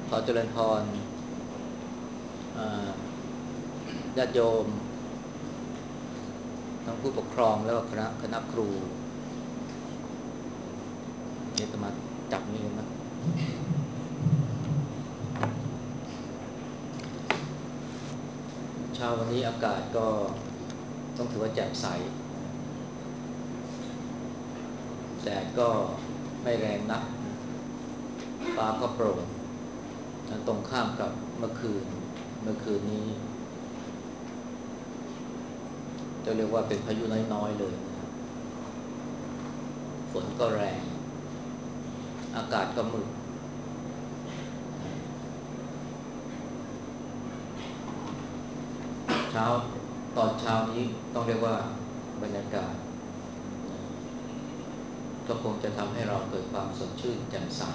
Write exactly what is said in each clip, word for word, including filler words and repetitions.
ขอเจริญพรอ่าญาติโยมทั้งผู้ปกครองแล้วก็คณะคณะครูเนี่ยจะมาจับนี่กันนะเช้าวันนี้อากาศก็ต้องถือว่าแจ่มใสแดดก็ไม่แรงนักฟ้าก็โปร่งนั้นตรงข้ามกับเมื่อคืนเมื่อคืนนี้จะเรียกว่าเป็นพายุน้อยๆเลยนะฝนก็แรงอากาศก็มืดเช้าตอนเช้านี้ต้องเรียกว่าบรรยากาศก็คงจะทำให้เราเกิดความสดชื่นแจ่มใส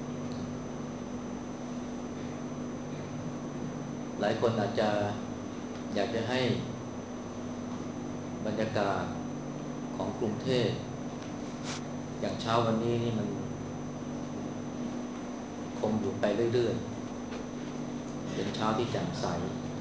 หลายคนอาจจะอยากจะให้บรรยากาศของกรุงเทพอย่างเช้าวันนี้นี่มันคงอยู่ไปเรื่อยๆเป็นเช้าที่แจ่มใส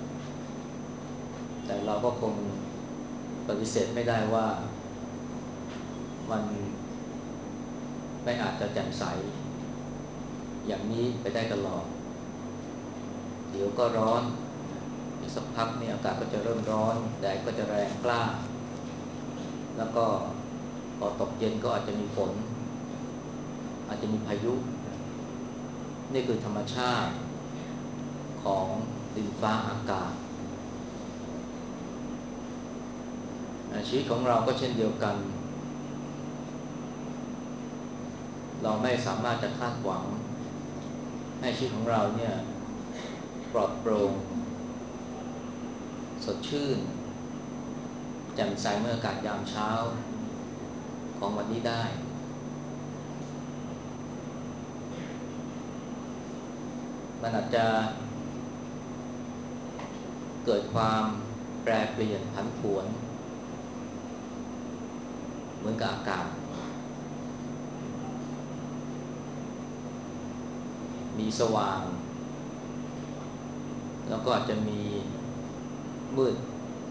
แต่เราก็คงปฏิเสธไม่ได้ว่ามันไม่อาจจะแจ่มใสอย่างนี้ไปได้ตลอดเดี๋ยวก็ร้อนอีกสักพักนี่อากาศก็จะเริ่มร้อนแดดก็จะแรงกล้าแล้วก็พอตกเย็นก็อาจจะมีฝนอาจจะมีพายุนี่คือธรรมชาติของดินฟ้าอากาศชีวิตของเราก็เช่นเดียวกันเราไม่สามารถจะคาดหวังให้ชีวิตของเราเนี่ยปลอดโปร่งสดชื่นแจ่มใสเมื่ออากาศยามเช้าของวันนี้ได้มันอาจจะเกิดความแปรเปลี่ยนผันผวนเหมือนกับอากาศมีสว่างแล้วก็อาจจะมีมืด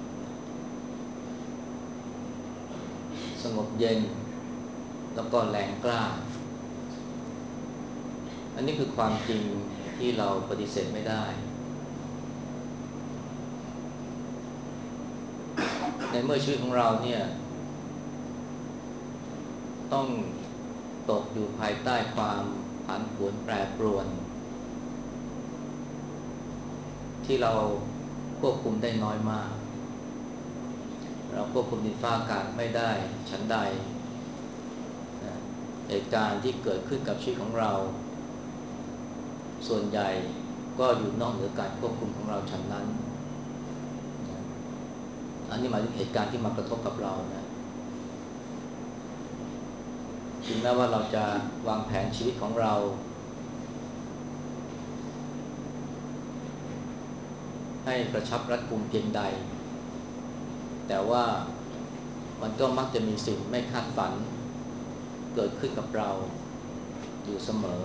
สงบเย็นแล้วก็แรงกล้าอันนี้คือความจริงที่เราปฏิเสธไม่ได้ในเมื่อชีวิตของเราเนี่ยต้องตกอยู่ภายใต้ความผันผวนแปรปรวนที่เราควบคุมได้น้อยมากเราควบคุมดินฟ้าอากาศไม่ได้ฉันใดเหตุการณ์ที่เกิดขึ้นกับชีวิตของเราส่วนใหญ่ก็อยู่นอกเหนือการควบคุมของเราฉันนั้นอันนี้หมายถึงเหตุการณ์ที่มากระทบกับเรานะถึงแม้ว่าเราจะวางแผนชีวิตของเราให้กระชับรัดกุมเพียงใดแต่ว่ามันก็มักจะมีสิ่งไม่คาดฝันเกิดขึ้นกับเราอยู่เสมอ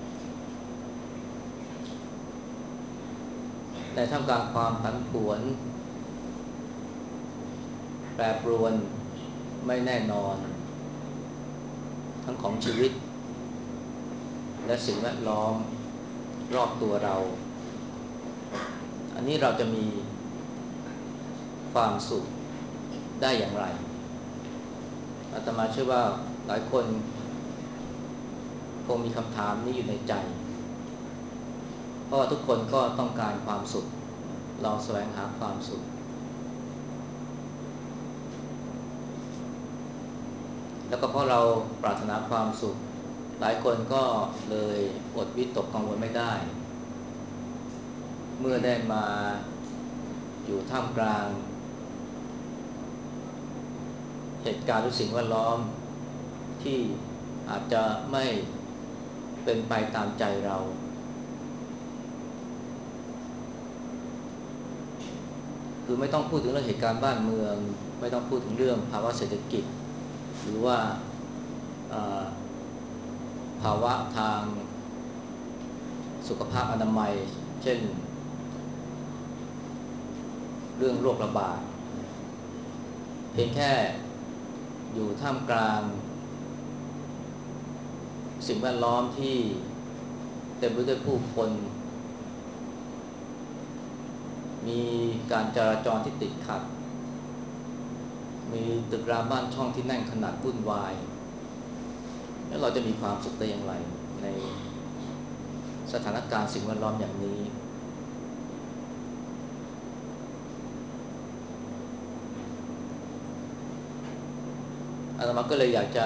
ในท่ามกลางความผันผวนแปรปรวนไม่แน่นอนทั้งของชีวิตและสิ่งแวดล้อมรอบตัวเราอันนี้เราจะมีความสุขได้อย่างไรอาตมาเชื่อว่าหลายคนคงมีคำถามนี้อยู่ในใจเพราะว่าทุกคนก็ต้องการความสุขเราแสวงหาความสุขแล้วก็เพราะเราปรารถนาความสุขหลายคนก็เลยอดวิตกกังวลไม่ได้เมื่อได้มาอยู่ท่ามกลางเหตุการณ์หรือสิ่งแวดล้อมที่อาจจะไม่เป็นไปตามใจเราคือไม่ต้องพูดถึงเรื่องเหตุการณ์บ้านเมืองไม่ต้องพูดถึงเรื่องภาวะเศรษฐกิจหรือว่าภาวะทางสุขภาพอนามัยเช่นเรื่องโรคระบาดเพียงแค่อยู่ท่ามกลางสิ่งแวดล้อมที่เต็มไปด้วยผู้คนมีการจราจรที่ติดขัดมีตึกรามบ้านช่องที่แน่นขนาดวุ่นวายแล้วเราจะมีความสุขได้อย่างไรในสถานการณ์สิ่งแวดล้อมอย่างนี้อาตมาก็เลยอยากจะ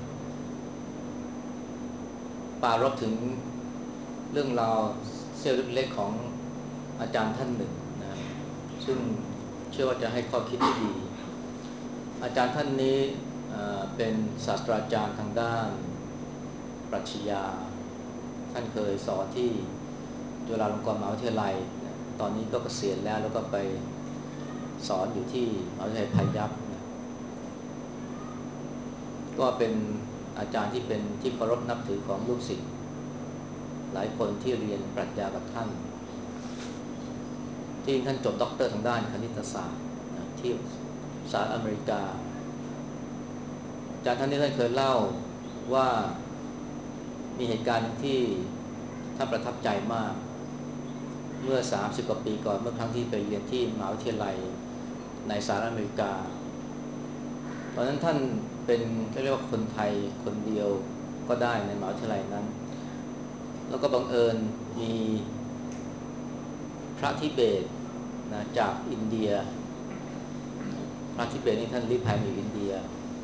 ปรารภถึงเรื่องราวเสี้ยวเล็กๆของอาจารย์ท่านหนึ่งนะซึ่งเชื่อว่าจะให้ข้อคิดที่ดีอาจารย์ท่านนี้เป็นศาสตราจารย์ทางด้านปรัชญาท่านเคยสอนที่จุฬาลงกรณ์มหาวิทยาลัยตอนนี้ก็เกษียณแล้วแล้วก็ไปสอนอยู่ที่มหาวิทยาลัยพายัพนะก็เป็นอาจารย์ที่เป็นที่เคารพนับถือของลูกศิษย์หลายคนที่เรียนปรัชญากับท่านที่ท่านจบด็อกเตอร์ทางด้านคณิตศาสตร์ที่สหรัฐอเมริกาอาจารย์ท่านนี้ท่านเคยเล่าว่ามีเหตุการณ์ที่ท่านประทับใจมากเมื่อสามสิบกว่าปีก่อนเมื่อครั้งที่ไปเรียนที่มหาวิทยาลัยในสหรัฐอเมริกาตอนนั้นท่านเป็นเรียกว่าคนไทยคนเดียวก็ได้ในมหาวิทยาลัยนั้นแล้วก็บังเอิญมีพระทิเบตนะจากอินเดียพระทิเบตนี่ท่านลี้ภัยมาอยู่อินเดีย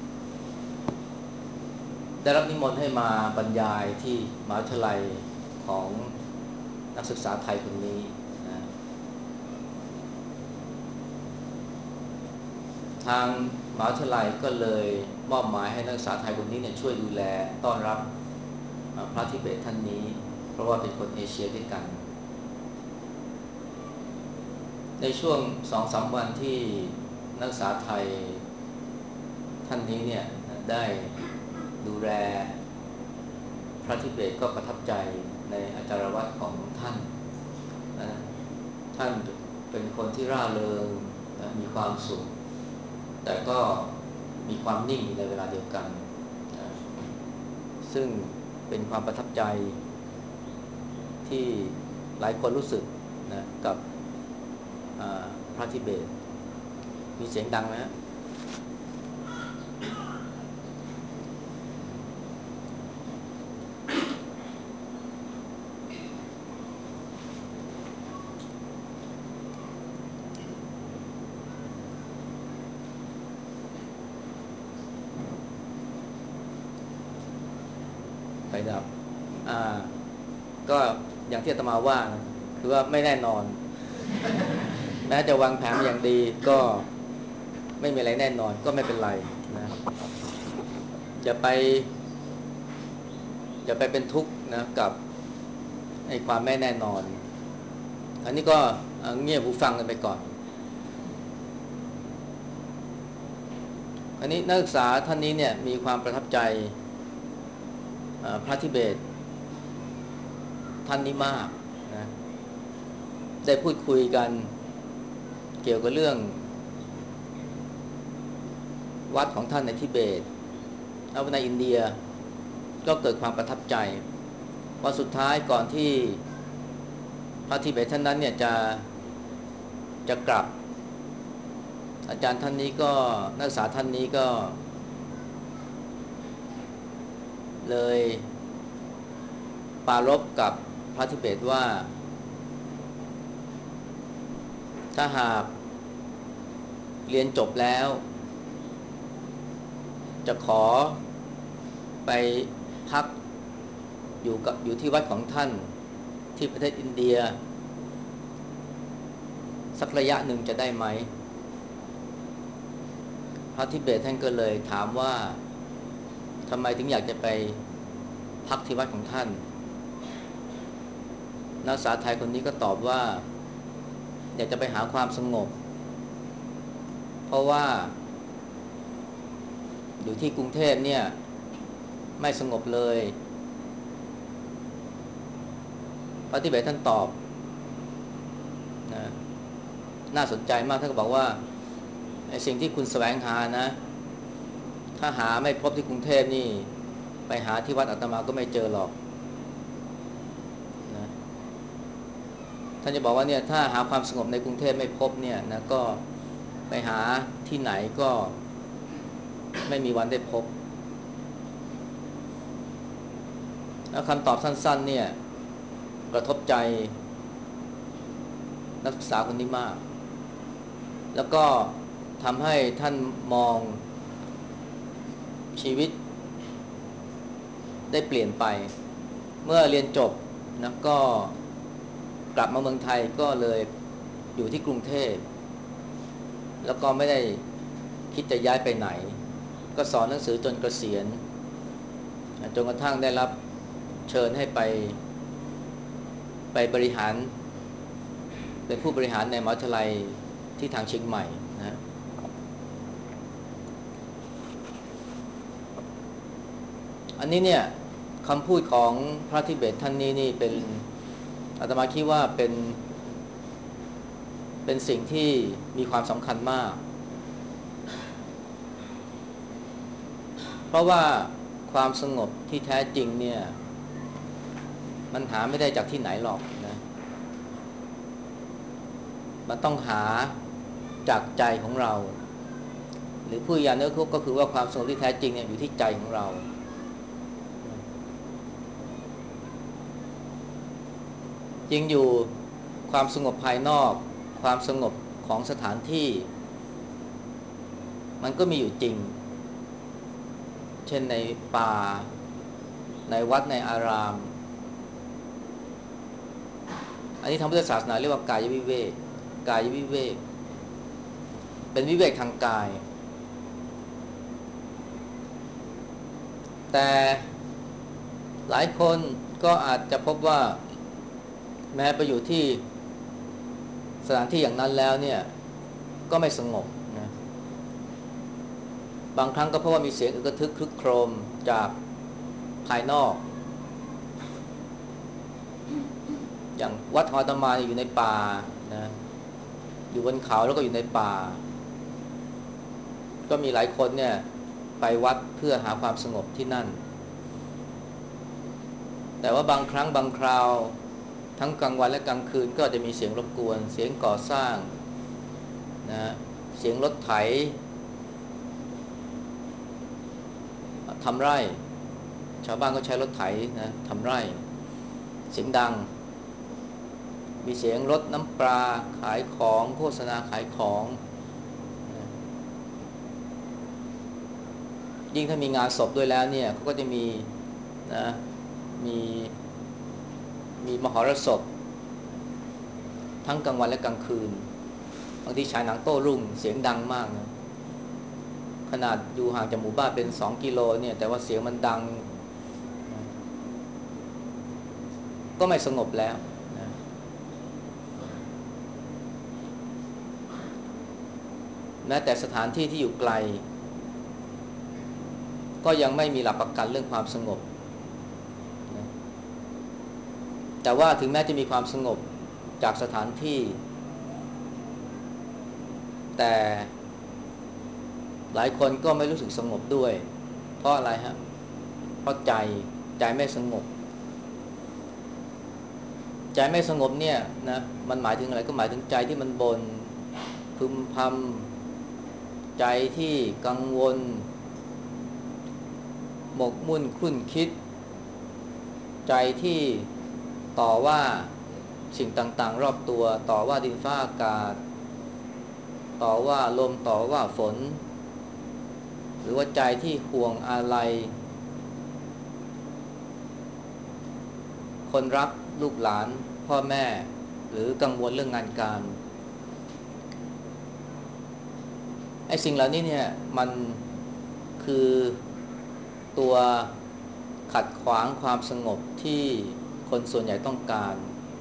ได้รับนิมนต์ให้มาบรรยายที่มหาวิทยาลัยของนักศึกษาไทยคนนี้นะทางมหาวิทยาลัยก็เลยมอบหมายให้นักศึกษาไทยคนนี้เนี่ยช่วยดูแลต้อนรับพระทิเบตท่านนี้เพราะว่าเป็นคนเอเชียด้วยกันในช่วง สองถึงสาม วันที่นักศึกษาไทยท่านนี้เนี่ยได้ดูแลพระทิเบตก็ประทับใจในอาจารย์วัตรของท่านนะท่านเป็นคนที่ร่าเริงนะมีความสุขแต่ก็มีความนิ่งในเวลาเดียวกันนะซึ่งเป็นความประทับใจที่หลายคนรู้สึกนะกับพระทิเบตมีเสียงดังไหมฮะไฟดับอ่าก็อย่างที่อาตมาว่านะคือว่าไม่แน่นอนแม้จะวางแผนอย่างดีก็ไม่มีอะไรแน่นอนก็ไม่เป็นไรนะอย่าไปอย่าไปเป็นทุกข์นะกับไอ้ความไม่แน่นอนอันนี้ก็เงี่ยหูฟังกันไปก่อนอันนี้นักศึกษาท่านนี้เนี่ยมีความประทับใจพระทิเบตท่านนี้มากนะได้พูดคุยกันเกี่ยวกับเรื่องวัดของท่านในทิเบตแล้วในอินเดียก็เกิดความประทับใจวันสุดท้ายก่อนที่พระทิเบตท่านนั้นเนี่ยจะจะกลับอาจารย์ท่านนี้ก็นักศึกษาท่านนี้ก็เลยปรารภกับพระทิเบตว่าถ้าหากเรียนจบแล้วจะขอไปพักอยู่กับอยู่ที่วัดของท่านที่ประเทศอินเดียสักระยะหนึ่งจะได้ไหมพระทิเบตท่านก็เลยถามว่าทำไมถึงอยากจะไปพักที่วัดของท่านนักศึกษาไทยคนนี้ก็ตอบว่าอยากจะไปหาความสงบเพราะว่าอยู่ที่กรุงเทพเนี่ยไม่สงบเลยพระทิเบตท่านตอบนะน่าสนใจมากท่านก็บอกว่าไอ้สิ่งที่คุณแสวงหานะถ้าหาไม่พบที่กรุงเทพนี่ไปหาที่วัดอาตมาก็ไม่เจอหรอกนะท่านจะบอกว่าเนี่ยถ้าหาความสงบในกรุงเทพไม่พบเนี่ยนะก็ไปหาที่ไหนก็ไม่มีวันได้พบแล้วคำตอบสั้นๆเนี่ยกระทบใจนักศึกษาคนนี้มากแล้วก็ทำให้ท่านมองชีวิตได้เปลี่ยนไปเมื่อเรียนจบนะก็กลับมาเมืองไทยก็เลยอยู่ที่กรุงเทพแล้วก็ไม่ได้คิดจะย้ายไปไหนก็สอนหนังสือจนเกษียณจนกระทั่งได้รับเชิญให้ไปไปบริหารเป็นผู้บริหารในมหาวิทยาลัยที่ทางเชียงใหม่นะอันนี้เนี่ยคำพูดของพระทิเบตท่านนี้นี่เป็นอาตมาคิดว่าเป็นเป็นสิ่งที่มีความสำคัญมากเพราะว่าความสงบที่แท้จริงเนี่ยมันหาไม่ได้จากที่ไหนหรอกนะมันต้องหาจากใจของเราหรือผู้ยาเนื้อคุกก็คือว่าความสงบที่แท้จริงเนี่ยอยู่ที่ใจของเราจริงอยู่ความสงบภายนอกความสงบของสถานที่มันก็มีอยู่จริงเช่นในป่าในวัดในอารามอันนี้ทางพุทธศาสนาเรียกว่ากายวิเวกกายวิเวกเป็นวิเวกทางกายแต่หลายคนก็อาจจะพบว่าแม้ไปอยู่ที่สถานที่อย่างนั้นแล้วเนี่ยก็ไม่สงบนะบางครั้งก็เพราะว่ามีเสียงอึกระทึกครึกโครมจากภายนอกอย่างวัดของอาตมาอยู่ในป่านะอยู่บนเขาแล้วก็อยู่ในป่าก็มีหลายคนเนี่ยไปวัดเพื่อหาความสงบที่นั่นแต่ว่าบางครั้งบางคราวทั้งกลางวันและกลางคืนก็จะมีเสียงรบกวนเสียงก่อสร้างนะเสียงรถไถทำไร่ชาวบ้านก็ใช้รถไถนะทำไร่เสียงดังมีเสียงรถน้ำปลาขายของโฆษณาขายของยิ่งถ้ามีงานศพด้วยแล้วเนี่ยเขาก็จะมีนะมีมีมหรสพทั้งกลางวันและกลางคืนบางทีฉายหนังโต้รุ่งเสียงดังมากนะขนาดอยู่ห่างจากหมู่บ้านเป็นสองกิโลเนี่ยแต่ว่าเสียงมันดังนะก็ไม่สงบแล้วนะแม้แต่สถานที่ที่อยู่ไกลก็ยังไม่มีหลักประกันเรื่องความสงบนะแต่ว่าถึงแม้จะมีความสงบจากสถานที่แต่หลายคนก็ไม่รู้สึกสงบด้วยเพราะอะไรฮะเพราะใจใจไม่สงบใจไม่สงบเนี่ยนะมันหมายถึงอะไรก็หมายถึงใจที่มันบน่นพึมพำใจที่กังวลหมกมุ่นคลุ่นคิดใจที่ต่อว่าสิ่งต่างๆรอบตัวต่อว่าดินฟ้าอากาศต่อว่าลมต่อว่าฝนหรือว่าใจที่ห่วงอาลัยคนรักลูกหลานพ่อแม่หรือกังวลเรื่องงานการไอ้สิ่งเหล่านี้เนี่ยมันคือตัวขัดขวางความสงบที่คนส่วนใหญ่ต้องการ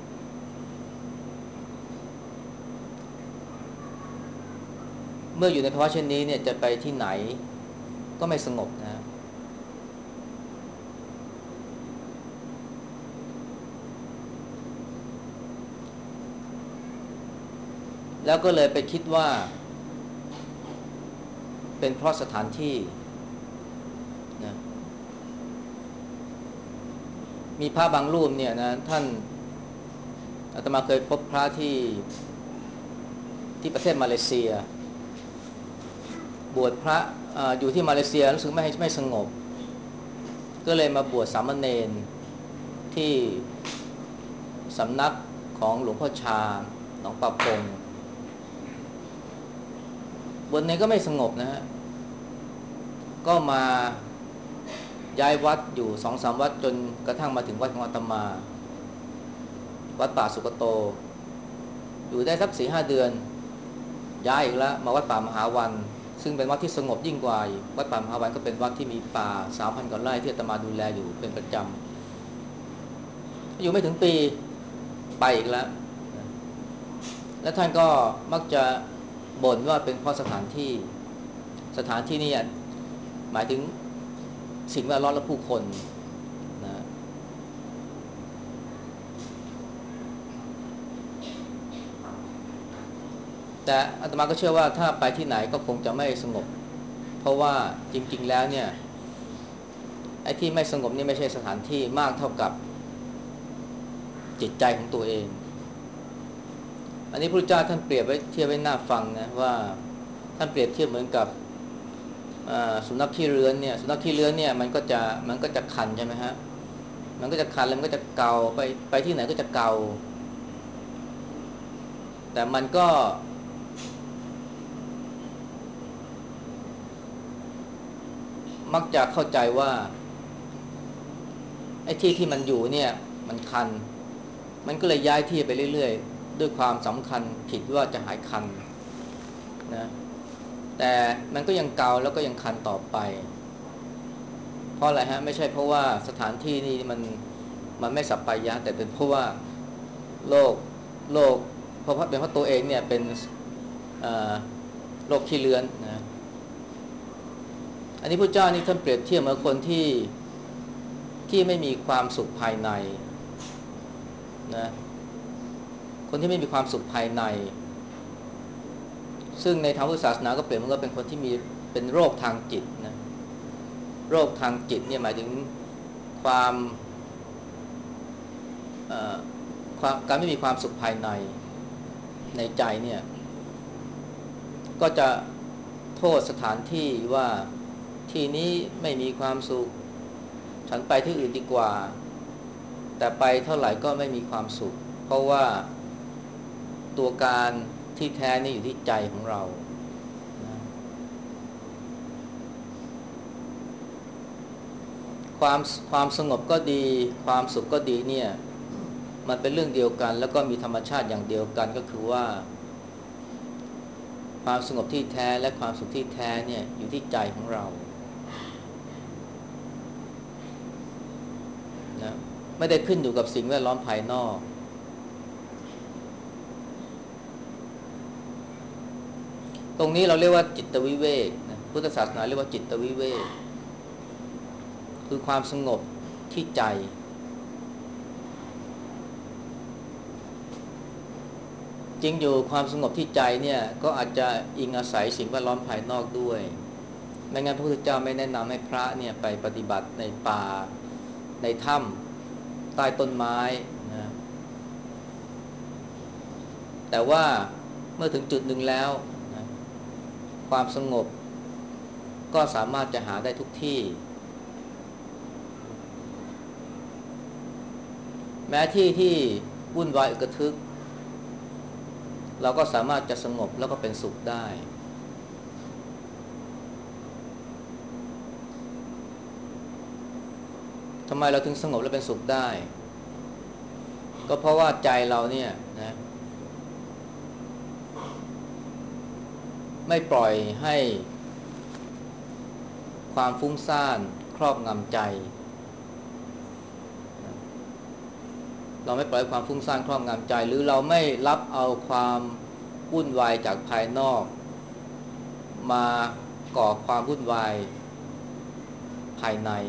เมื่ออยู่ในภาวะเช่นนี้เนี่ยจะไปที่ไหนก็ไม่สงบนะแล้วก็เลยไปคิดว่าเป็นเพราะสถานที่นะมีพระบางรูปเนี่ยนะท่านอาตมาเคยพบพระที่ที่ประเทศมาเลเซียบวชพระ อ, อยู่ที่มาเลเซียรู้สึกไม่ไม่สงบก็เลยมาบวชสามเณรที่สำนักของหลวงพ่อชาหนองปะพงบวชเนรก็ไม่สงบนะฮะก็มาย้ายวัดอยู่สองสามวัดจนกระทั่งมาถึงวัดของอาตมาวัดป่าสุกโตอยู่ได้สักสี่ห้าเดือนย้ายอีกแล้วมาวัดป่ามหาวันซึ่งเป็นวัดที่สงบยิ่งกว่าวัดป่ามหาวันก็เป็นวัดที่มีป่าสามพันกว่าไร่ที่อาตมาดูแลอยู่เป็นประจำอยู่ไม่ถึงปีไปอีกแล้วและท่านก็มักจะบ่นว่าเป็นเพราะสถานที่สถานที่นี่หมายถึงสิ่งแวดล้อมและผู้คนนะแต่อาตมาก็เชื่อว่าถ้าไปที่ไหนก็คงจะไม่สงบเพราะว่าจริงๆแล้วเนี่ยไอ้ที่ไม่สงบนี่ไม่ใช่สถานที่มากเท่ากับจิตใจของตัวเองอันนี้พระพุทธเจ้าท่านเปรียบไว้เทียบไว้น่าฟังนะว่าท่านเปรียบเทียบเหมือนกับสุนัขขี้เลื้อนเนี่ยสุนัขขี้เลื้อนเนี่ยมันก็จะมันก็จะคันใช่ไหมฮะมันก็จะคันแล้วมันก็จะเกาไปไปที่ไหนก็จะเกาแต่มันก็มักจะเข้าใจว่าไอ้ที่ที่มันอยู่เนี่ยมันคันมันก็เลยย้ายที่ไปเรื่อยๆด้วยความสำคัญผิดว่าจะหายคันนะแต่มันก็ยังเกาแล้วก็ยังคันต่อไปเพราะอะไรฮะไม่ใช่เพราะว่าสถานที่นี่มันมันไม่สัปปายะแต่เป็นเพราะว่าโลกโลกเพราะเป็นเพราะตัวเองเนี่ยเป็นโรคขี้เลื้อนนะอันนี้พระเจ้านี่ท่านเปรียบเทียบเหมือนคนที่ที่ไม่มีความสุขภายในนะคนที่ไม่มีความสุขภายในซึ่งในทางพุทธศาสนาก็เปรียบเหมือนกับเป็นคนที่มีเป็นโรคทางจิตนะโรคทางจิตเนี่ยหมายถึงความความการไม่มีความสุขภายในในใจเนี่ยก็จะโทษสถานที่ว่าที่นี้ไม่มีความสุขฉันไปที่อื่นดีกว่าแต่ไปเท่าไหร่ก็ไม่มีความสุขเพราะว่าตัวการที่แท้นี่อยู่ที่ใจของเรานะความความสงบก็ดีความสุขก็ดีเนี่ยมันเป็นเรื่องเดียวกันแล้วก็มีธรรมชาติอย่างเดียวกันก็คือว่าความสงบที่แท้และความสุขที่แท้เนี่ยอยู่ที่ใจของเรานะไม่ได้ขึ้นอยู่กับสิ่งแวดล้อมภายนอกตรงนี้เราเรียกว่าจิตวิเวกนะพุทธศาสนาเรียกว่าจิตวิเวกคือความสงบที่ใจจริงอยู่ความสงบที่ใจเนี่ยก็อาจจะอิงอาศัยสิ่งแวดล้อมภายนอกด้วยไม่งั้นพระพุทธเจ้าไม่แนะนำให้พระเนี่ยไปปฏิบัติในป่าในถ้ำใต้ต้นไม้นะแต่ว่าเมื่อถึงจุดหนึ่งแล้วนะความสงบก็สามารถจะหาได้ทุกที่แม้ที่ที่วุ่นวายอึกระทึกเราก็สามารถจะสงบแล้วก็เป็นสุขได้ทำไมเราถึงสงบและเป็นสุขได้ก็เพราะว่าใจเราเนี่ยนะไม่ปล่อยให้ความฟุ้งซ่านครอบงำใจเราไม่ปล่อยความฟุ้งซ่านครอบงำใจหรือเราไม่รับเอาความวุ่นวายจากภายนอกมาก่อความวุ่นวายภายใน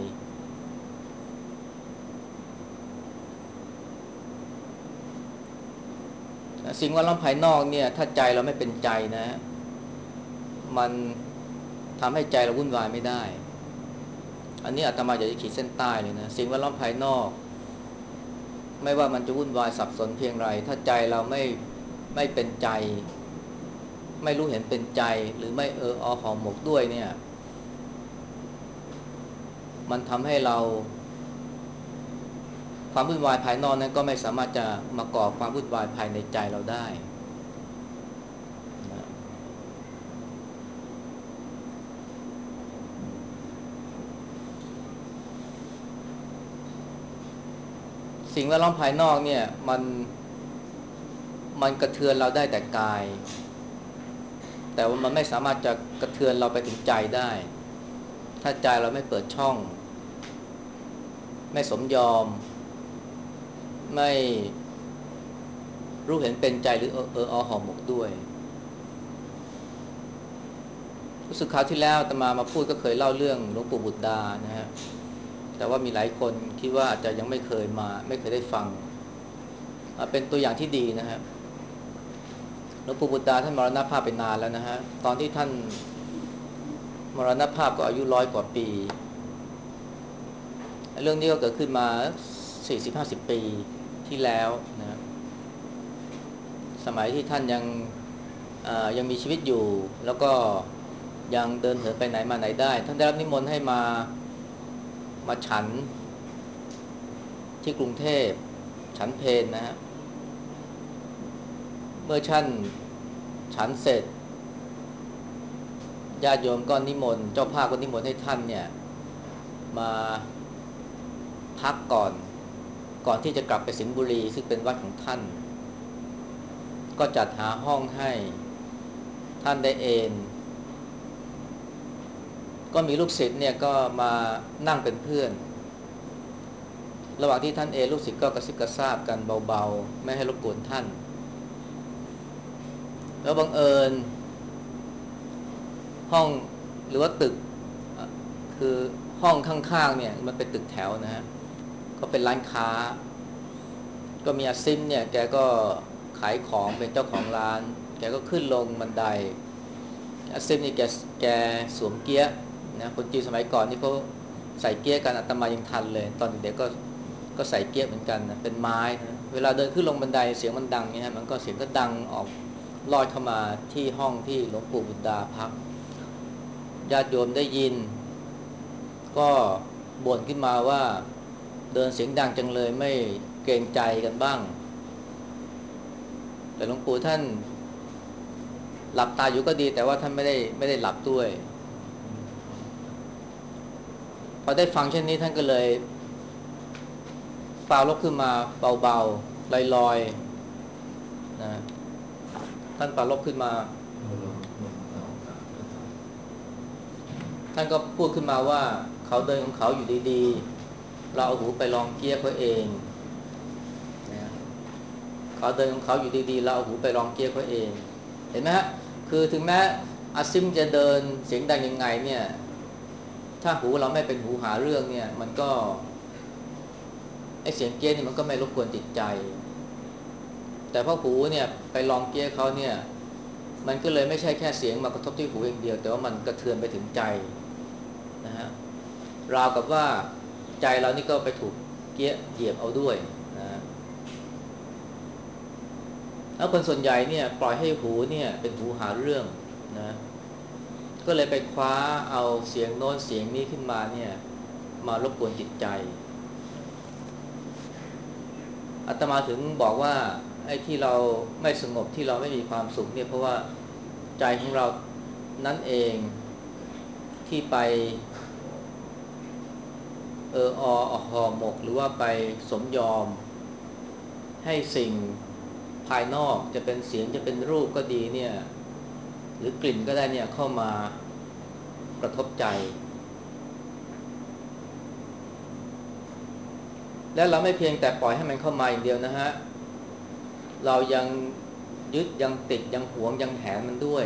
สิ่งแวดล้อมภายนอกเนี่ยถ้าใจเราไม่เป็นใจนะมันทำให้ใจเราวุ่นวายไม่ได้อันนี้อาตมาอยากจะขีดเส้นใต้เลยนะสิ่งแวดล้อมภายนอกไม่ว่ามันจะวุ่นวายสับสนเพียงไรถ้าใจเราไม่ไม่เป็นใจไม่รู้เห็นเป็นใจหรือไม่เอออห่อหมกด้วยเนี่ยมันทำให้เราความวุ่นวายภายนอกนั้นก็ไม่สามารถจะมาก่อความวุ่นวายภายในใจเราได้นะสิ่งแวดล้อมภายนอกเนี่ยมันมันกระเทือนเราได้แต่กายแต่ว่ามันไม่สามารถจะกระเทือนเราไปถึงใจได้ถ้าใจเราไม่เปิดช่องไม่สมยอมไม่รู้เห็นเป็นใจหรือเออเอออห่อหมกด้วยรู้สึกคราวที่แล้วอาตมามาพูดก็เคยเล่าเรื่องหลวงปู่บุตรดานะฮะแต่ว่ามีหลายคนคิดว่าอาจจะยังไม่เคยมาไม่เคยได้ฟังเป็นตัวอย่างที่ดีนะฮะหลวงปู่บุตรดาท่านมรณภาพไปนานแล้วนะฮะตอนที่ท่านมรณภาพก็อายุร้อยกว่าปีเรื่องนี้ก็เกิดขึ้นมาสี่สิบห้าสิบปีที่แล้วนะสมัยที่ท่านยังยังมีชีวิตอยู่แล้วก็ยังเดินเหินไปไหนมาไหนได้ท่านได้รับนิมนต์ให้มามาฉันที่กรุงเทพฉันเพลนะฮะเมื่อท่านฉันเสร็จญาติโยมก็นิมนต์เจ้าภาพก็นิมนต์ให้ท่านเนี่ยมาพักก่อนก่อนที่จะกลับไปสิงห์บุรีซึ่งเป็นวัดของท่านก็จัดหาห้องให้ท่านได้เอนก็มีลูกศิษย์เนี่ยก็มานั่งเป็นเพื่อนระหว่างที่ท่านเอนลูกศิษย์ก็กระซิบกระซาบกันเบาๆไม่ให้รบกวนท่านแล้วบังเอิญห้องหรือว่าตึกคือห้องข้างๆเนี่ยมันเป็นตึกแถวนะฮะก็เป็นร้านค้าก็มีอาซิมเนี่ยแกก็ขายของเป็นเจ้าของร้านแกก็ขึ้นลงบันไดอาซิมนี่แกแกสวมเกี๊ยะนะคนจีนสมัยก่อนนี่เขาใส่เกี๊ยะกันอาตมายังทันเลยตอนเด็กๆก็ก็ใส่เกี๊ยะเหมือนกันนะเป็นไม้นะเวลาเดินขึ้นลงบันไดเสียงมันดังเนี่ยฮะมันก็เสียงก็ดังออกลอดเข้ามาที่ห้องที่หลวงปู่บุตรดาพักญาติโยมได้ยินก็บ่นขึ้นมาว่าเดินเสียงดังจังเลยไม่เกรงใจกันบ้างแต่หลวงปู่ท่านหลับตาอยู่ก็ดีแต่ว่าท่านไม่ได้ไม่ได้หลับด้วยพอได้ฟังเช่นนี้ท่านก็เลยปรารภขึ้นมาเบาๆลอยๆนะท่านปรารภขึ้นมาท่านก็พูดขึ้นมาว่าเขาเดินของเขาอยู่ดีๆเราเอาหูไปลองเกี้ยเขาเองนะเขาเดินของเขาอยู่ดีๆเราเอาหูไปลองเกี้ยเขาเองเห็นไหมฮะคือถึงแม้อาซิมจะเดินเสียงดังยังไงเนี่ยถ้าหูเราไม่เป็นหูหาเรื่องเนี่ยมันก็ไอเสียงเกี้ยนี่มันก็ไม่รบกวนจิตใจแต่พอหูเนี่ยไปลองเกี้ยเขาเนี่ยมันก็เลยไม่ใช่แค่เสียงมากระทบที่หูอย่างเดียวแต่ว่ามันกระเทือนไปถึงใจนะฮะราวกับว่าใจเรานี่ก็ไปถูกเกี้ยเหยียบเอาด้วยนะแล้วคนส่วนใหญ่เนี่ยปล่อยให้หูเนี่ยเป็นหูหาเรื่องนะก็เลยไปคว้าเอาเสียงโน้นเสียงนี้ขึ้นมาเนี่ยมารบกวนจิตใจอาตมาถึงบอกว่าไอ้ที่เราไม่สงบที่เราไม่มีความสุขเนี่ยเพราะว่าใจของเรานั่นเองที่ไปเออออหอหมกหรือว่าไปสมยอมให้สิ่งภายนอกจะเป็นเสียงจะเป็นรูปก็ดีเนี่ยหรือกลิ่นก็ได้เนี่ยเข้ามากระทบใจและเราไม่เพียงแต่ปล่อยให้มันเข้ามาอย่างเดียวนะฮะเรายังยึดยังติดยังหวงยังแหนมันด้วย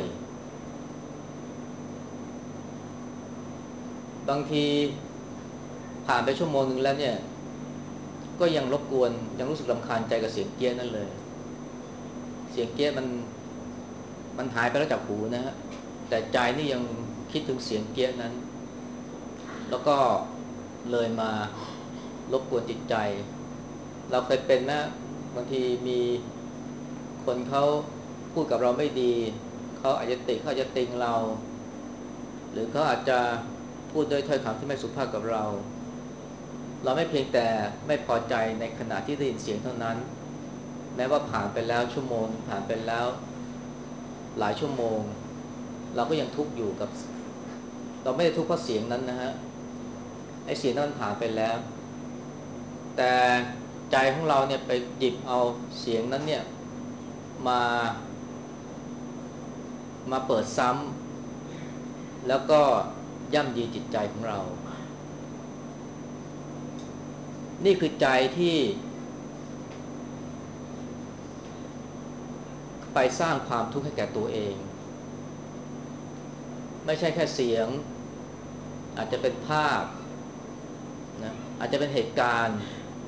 บางทีผ่านไปชั่วโมงนึงแล้วเนี่ยก็ยังรบกวนยังรู้สึกรำคาญใจกับเสียงเกี้ยนั่นเลยเสียงเกี้ยมันมันหายไปแล้วจากหูนะฮะแต่ใจนี่ยังคิดถึงเสียงเกี้ยนั้นแล้วก็เลยมารบกวนจิตใจเราเคยเป็นนะบางทีมีคนเขาพูดกับเราไม่ดีเขาอาจจะติเขาอาจจะติงเราหรือเขาอาจจะพูดด้วยถ้อยคำที่ไม่สุภาพกับเราเราไม่เพียงแต่ไม่พอใจในขณะที่ได้ยินเสียงเท่านั้นแม้ว่าผ่านไปแล้วชั่วโมงผ่านไปแล้วหลายชั่วโมงเราก็ยังทุกข์อยู่กับเราไม่ได้ทุกข์เพราะเสียงนั้นนะฮะไอ้เสียงนั้นผ่านไปแล้วแต่ใจของเราเนี่ยไปหยิบเอาเสียงนั้นเนี่ยมามาเปิดซ้ำแล้วก็ย่ำยีจิตใจของเรานี่คือใจที่ไปสร้างความทุกข์ให้แก่ตัวเองไม่ใช่แค่เสียงอาจจะเป็นภาพนะอาจจะเป็นเหตุการณ์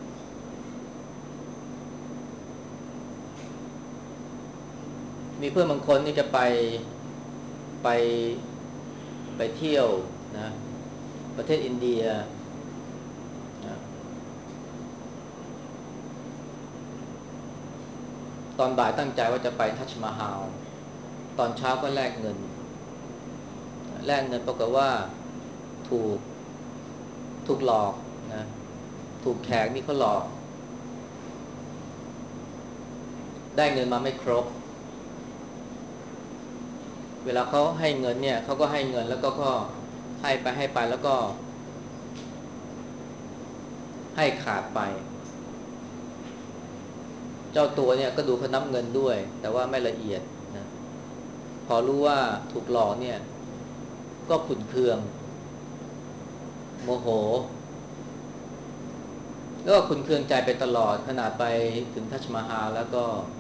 มีเพื่อนบางคนนี่จะไปไปไปเที่ยวนะประเทศอินเดียนะตอนบ่ายตั้งใจว่าจะไปทัชมาฮาลตอนเช้าก็แลกเงินแลกเงินปรากฏว่าถูกถูกหลอกนะถูกแขกนี่เขาหลอกได้เงินมาไม่ครบเวลาเขาให้เงินเนี่ยเขาก็ให้เงินแล้วก็ก็ให้ไปให้ไปแล้วก็ให้ขาดไปเจ้าตัวเนี่ยก็ดูเขานับเงินด้วยแต่ว่าไม่ละเอียดนะพอรู้ว่าถูกหลอกเนี่ยก็ขุ่นเคืองโมโหแล้วก็ขุ่นเคืองใจไปตลอดขนาดไปถึงทัชมาฮาลแล้วก็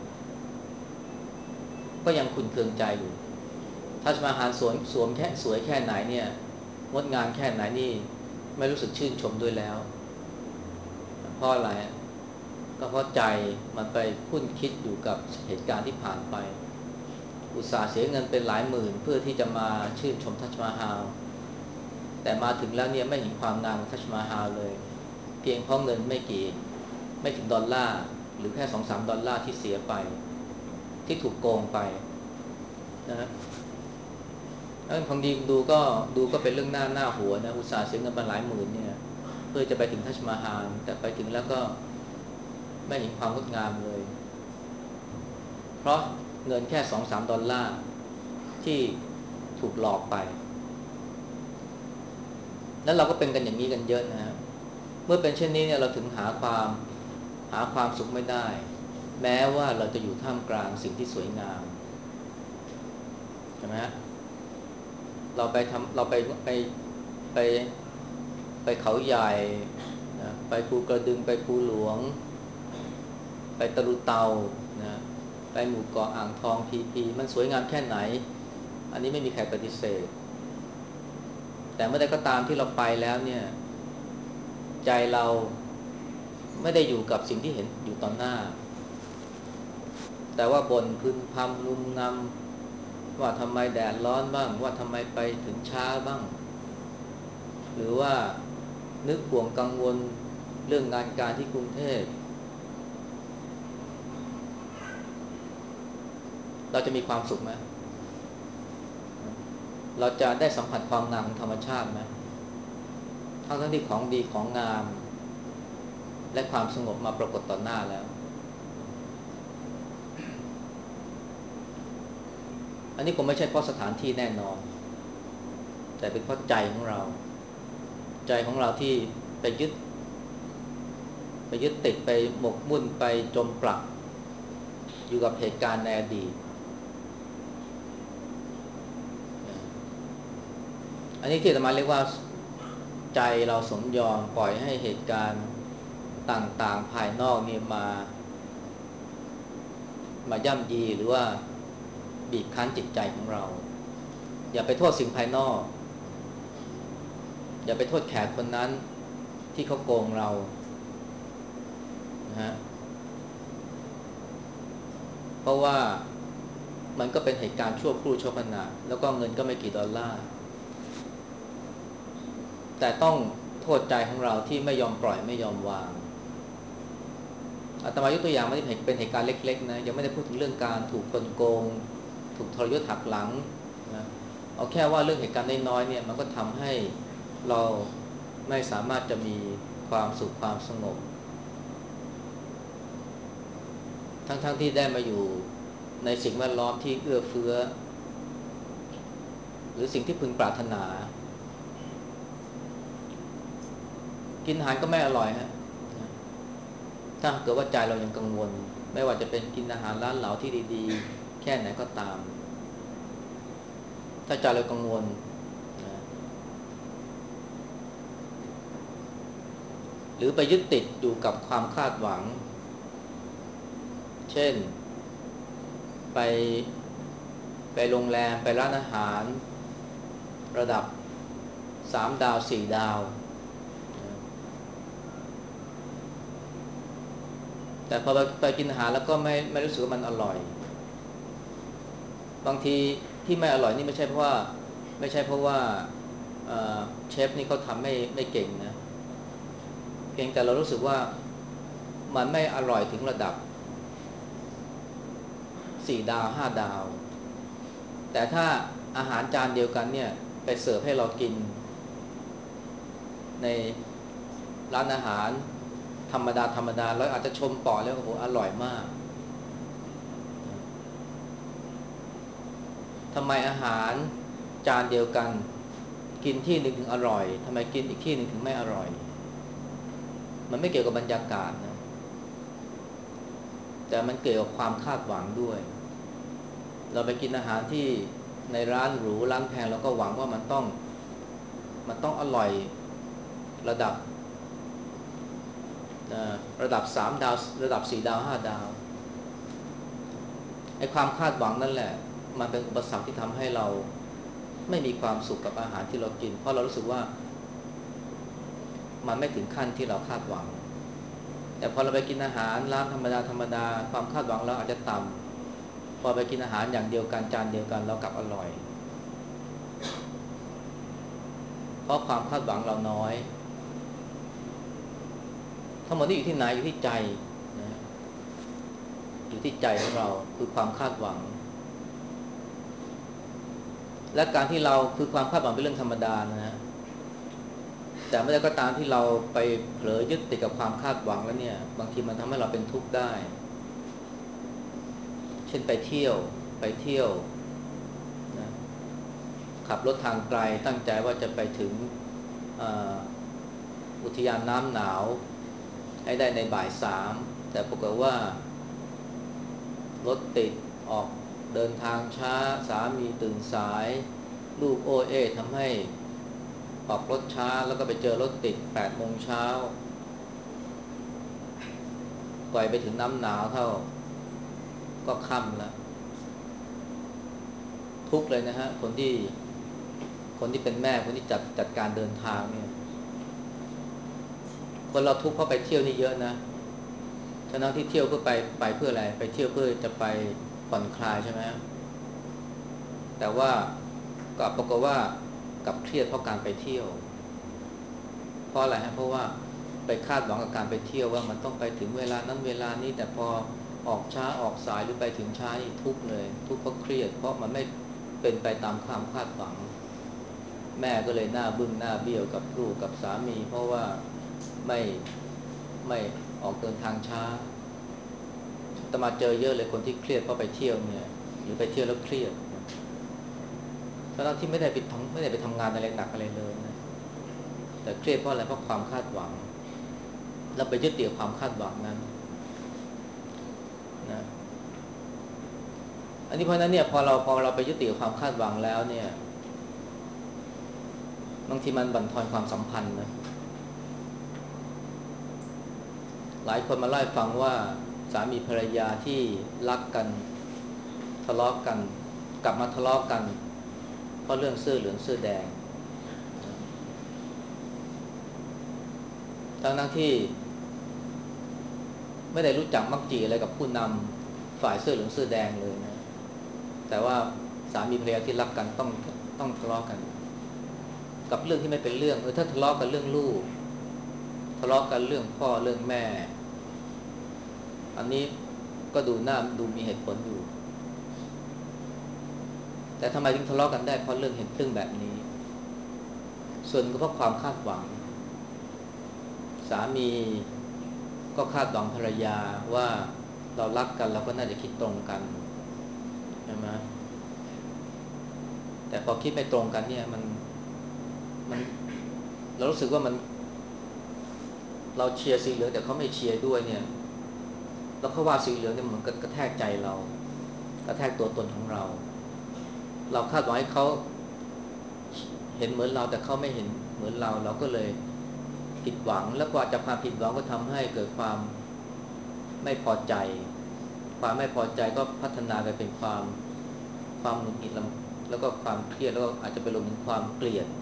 ก็ยังขุ่นเคืองใจอยู่ทัชมาฮาลสวยสวมแค่สวยแค่ไหนเนี่ยงดงามแค่ไหนนี่ไม่รู้สึกชื่นชมด้วยแล้วเพราะอะไรก็เพราะใจมันไปคุ้นคิดอยู่กับเหตุการณ์ที่ผ่านไปอุตส่าห์เสียเงินเป็นหลายหมื่นเพื่อที่จะมาชื่นชมทัชมาฮาลแต่มาถึงแล้วเนี่ยไม่เห็นความงามของทัชมาฮาลเลยเพียงเพราะเงินไม่กี่ไม่ถึงดอลลาร์หรือแค่สองสามดอลลาร์ที่เสียไปที่ถูกโกงไปนะฮะถ้าของดีดูก็ดูก็เป็นเรื่องหน้าหน้าหัวนะอุตส่าห์เสียเงินมาหลายหมื่นเนี่ยเพื่อจะไปถึงทัชมาฮาลแต่ไปถึงแล้วก็ไม่เห็นความงดงามเลยเพราะเงินแค่สองสามดอลลาร์ที่ถูกหลอกไปแล้วเราก็เป็นกันอย่างนี้กันเยอะนะฮะเมื่อเป็นเช่นนี้เนี่ยเราถึงหาความหาความสุขไม่ได้แม้ว่าเราจะอยู่ท่ามกลางสิ่งที่สวยงามใช่ไหมฮะเราไปทำเราไปไปไปไปเขาใหญ่นะไปภูกระดึงไปภูหลวงไปตะลุเตานะไปหมู่เกาะอ่างทองพีพีมันสวยงามแค่ไหนอันนี้ไม่มีใครปฏิเสธแต่เมื่อใดก็ตามที่เราไปแล้วเนี่ยใจเราไม่ได้อยู่กับสิ่งที่เห็นอยู่ต่อหน้าแต่ว่าบ่นพึมพำงุมงำว่าทำไมแดดร้อนบ้างว่าทำไมไปถึงช้าบ้างหรือว่านึกห่วงกังวลเรื่องงานการที่กรุงเทพเราจะมีความสุขไหมเราจะได้สัมผัสความงามของธรรมชาติไหมทั้งทั้งที่ของดีของงามและความสงบมาปรากฏต่อหน้าแล้วอันนี้คงไม่ใช่เพราะสถานที่แน่นอนแต่เป็นเพราะใจของเราใจของเราที่ไปยึดไปยึดติดไปหมกมุ่นไปจมปลักอยู่กับเหตุการณ์ในอดีตอันนี้ที่อาตมาเรียกว่าใจเราสมยอมปล่อยให้เหตุการณ์ต่างๆภายนอกนี่มามาย่ำยีหรือว่าบีบคั้นจิตใจของเราอย่าไปโทษสิ่งภายนอกอย่าไปโทษแขกคนนั้นที่เขาโกงเรานะฮะเพราะว่ามันก็เป็นเหตุการณ์ชั่วครู่ชั่วขณะแล้วก็เงินก็ไม่กี่ดอลลาร์แต่ต้องโทษใจของเราที่ไม่ยอมปล่อยไม่ยอมวางอาตมายกตัวอย่างไม่ได้เป็นเหตุการณ์เล็กๆนะยังไม่ได้พูดถึงเรื่องการถูกคนโกงถูกทรยศหักหลังนะเอาแค่ว่าเรื่องเหตุการณ์น้อยๆเนี่ยมันก็ทำให้เราไม่สามารถจะมีความสุขความสงบทั้งๆ ทที่ได้มาอยู่ในสิ่งแวดล้อมที่เอื้อเฟื้อหรือสิ่งที่พึงปรารถนากินอาหารก็ไม่อร่อยฮะถ้าเกิดว่าใจเรายังกังวลไม่ว่าจะเป็นกินอาหารร้านเหลาที่ดีๆแค่ไหนก็ตามถ้าใจเรากังวลนะหรือไปยึดติดอยู่กับความคาดหวังเช่นไปไปโรงแรมไปร้านอาหารระดับสามดาวสี่ดาวแต่พอไปกินอาหารแล้วก็ไม่ไม่รู้สึกว่ามันอร่อยบางทีที่ไม่อร่อยนี่ไม่ใช่เพราะว่าไม่ใช่เพราะว่าเชฟนี่เขาทำไม่ไม่เก่งนะเพียงแต่เรารู้สึกว่ามันไม่อร่อยถึงระดับสี่ดาวห้าดาวแต่ถ้าอาหารจานเดียวกันเนี่ยไปเสิร์ฟให้เรากินในร้านอาหารธรรมดาธรรมดาแล้วอาจจะชมปอแล้วโอ้โหอร่อยมากทำไมอาหารจานเดียวกันกินที่หนึ่งถึงอร่อยทำไมกินอีกที่หนึ่งถึงไม่อร่อยมันไม่เกี่ยวกับบรรยากาศนะแต่มันเกี่ยวกับความคาดหวังด้วยเราไปกินอาหารที่ในร้านหรูร้านแพงเราก็หวังว่ามันต้องมันต้องอร่อยระดับระดับสามดาวระดับสี่ดาวห้าดาวไอ้ความคาดหวังนั่นแหละมันเป็นอุปสรรคที่ทำให้เราไม่มีความสุขกับอาหารที่เรากินเพราะเรารู้สึกว่ามันไม่ถึงขั้นที่เราคาดหวังแต่พอเราไปกินอาหารร้านธรรมดาธรรมดาความคาดหวังเราอาจจะต่ำพอไปกินอาหารอย่างเดียวกันจานเดียวกันเรากลับอร่อยเพราะความคาดหวังเราน้อยทั้งหมดที่อยู่ที่ไหนอยู่ที่ใจนะอยู่ที่ใจของเราคือความคาดหวังและการที่เราคือความคาดหวังเป็นเรื่องธรรมดานะฮะแต่เมื่อใดก็ตามที่เราไปเผลอยึดติดกับความคาดหวังแล้วเนี่ยบางทีมันทำให้เราเป็นทุกข์ได้เช่นไปเที่ยวไปเที่ยวนะขับรถทางไกลตั้งใจว่าจะไปถึงอุทยานน้ำหนาวให้ได้ในบ่ายสามแต่ปรากฏว่ารถติดออกเดินทางช้าสามีตื่นสายลูกโอเอทำให้ออกรถช้าแล้วก็ไปเจอรถติดแปดโมงเช้ากว่าไปถึงน้ำหนาวเท่าก็ค่ำแล้วทุกเลยนะฮะคนที่คนที่เป็นแม่คนที่จัดจัดการเดินทางเนี่ยคนเราทุกข์เพราะไปเที่ยวนี่เยอะนะฉะนั้นที่เที่ยวเพื่อไปไปเพื่ออะไรไปเที่ยวเพื่อจะไปผ่อนคลายใช่ไหมแต่ว่าก็ปรากฏว่ากับเครียดเพราะการไปเที่ยวเพราะอะไรฮะเพราะว่าไปคาดหวังกับการไปเที่ยวว่ามันต้องไปถึงเวลานั้นเวลานี้แต่พอออกช้าออกสายหรือไปถึงช้านี่ทุกเลยทุกเพราะเครียดเพราะมันไม่เป็นไปตามความคาดหวังแม่ก็เลยหน้าบึ้งหน้าเบี้ยวกับลูกกับสามีเพราะว่าไม่ไม่ออกเดินทางช้าแต่มาเจอเยอะเลยคนที่เครียดเพราะไปเที่ยวเนี่ยหรือไปเที่ยวแล้วเครียดทั้งที่ไม่ได้ไปทำไม่ได้ไปทำงานอะไรหนักอะไรเลยนะแต่เครียดเพราะอะไรเพราะความคาดหวังแล้วไปยึดติดความคาดหวังนั้นนะอันนี้เพราะนั้นเนี่ยพอเราพอเราไปยึดติดความคาดหวังแล้วเนี่ยบางทีมันบั่นทอนความสัมพันธ์นะหลายคนมาเล่าให้ฟังว่าสามีภรรยาที่รักกันทะเลาะกันกลับมาทะเลาะกันเพราะเรื่องเสื้อเหลืองเสื้อแดงทั้งทั้งที่ไม่ได้รู้จักมักจีอะไรกับผู้นฝ่ายเสื้อเหลืองเสื้อแดงเลยนะแต่ว่าสามีภรรยาที่รักกันต้องต้องทะเลาะกันกับเรื่องที่ไม่เป็นเรื่องเออถ้าทะเลาะกันเรื่องลูกทะเลาะกันเรื่องพ่อเรื่องแม่อันนี้ก็ดูน่าดูมีเหตุผลอยู่แต่ทำไมถึงทะเลาะกันได้เพราะเรื่องเห็นเรื่องแบบนี้ส่วนก็เพราะความคาดหวังสามีก็คาดหวังภรรยาว่าเรารักกันเราก็น่าจะคิดตรงกันใช่ไหมแต่พอคิดไม่ตรงกันเนี่ยมันมันเรารู้สึกว่ามันเราเชียร์สีเหลืองแต่เขาไม่เชียร์ด้วยเนี่ยแล้วเขาว่าสีเหลืองเนี่ยมันกระแทกใจเรากระแทกตัวตนของเราเราคาดหวังให้เขาเห็นเหมือนเราแต่เขาไม่เห็นเหมือนเราเราก็เลยผิดหวังแล้วกว่าจากความผิดหวังก็ทำให้เกิดความไม่พอใจความไม่พอใจก็พัฒนาไปเป็นความความหงุดหงิดแล้วก็ความเครียดแล้วก็อาจจะไปรวมถึงความเกลียด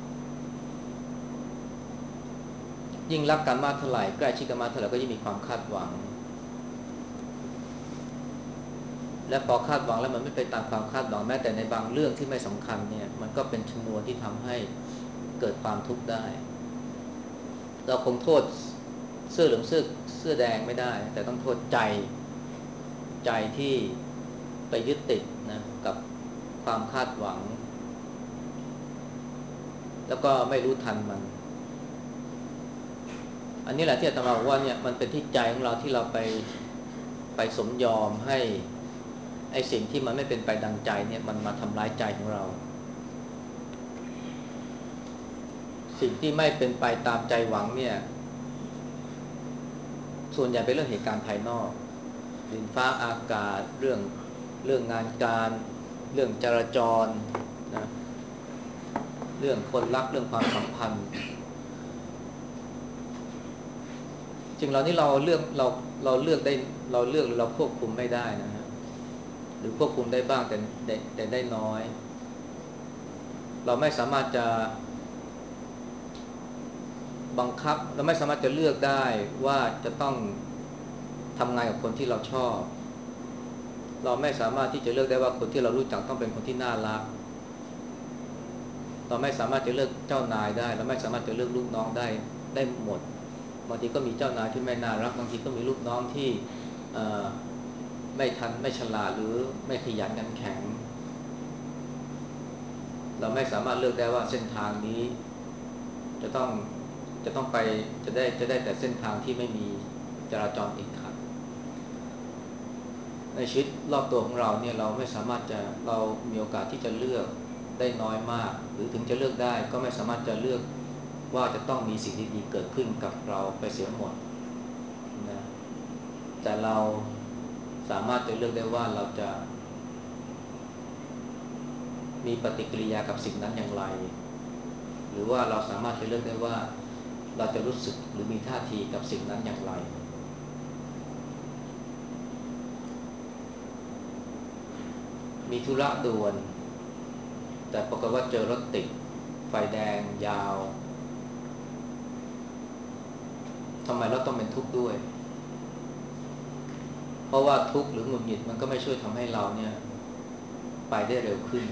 ยิ่งรักกันมากเท่าไหร่ใกล้ชิดกันมากเท่าไหร่ก็ยิ่งมีความคาดหวังและพอคาดหวังแล้วมันไม่ไปตามความคาดหวังแม้แต่ในบางเรื่องที่ไม่สำคัญเนี่ยมันก็เป็นชนวนที่ทำให้เกิดความทุกข์ได้เราคงโทษเสื้อเหลืองเสื้อเสื้อแดงไม่ได้แต่ต้องโทษใจใจที่ไปยึดติดนะกับความคาดหวังแล้วก็ไม่รู้ทันมันอันนี้แหละที่อาตมาบอกว่าเนี่ยมันเป็นที่ใจของเราที่เราไปไปสมยอมให้ไอ้สิ่งที่มันไม่เป็นไปดังใจเนี่ยมันมาทำร้ายใจของเราสิ่งที่ไม่เป็นไปตามใจหวังเนี่ยส่วนใหญ่เป็นเรื่องเหตุการณ์ภายนอกดินฟ้าอากาศเรื่องเรื่องงานการเรื่องจราจรนะเรื่องคนรักเรื่องความสัมพันธ์จริงเรานี่เราเลือกเราเราเลือกได้เราเลือกหรือเราควบคุมไม่ได้นะฮะหรือควบคุมได้บ้างแต่แต่แต่ได้น้อยเราไม่สามารถจะบังคับเราไม่สามารถจะเลือกได้ว่าจะต้องทำงานกับคนที่เราชอบเราไม่สามารถที่จะเลือกได้ว่าคนที่เรารู้จักต้องเป็นคนที่น่ารักเราไม่สามารถจะเลือกเจ้านายได้เราไม่สามารถจะเลือกลูกน้องได้ได้หมดบางทีก็มีเจ้านายที่ไม่น่ารักบางทีก็มีลูกน้องที่ไม่ทันไม่ฉลาดหรือไม่ขยันขันแข็งเราไม่สามารถเลือกได้ว่าเส้นทางนี้จะต้องจะต้องไปจะได้จะได้แต่เส้นทางที่ไม่มีจราจรติดขัดในชีวิตรอบตัวของเราเนี่ยเราไม่สามารถจะเรามีโอกาสที่จะเลือกได้น้อยมากหรือถึงจะเลือกได้ก็ไม่สามารถจะเลือกว่าจะต้องมีสิ่งดีๆเกิดขึ้นกับเราไปเสียหมดนะแต่เราสามารถจะเลือกได้ว่าเราจะมีปฏิกิริยากับสิ่งนั้นอย่างไรหรือว่าเราสามารถจะเลือกได้ว่าเราจะรู้สึกหรือมีท่าทีกับสิ่งนั้นอย่างไรมีธุระด่วนแต่ปรากฏว่าเจอรถติดไฟแดงยาวทำไมเราต้องเป็นทุกข์ด้วยเพราะว่าทุกข์หรือหงุดหงิดมันก็ไม่ช่วยทำให้เราเนี่ยไปได้เร็วขึ้น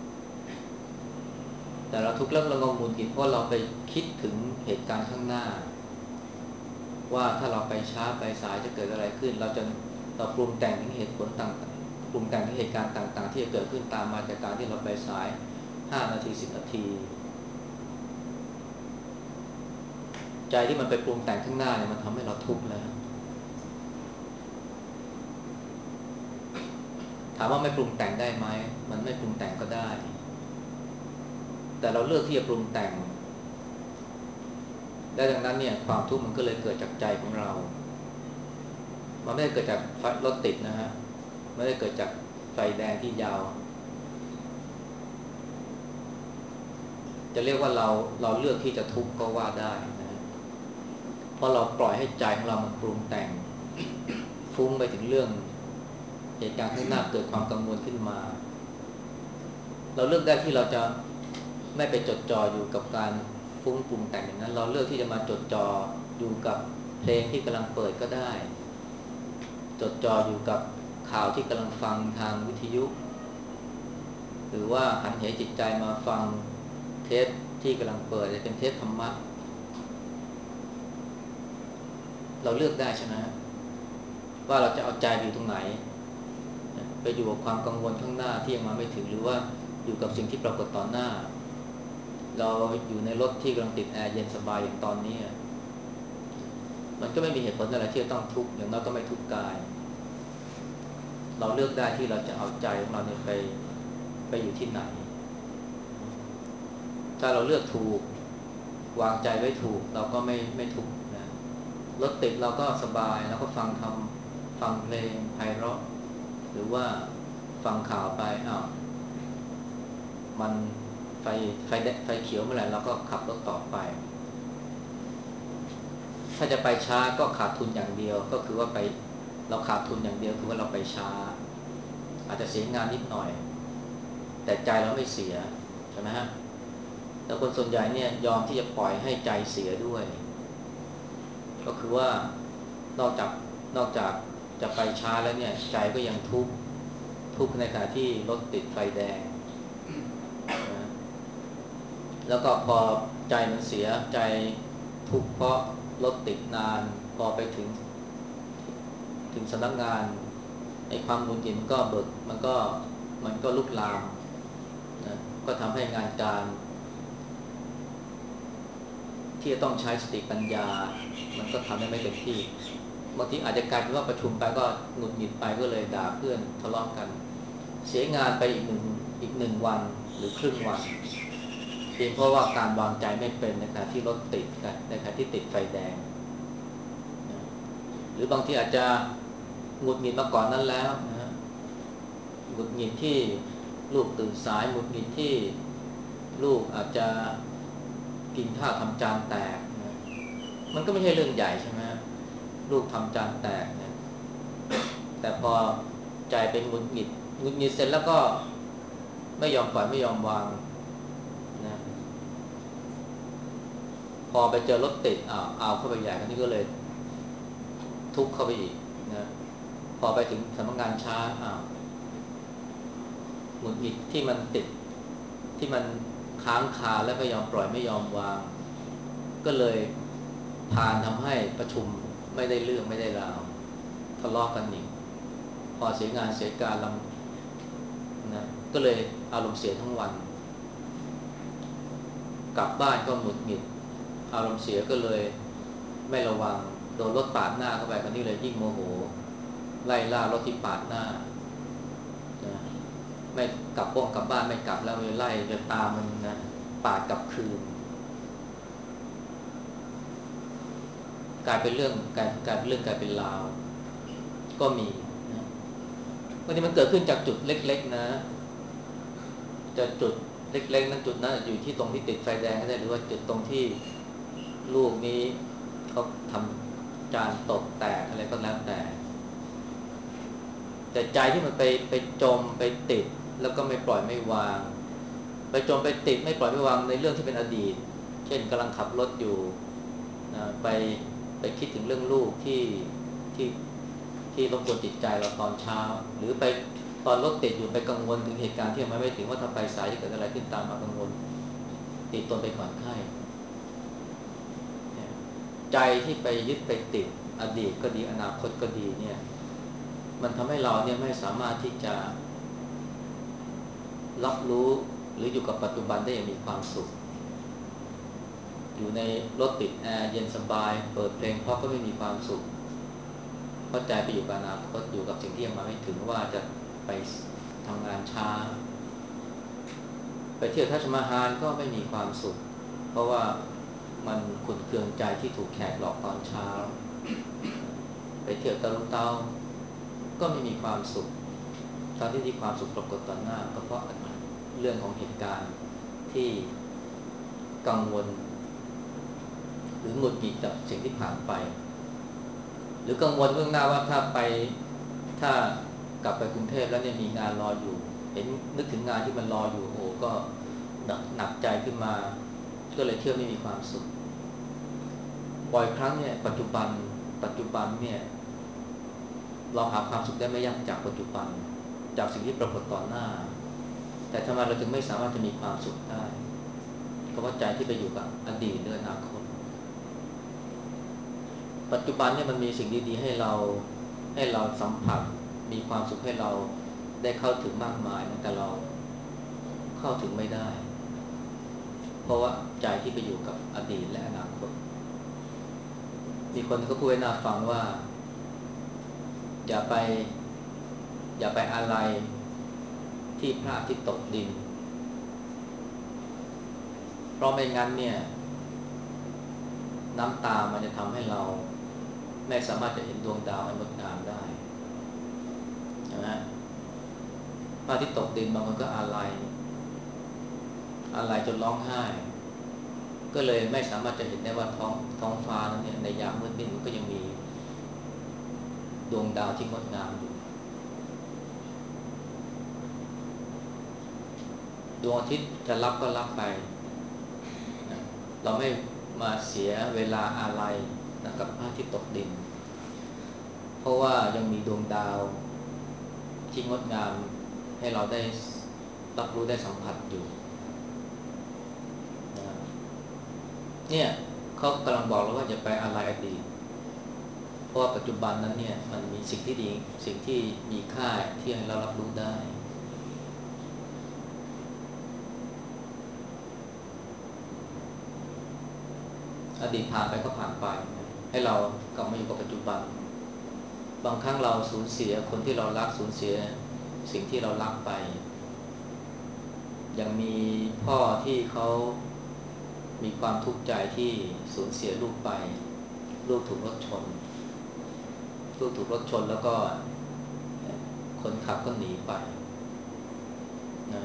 แต่เราทุกข์แล้วเรางหงุดหงิดเพราะเราไปคิดถึงเหตุการณ์ข้างหน้าว่าถ้าเราไปช้าไปสายจะเกิดอะไรขึ้นเราจะเราปรุงแต่งถึงเหตุผลต่างๆปรุงแต่งถึงเหตุการณ์ต่างๆที่จะเกิดขึ้นตามมาจากการที่เราไปสายห้านาทีสิบนาทีใจที่มันไปปรุงแต่งข้างหน้าเนี่ยมันทำให้เราทุกข์แล้วถามว่าไม่ปรุงแต่งได้ไหมมันไม่ปรุงแต่งก็ได้แต่เราเลือกที่จะปรุงแต่งและดังนั้นเนี่ยความทุกข์มันก็เลยเกิดจากใจของเรามันไม่ได้เกิดจากรถติดนะฮะไม่ได้เกิดจากไฟแดงที่ยาวจะเรียกว่าเราเราเลือกที่จะทุกข์ก็ว่าได้นะเพราะเราปล่อยให้ใจของเรามันปรุงแต่งฟุ้งไปถึงเรื่องเหตุการณ์ข้างหน้าเกิดความกังวลขึ้นมาเราเลือกได้ที่เราจะไม่ไปจดจ่ออยู่กับการฟุ้งปรุงแต่งอย่างนั้นเราเลือกที่จะมาจดจ่ออยู่กับเพลงที่กำลังเปิดก็ได้จดจ่ออยู่กับข่าวที่กำลังฟังทางวิทยุหรือว่าหันเหจิตใจมาฟังเทปที่กำลังเปิดเป็นเทปธรรมะเราเลือกได้ใช่ไหมว่าเราจะเอาใจไปอยู่ตรงไหนไปอยู่กับความกังวลข้างหน้าที่ยังมาไม่ถึงหรือว่าอยู่กับสิ่งที่ปรากฏต่อหน้าเราอยู่ในรถที่กำลังติดแอร์เย็นสบายอย่างตอนนี้มันก็ไม่มีเหตุผลอะไรที่จะต้องทุกข์อย่างน้อยก็ไม่ทุกข์กายเราเลือกได้ที่เราจะเอาใจของเราเนี่ยไปไปอยู่ที่ไหนถ้าเราเลือกถูกวางใจไว้ถูกเราก็ไม่ไม่ทุกข์นะรถติดเราก็สบายแล้วก็ฟังทำฟังเพลงไพเราะหรือว่าฟังข่าวไปอ้าวมันไฟไฟแดงไฟเขียวเมื่อไหร่เราก็ขับรถต่อไปถ้าจะไปช้าก็ขาดทุนอย่างเดียวก็คือว่าไปเราขาดทุนอย่างเดียวคือว่าเราไปช้าอาจจะเสียงานนิดหน่อยแต่ใจเราไม่เสียใช่ไหมฮะแต่คนส่วนใหญ่เนี่ยยอมที่จะปล่อยให้ใจเสียด้วยก็คือว่านอกจากนอกจากจะไปช้าแล้วเนี่ยใจก็ยังทุกข์ทุกข์ในขณะที่รถติดไฟแดงนะแล้วก็พอใจมันเสียใจทุกข์เพราะรถติดนานพอไปถึงถึงสำนักงานไอ้ความหงุดหงิดมันก็เบิกมันก็มันก็ลุกลามนะก็ทำให้งานการที่จะต้องใช้สติปัญญามันก็ทำได้ไม่เต็มที่บางทีอาจจะกลายเป็นว่าประชุมไปก็หงุดหงิดไปก็เลยด่าเพื่อนทะเลาะกันเสียงานไปอีกหนึ่งอีกหนึ่งวันหรือครึ่งวันเพียงเพราะว่าการวางใจไม่เป็นในขณะที่รถติดกันในขณะที่ติดไฟแดงหรือบางทีอาจจะหงุดหงิดมาก่อนนั้นแล้วนะหงุดหงิดที่ลูกตื่นสายหงุดหงิดที่ลูกอาจจะกินข้าวทำจานแตกนะมันก็ไม่ใช่เรื่องใหญ่ใช่ไหมลูกทำจานแตกเนี่ยแต่พอใจเป็นหงุดหงิดหงุดหงิดเสร็จแล้วก็ไม่ยอมปล่อยไม่ยอมวางนะพอไปเจอรถติดอ้าวเอาเข้าไปใหญ่กันนี่ก็เลยทุกข์เข้าไปอีกนะพอไปถึงสำนักงานช้าอ้าวหงุดหงิดที่มันติดที่มันค้างคาและไม่ยอมปล่อยไม่ยอมวางก็เลยพานทำให้ประชุมไม่ได้เรื่องไม่ได้ราวทะเลาะกันอีกพอเสียงานเสียการลำนะก็เลยอารมณ์เสียทั้งวันกลับบ้านก็หงุดหงิดอารมณ์เสียก็เลยไม่ระวังโดนรถปาดหน้าเข้าไปคนนี้เลยยิ่งโมโหไล่ล่ารถที่ปาดหน้านะไม่กลับบ้งกลับบ้านไม่กลับแล้วเลยไล่จะตามมันนะปาดกลับคืนกลายเป็นเรื่องกลายกลายเป็นเรื่องกลายเป็นราวก็มีนะวันนี้มันเกิดขึ้นจากจุดเล็กๆนะจะจุดเล็กๆนั้นจุดนั้นอยู่ที่ตรงที่ติดไฟแดงก็ได้หรือว่าจุดตรงที่ลูกนี้เขาทำจานตกแตกอะไรก็แล้วแต่แต่ใจที่มันไปไปจมไปติดแล้วก็ไม่ปล่อยไม่วางไปจมไปติดไม่ปล่อยไม่วางในเรื่องที่เป็นอดีตเช่นกำลังขับรถอยู่นะไปไปคิดถึงเรื่องลูกที่ที่ที่รบกวนจิตใจเราตอนเช้าหรือไปตอนรถติดอยู่ไปกังวลถึงเหตุการณ์ที่ยังไม่ถึงว่าถ้าไปสายจะเกิดอะไรขึ้นตามมากังวลติดตนไปก่อนไข้ใจที่ไปยึดไปติดอดีตก็ดีอนาคตก็ดีเนี่ยมันทำให้เราเนี่ยไม่สามารถที่จะรับรู้หรืออยู่กับปัจจุบันได้อย่างมีความสุขอยู่ในรถติดแอร์เย็นสบายเปิดเพลงเพราะก็ไม่มีความสุขเพราะใจไปอยู่กับอนาคตอยู่กับสิ่งที่ยังมาไม่ถึงว่าจะไปทำงานช้าไปเที่ยวทัชมาฮาลก็ไม่มีความสุขเพราะว่ามันขุ่นเคืองใจที่ถูกแขกหลอกตอนเช้าไปเที่ยวตะลุเตาก็ไม่มีความสุขตอนที่ที่ความสุขปรากฏต่อหน้าก็เพราะเรื่องของเหตุการณ์ที่กังวลหรือหงุดหงิดกับสิ่งที่ผ่านไปหรือกังวลเรื่องหน้าว่าถ้าไปถ้ากลับไปกรุงเทพแล้วเนี่ยมีงานรออยู่เห็นนึกถึงงานที่มันรออยู่โอ้ก็หนักหนักใจขึ้นมาก็เลยเที่ยวไม่มีความสุขบ่อยครั้งเนี่ยปัจจุบันปัจจุบันเนี่ยเราหาความสุขได้ไม่ยากจากปัจจุบันจากสิ่งที่ปรากฏต่อหน้าแต่ทำไมเราจึงไม่สามารถจะมีความสุขได้เพราะว่าใจที่ไปอยู่กับอดีตหรืออนาคตปัจจุบันเนี่ยมันมีสิ่งดีๆให้เราให้เราสัมผัสมีความสุขให้เราได้เข้าถึงมากมายนะแต่เราเข้าถึงไม่ได้เพราะว่าใจที่ไปอยู่กับอดีตและอนาคตมีคนก็พูดให้น่าฟังว่าอย่าไปอย่าไปอะไรที่พระอาทิตย์ตกดินเพราะไม่งั้นเนี่ยน้ำตามันจะทำให้เราไม่สามารถจะเห็นดวงดาวอันงดงามได้ใช่ไหมพระอาทิตย์ตกดินบางคนก็อะไรอะไรจนร้องไห้ก็เลยไม่สามารถจะเห็นได้ว่าท้องท้องฟ้านั้นเนี่ยในยามมืดมิดมันก็ยังมีดวงดาวที่งดงามอยู่ดวงอาทิตย์จะรับก็รับไปนะเราไม่มาเสียเวลาอะไรนะกับพระอาทิตย์ตกดินเพราะว่ายังมีดวงดาวที่งดงามให้เราได้รับรู้ได้สัมผัสอยู่นะเนี่ยเขากำลังบอกเราว่าอย่าไปอะไรอดีตเพราะว่าปัจจุบันนั้นเนี่ยมันมีสิ่งที่ดีสิ่งที่มีค่าที่ให้เรารับรู้ได้อดีตผ่านไปก็ผ่านไปให้เรากลับมาอยู่กับปัจจุบันบางครั้งเราสูญเสียคนที่เรารักสูญเสียสิ่งที่เรารักไปยังมีพ่อที่เขามีความทุกข์ใจที่สูญเสียลูกไปลูกถูกรถชนลูกถูกรถชนแล้วก็คนขับก็หนีไปนะ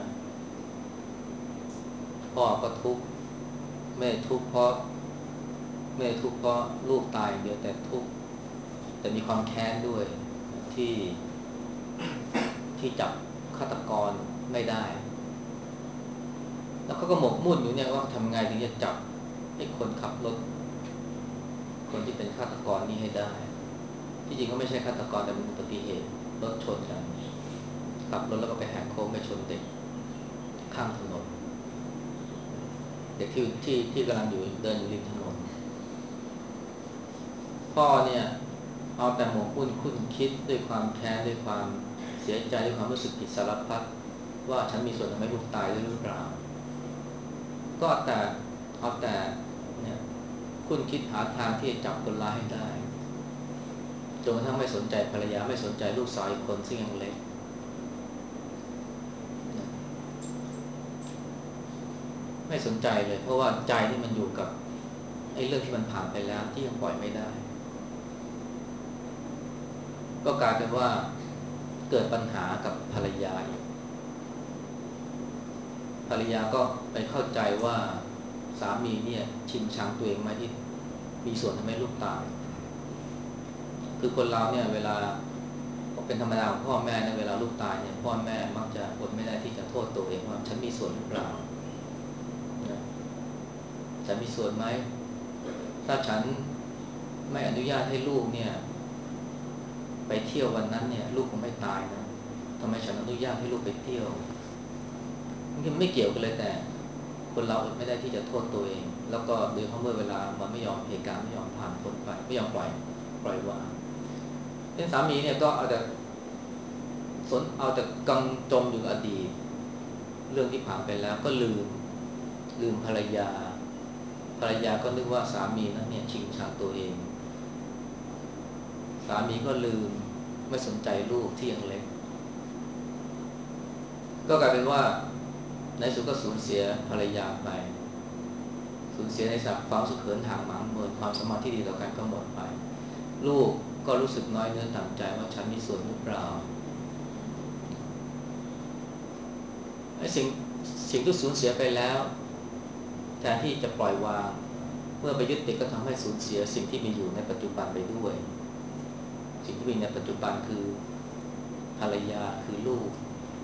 พ่อก็ทุกข์แม่ทุกข์เพราะแม่ทุกข์เพราะลูกตายเดียวแต่ทุกข์แต่มีความแค้นด้วยที่ที่จับฆาตกรไม่ได้แล้วเขาก็หมกมุ่นอยู่เนี่ยว่าทำไงถึงจะจับไอ้คนขับรถคนที่เป็นฆาตกรนี่ให้ได้ที่จริงก็ไม่ใช่ฆาตกรแต่เป็นอุบัติเหตุรถชนกันขับรถแล้วก็ไปแหกโค้งไปชนเด็กข้างถนนเด็กที่ที่ที่กำลังอยู่เดินอยู่ริมถนนพ่อเนี่ยเอาแต่หมกมุ่นคุ้นคิดด้วยความแค้นด้วยความเสียใจด้วยความรู้สึกผิดสารพัดว่าฉันมีส่วนทำให้ลูกตายด้วยหรือเปล่าก็แต่เอาแต่เนี่ยคุ้นคิดหาทางที่จะจับคนร้ายให้ได้จนกระทั่งไม่สนใจภรรยาไม่สนใจลูกสาวอีกคนซึ่งยังเล็กไม่สนใจเลยเพราะว่าใจที่มันอยู่กับไอ้เรื่องที่มันผ่านไปแล้วที่ยังปล่อยไม่ได้ก็กลายเป็นว่าเกิดปัญหากับภรรยาอีกภรรยาก็ไปเข้าใจว่าสามีเนี่ยชิงชังตัวเองมาที่มีส่วนทำให้ลูกตายคือคนเราเนี่ยเวลาเป็นธรรมดาของพ่อแม่นะเวลาลูกตายเนี่ยพ่อแม่มักจะอดไม่ได้ที่จะโทษตัวเองว่าฉันมีส่วนหรือเปล่านะฉันมีส่วนไหมถ้าฉันไม่อนุญาตให้ลูกเนี่ยไปเที่ยววันนั้นเนี่ยลูกคงไม่ตายนะทำไมฉันอนุญาตให้ลูกไปเที่ยวมันไม่เกี่ยวกันเลยแต่คนเราอดไม่ได้ที่จะโทษตัวเองแล้วก็โดยเฉพาะเมื่อเวลามันไม่ยอมเหตุการณ์ไม่ยอมผ่านพ้นไปไม่ยอมปล่อยปล่อยวางเป็นสามีเนี่ยก็เอาแต่สนเอาแต่กังจมอยู่กับอดีตเรื่องที่ผ่านไปแล้วก็ลืมลืมภรรยาภรรยาก็นึกว่าสามีนั้นเนี่ยชิงชังตัวเองสามีก็ลืมไม่สนใจลูกที่ยังเล็กก็กลายเป็นว่าในสุดก็สูญเสียภรรยาไปสูญเสียในสักความสุขเขินห่างหมางเมินความสมาธิดีต่อกันก็หมดไปลูกก็รู้สึกน้อยเนื้อต่ำใจว่าฉันมีส่วนหรือเปล่าไอ้สิ่งสิ่งที่สูญเสียไปแล้วแทนที่จะปล่อยวางเมื่อไปยึดติดก็ทำให้สูญเสียสิ่งที่มีอยู่ในปัจจุบันไปด้วยสิ่งที่มีในปัจจุบันคือภรรยาคือลูก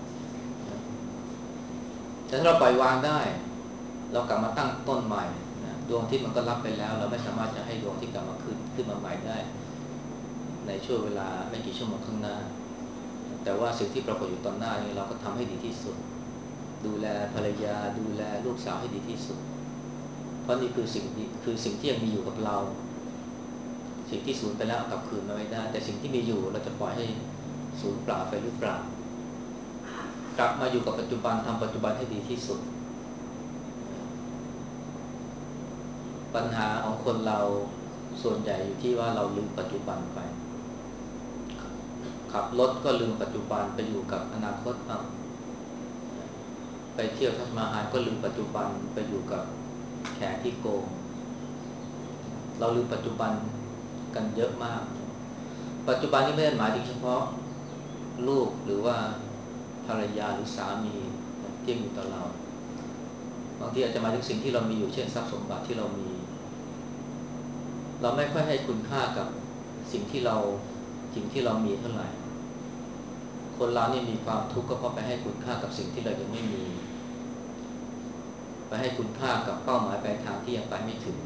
แต่ถ้าเราปล่อยวางได้เรากลับมาตั้งต้นใหม่นะดวงที่มันก็รับไปแล้วเราไม่สามารถจะให้ดวงที่กลับมาขึ้นขึ้นมาใหม่ได้ในช่วงเวลาไม่กี่ชั่วโมงข้างหน้าแต่ว่าสิ่งที่ปรากฏอยู่ตอนหน้านี้เราก็ทำให้ดีที่สุดดูแลภรรยาดูแลลูกสาวให้ดีที่สุดเพราะนี่คือสิ่งที่คือสิ่งที่ยังมีอยู่กับเราสิ่งที่สูญไปแล้วเอากลับคืนมาไม่ได้แต่สิ่งที่มีอยู่เราจะปล่อยให้สูญเปล่าไปหรือเปล่ากลับมาอยู่กับปัจจุบันทำปัจจุบันให้ดีที่สุดปัญหาของคนเราส่วนใหญ่อยู่ที่ว่าเราลืมปัจจุบันไปขับรถก็ลืมปัจจุบันไปอยู่กับอนาคตเอาไปเที่ยวทัศมาหารก็ลืมปัจจุบันไปอยู่กับแขกที่โกงเราลืมปัจจุบันกันเยอะมากปัจจุบันนี่ไม่ได้หมายถึงเฉพาะลูกหรือว่าภรรยาหรือสามีที่อยู่ต่อเราบางทีอาจจะหมายถึงสิ่งที่เรามีอยู่เช่นทรัพย์สมบัติที่เรามีเราไม่ค่อยให้คุณค่ากับสิ่งที่เราสิ่งที่เรามีเท่าไหร่คนเรานี่มีความทุกข์ก็เพราะไปให้คุณค่ากับสิ่งที่เรายังไม่มีไปให้คุณค่ากับเป้าหมายปลายทางที่ยังไปไม่ถึง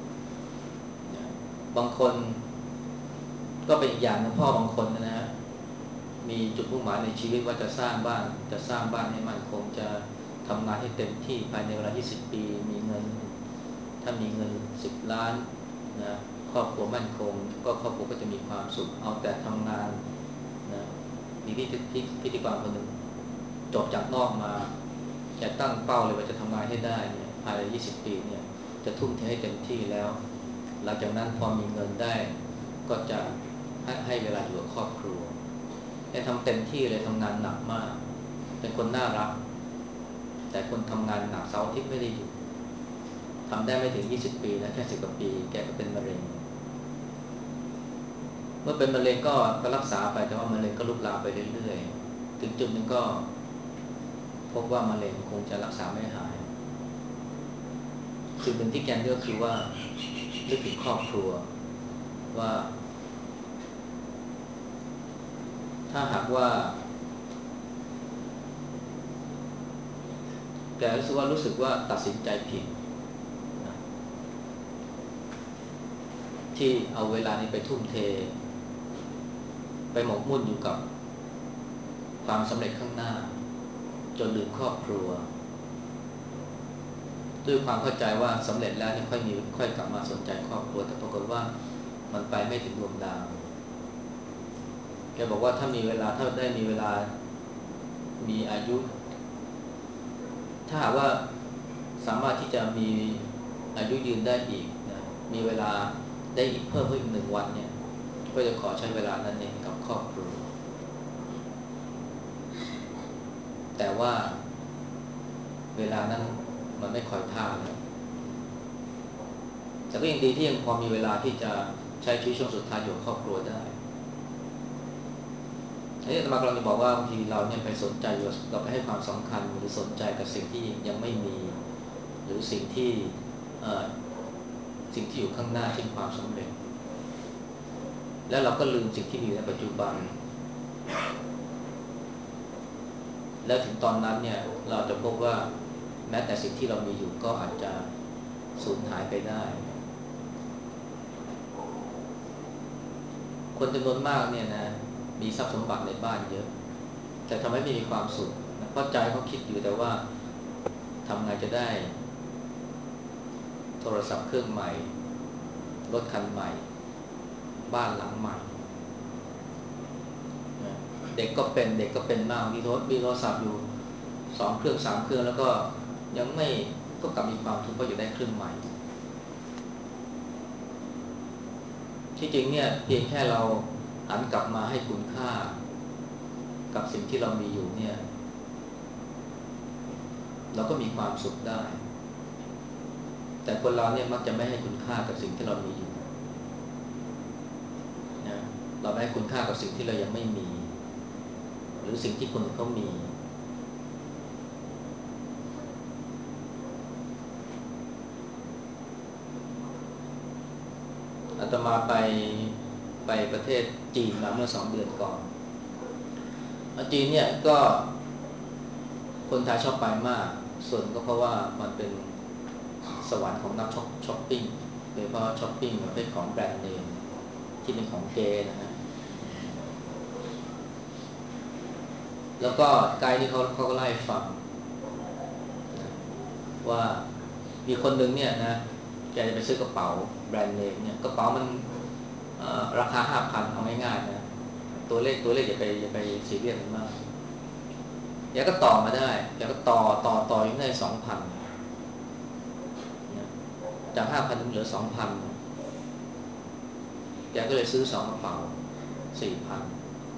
บางคนก็เป็นอีกอย่างนะพ่อบางคนนะฮะมีจุดมุ่งหมายในชีวิตว่าจะสร้างบ้านจะสร้างบ้านให้มั่นคงจะทำงานให้เต็มที่ภายในเวลายี่สิบปีมีเงินถ้ามีเงินสิบล้านนะครอบครัวมั่นคงก็ครอบครัวก็จะมีความสุขเอาแต่ทำงานนะมีพิธีพิธีกรคนหนึ่งจบจากนอกมาแกตั้งเป้าเลยว่าจะทำงานให้ได้เนี่ยภายในยี่สิบปีเนี่ยจะทุ่มเทให้เต็มที่แล้วหลังจากนั้นพอมีเงินได้ก็จะให้ให้เวลาอยู่กับครอบครัวแกทำเต็มที่เลยทำงานหนักมากเป็นคนน่ารักแต่คนทำงานหนักเสาร์อาทิตย์ไม่ได้หยุดทำได้ไม่ถึงยี่สิบปีนะแค่สิบกว่าปีแกก็เป็นมะเร็งเมื่อเป็นมะเร็งก็ก็รักษาไปแต่ว่ามะเร็งก็ลุกลามไปเรื่อยๆถึงจุดหนึ่งก็พบว่ามะเร็งคงจะรักษาไม่หายสิ่งหนึ่งที่แกเลือกคือว่านึกถึงครอบครัวว่าถ้าหากว่าแกรู้สึกว่ารู้สึกว่าตัดสินใจผิดนะที่เอาเวลานี้ไปทุ่มเทไปหมกมุ่นอยู่กับความสำเร็จข้างหน้าจนลืมครอบครัวด้วยความเข้าใจว่าสำเร็จแล้วนี่ค่อยมีค่อยกลับมาสนใจครอบครัวแต่ปรากฏว่ามันไปไม่ถึงดวงดาวแกบอกว่าถ้ามีเวลาถ้าได้มีเวลามีอายุถ้าหากว่าสามารถที่จะมีอายุยืนได้อีกนะมีเวลาได้อีกเพิ่มเพิ่มอีกหนึ่งวันเนี่ยก็จะขอใช้เวลานั้นเองกับครอบครัวแต่ว่าเวลานั้นมันไม่คอยท่าแล้วแต่ก็ยังดีที่ยังพอมีเวลาที่จะใช้ชีวิตช่วงสุดท้ายอยู่กับครอบครัวได้อันนี้อาตมากำลังจะบอกว่าบางทีเราเนี่ยไปสนใจเราไปให้ความสำคัญหรือสนใจกับสิ่งที่ยังไม่มีหรือสิ่งที่สิ่งที่อยู่ข้างหน้าเช่นความสำเร็จแล้วเราก็ลืมสิ่งที่มีในปัจจุบันแล้วถึงตอนนั้นเนี่ยเราจะพบว่าแม้แต่สิ่งที่เรามีอยู่ก็อาจจะสูญหายไปได้คนจำนวนมากเนี่ยนะมีทรัพย์สมบัติในบ้านเยอะแต่ทำให้ไม่มีความสุขนะเพราะใจเขาคิดอยู่แต่ว่าทำไงจะได้โทรศัพท์เครื่องใหม่รถคันใหม่บ้านหลังใหม่นะเด็กก็เป็นเด็กก็เป็นมากมีโทรมีโทรศัพท์อยู่สองเครื่องสามเครื่องแล้วก็ยังไม่ก็กลับมีความทุกข์เพราะอยู่ได้เครื่องใหม่ที่จริงเนี่ยเพียงแค่เราหันกลับมาให้คุณค่ากับสิ่งที่เรามีอยู่เนี่ยเราก็มีความสุขได้แต่คนเราเนี่ยมักจะไม่ให้คุณค่ากับสิ่งที่เรามีอยู่นะเราไม่ให้คุณค่ากับสิ่งที่เรายังไม่มีหรือสิ่งที่คนอื่นเขามีอาตมาไปไปประเทศจีนมาเมื่อสองเดือนก่อนจีนเนี่ยก็คนไทยชอบไปมากส่วนก็เพราะว่ามันเป็นสวรรค์ของนักช้อปปิ้งโดยเฉพาะช้อปปิ้งประเภทของแบรนด์เนมที่เป็นของเกนะฮะแล้วก็ไกด์นี่เขาเขาก็ไล่ฟังนะว่ามีคนหนึ่งเนี่ยนะแกจะไปซื้อกระเป๋าแบรนด์เนมเนี่ยกระเป๋ามันราคาห้าพันเอาง่ายๆนะตัวเลขตัวเลขอย่าไปอย่าไปซีเรียสมันมากแกก็ต่อมาได้แกก็ต่อต่อต่อยังได้สองพันจากห้าพันเหลือสองพันแกก็เลยซื้อสองกระเป๋าสี่พัน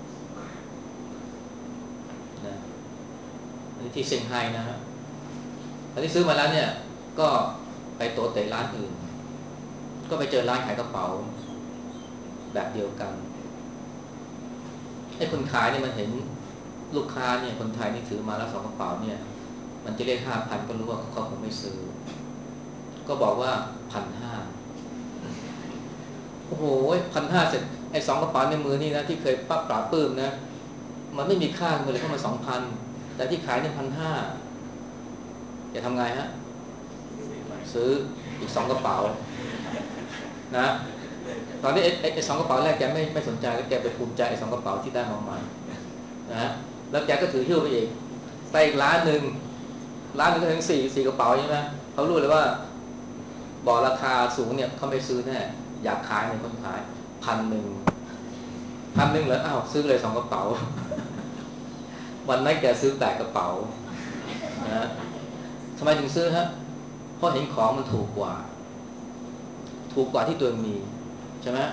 นะอันนี้ที่เซี่ยงไฮ้นะฮะอันนี้ซื้อมาแล้วเนี่ยก็ไปโตเตะร้านอื่นก็ไปเจอร้านขายกระเป๋าแบบเดียวกันไอ้คนขายเนี่ยมันเห็นลูกค้าเนี่ยคนไทยนี่ถือมาแล้วสองกระเป๋าเนี่ยมันจะเรียกห้าพันก็รู้ว่าเขาคงไม่ซื้อก็บอกว่าพันห้าโอ้โหพันห้าเสร็จไอ้สองกระเป๋าในมือนี่นะที่เคยปั๊บปราบปลื้มนะมันไม่มีค่าเลยเข้ามาสองพันแต่ที่ขายเนี่ยพันห้าจะทำไงฮะซื้ออีกสองกระเป๋านะตอนนี้ไอ้ไอ้สองกระเป๋าแรกแกไม่ไม่สนใจแล้วแกไปภูมิใจไอ้สองกระเป๋าที่ได้มาใหม่นะแล้วแกก็ถือหิ้วไปอีกไปอีกร้านหนึ่งร้านหนึ่งก็ถึงสี่สี่กระเป๋าใช่ไหมเขารู้เลยว่าบอกราคาสูงเนี่ยเขาไม่ซื้อแน่อยากขายในคนขายพันหนึ่งพันหนึ่งเหรออ้าวซื้อเลยสองกระเป๋าวันนั้นแกซื้อแปดกระเป๋านะทำไมถึงซื้อฮะเพราะเห็นของมันถูกกว่าถูกกว่าที่ตัวเองมีใช่ไหม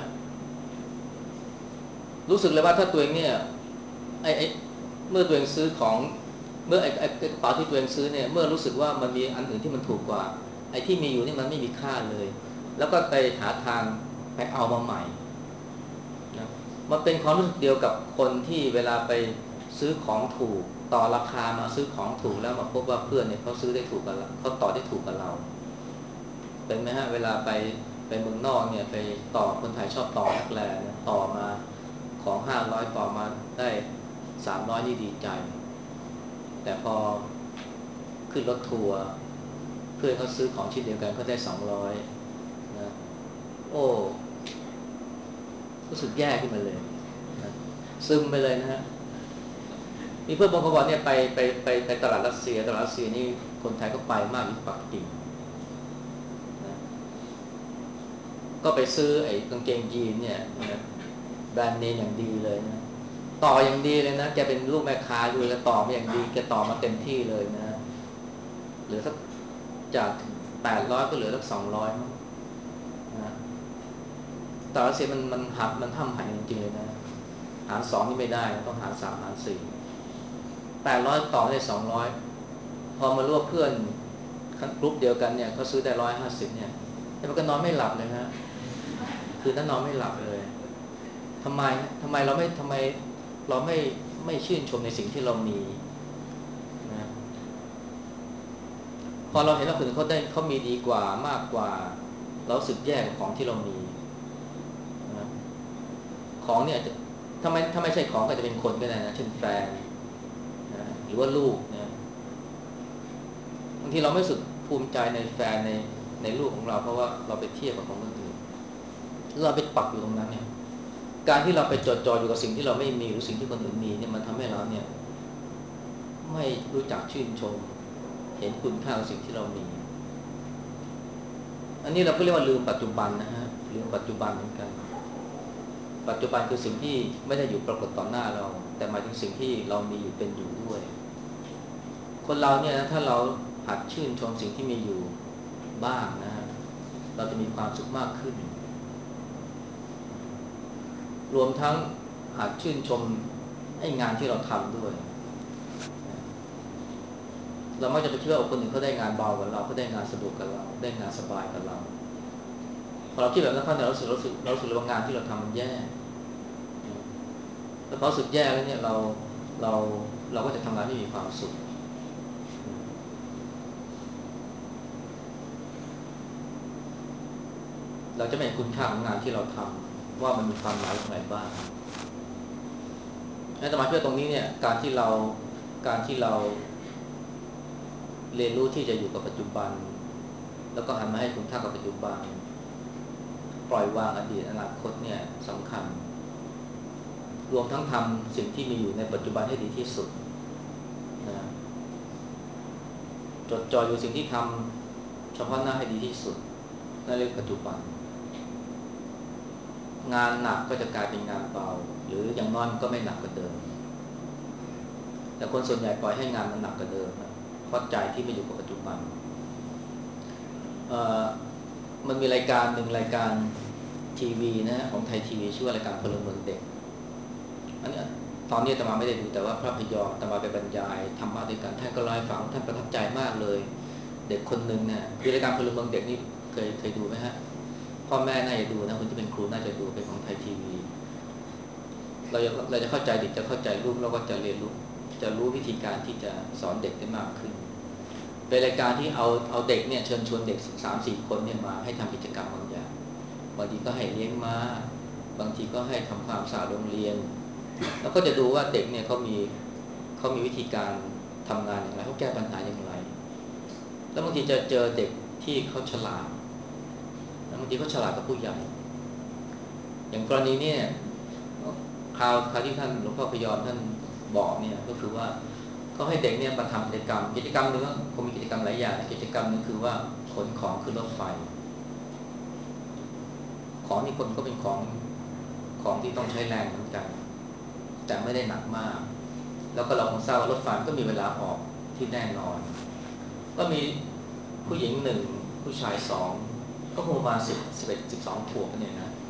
รู้สึกเลยว่าถ้าตัวเองเนี่ยไอ้ไอ้เมื่อตัวเองซื้อของเมื่อไอ้ไอ้กระเป๋าที่ตัวเองซื้อเนี่ยเมื่อรู้สึกว่ามันมีอันอื่นที่มันถูกกว่าไอ้ที่มีอยู่นี่มันไม่มีค่าเลยแล้วก็ไปหาทางไปเอามาใหม่นะมันเป็นความรู้สึกเดียวกับคนที่เวลาไปซื้อของถูกต่อราคามาซื้อของถูกแล้วมาพบว่าเพื่อนเนี่ยเขาซื้อได้ถูกกับเราเขาต่อได้ถูกกับเราเป็นไหมฮะเวลาไปไปเมืองนอกเนี่ยไปต่อคนไทยชอบต่อนักแลเนี่ยต่อมาของห้าร้อยต่อมาได้สามร้อยนี่ดีใจแต่พอขึ้นรถทัวร์เพื่อนเขาซื้อของชิ้นเดียวกันเขาได้สองร้อยนะโอ้รู้สึกแย่ขึ้นมาเลยนะซึมไปเลยนะฮะมีเพื่อนบางคนบอกเนี่ยไปไปไปไปตลาดรัสเซียตลาดรัสเซียนี่คนไทยก็ไปมากที่ปักกิ่งนะก็ไปซื้อไอ้กางเกงยีนเนี่ยนะแบรนด์เนมอย่างดีเลยนะต่ออย่างดีเลยนะแกเป็นลูกแม่ค้าด้วยแกต่อมาอย่างดีแกต่อมาเต็มที่เลยนะเหลือสักจากแปดร้อยก็เหลือสักสองร้อยมั้งนะตลาดรัสเซียมันมันหักมันทำหันจริงๆเลยนะหารสองนี่ไม่ได้ต้องหารสามหารสี่แปดร้อยต่อได้สองร้อยพอมารู้ว่าเพื่อนกลุ่มเดียวกันเนี่ยเขาซื้อได้ร้อยห้าสิบเนี่ยแต่มันก็นอนไม่หลับเลยฮะคืนนั้นนอนไม่หลับเลยทำไมทำไมเราไม่ทำไมเราไม่ไม่ชื่นชมในสิ่งที่เรามีนะพอเราเห็นว่าคนอื่นเขาได้เขามีดีกว่ามากกว่าเราสึกแย่กับของที่เรามีนะของเนี่ยจะทำไมถ้าไม่ใช่ของก็จะเป็นคนก็ได้นะเช่นแฟนนะหรือว่าลูกนะบางทีเราไม่รู้สึกภูมิใจในแฟนในในลูกของเราเพราะว่าเราไปเทียบกับของคนอื่นเราไปปักอยู่ตรงนั้นเนี่ยการที่เราไปจดจ่ออยู่กับสิ่งที่เราไม่มีหรือสิ่งที่คนอื่นมีเนี่ยมันทำให้เราเนี่ยไม่รู้จักชื่นชมเห็นคุณค่าของสิ่งที่เรามีอันนี้เราก็เรียกว่าลืมปัจจุบันนะฮะลืมปัจจุบันเหมือนกันปัจจุบันคือสิ่งที่ไม่ได้อยู่ปรากฏต่อหน้าเราแต่หมายถึงสิ่งที่เรามีอยู่เป็นอยู่ด้วยคนเราเนี่ยนะถ้าเราหัดชื่นชมสิ่งที่มีอยู่บ้างนะฮะเราจะมีความสุขมากขึ้นรวมทั้งหัดชื่นชมไอ้งานที่เราทำด้วยเรามักจะไปเชื่อว่าคนอื่นเขาได้งานเบากว่าเราเขาได้งานสะดวกกับเราได้งานสบายกับเราพอเราคิดแบบนั้นเขาเนี่ยเราสึกเราสึกเราสึกว่างานที่เราทำมันแย่แล้วพอสึกแย่แล้วเนี่ยเราเราเราก็จะทำงานไม่มีความสุขเราจะไม่เห็นคุณค่าของงานที่เราทำว่ามันมีความหมายอย่างไรบ้างอาตมาเชื่อตรงนี้เนี่ยการที่เราการที่เราเรียนรู้ที่จะอยู่กับปัจจุบันแล้วก็หันมาให้คุณค่ากับปัจจุบันปล่อยวางอดีตอนาคตเนี่ยสำคัญรวมทั้งทำสิ่งที่มีอยู่ในปัจจุบันให้ดีที่สุดนะจดจ่ออยู่สิ่งที่ทำเฉพาะหน้าให้ดีที่สุดนั่นเรียกปัจจุบันงานหนักก็จะกลายเป็นงานเบาหรืออย่างน้อยมันก็ไม่หนักกว่าเดิมแต่คนส่วนใหญ่ปล่อยให้งานมันหนักกว่าเดิมนะเพราะใจที่ไม่อยู่กับปัจจุบันเอ่อมันมีรายการหนึ่งรายการทีวีนะของไทยทีวีชื่อว่ารายการพลเมืองเด็กอันนี้ตอนนี้อาตมาไม่ได้ดูแต่ว่าพระพยอมอาตมาไปบรรยายธรรมะด้วยกันท่านก็เล่าให้ฟังท่านประทับใจมากเลยเด็กคนหนึ่งเนี่ยคือรายการพลเมืองเด็กนี่เคยเคยดูไหมฮะพ่อแม่น่าจะดูนะคนที่เป็นครูน่าจะดูเป็นของไทยทีวีเราจะเราจะเข้าใจเด็กจะเข้าใจลูกแล้วก็จะเรียนรู้จะรู้วิธีการที่จะสอนเด็กได้มากขึ้นเป็นรายการที่เอาเอาเด็กเนี่ยเชิญชวนเด็กสามสี่คนเนี่ยมาให้ทำกิจกรรมบางอย่างบางทีก็ให้เลี้ยงม้าบางทีก็ให้ทำความสะอาดโรงเรียนแล้วก็จะดูว่าเด็กเนี่ยเขามีเขามีวิธีการทำงานอย่างไรเขาแก้ปัญหาอย่างไรแล้วบางทีจะเจอเด็กที่เขาฉลาดแล้วบางทีเขาฉลาดกับผู้ใหญ่อย่างกรณีเนี่ยคราวคราวที่ท่านหลวงพ่อพยอมท่านบอกเนี่ยก็คือว่าเขาให้เด็กเนี่ยมาทำกิจกรรมกิจกรรมหนึ่งก็คงมีกิจกรรมหลายอย่างกิจกรรมนึงคือว่าขนของขึ้นรถไฟของนี่คนก็เป็นของของที่ต้องใช้แรงเหมือนกันแต่ไม่ได้หนักมากแล้วก็เราคงทราบว่ารถไฟก็มีเวลาออกที่แน่นอนก็มีผู้หญิงหนึ่งผู้ชายสองก็คงประมาณสิบสิบเอ็ดสิบสองขวบเนี่ยนะ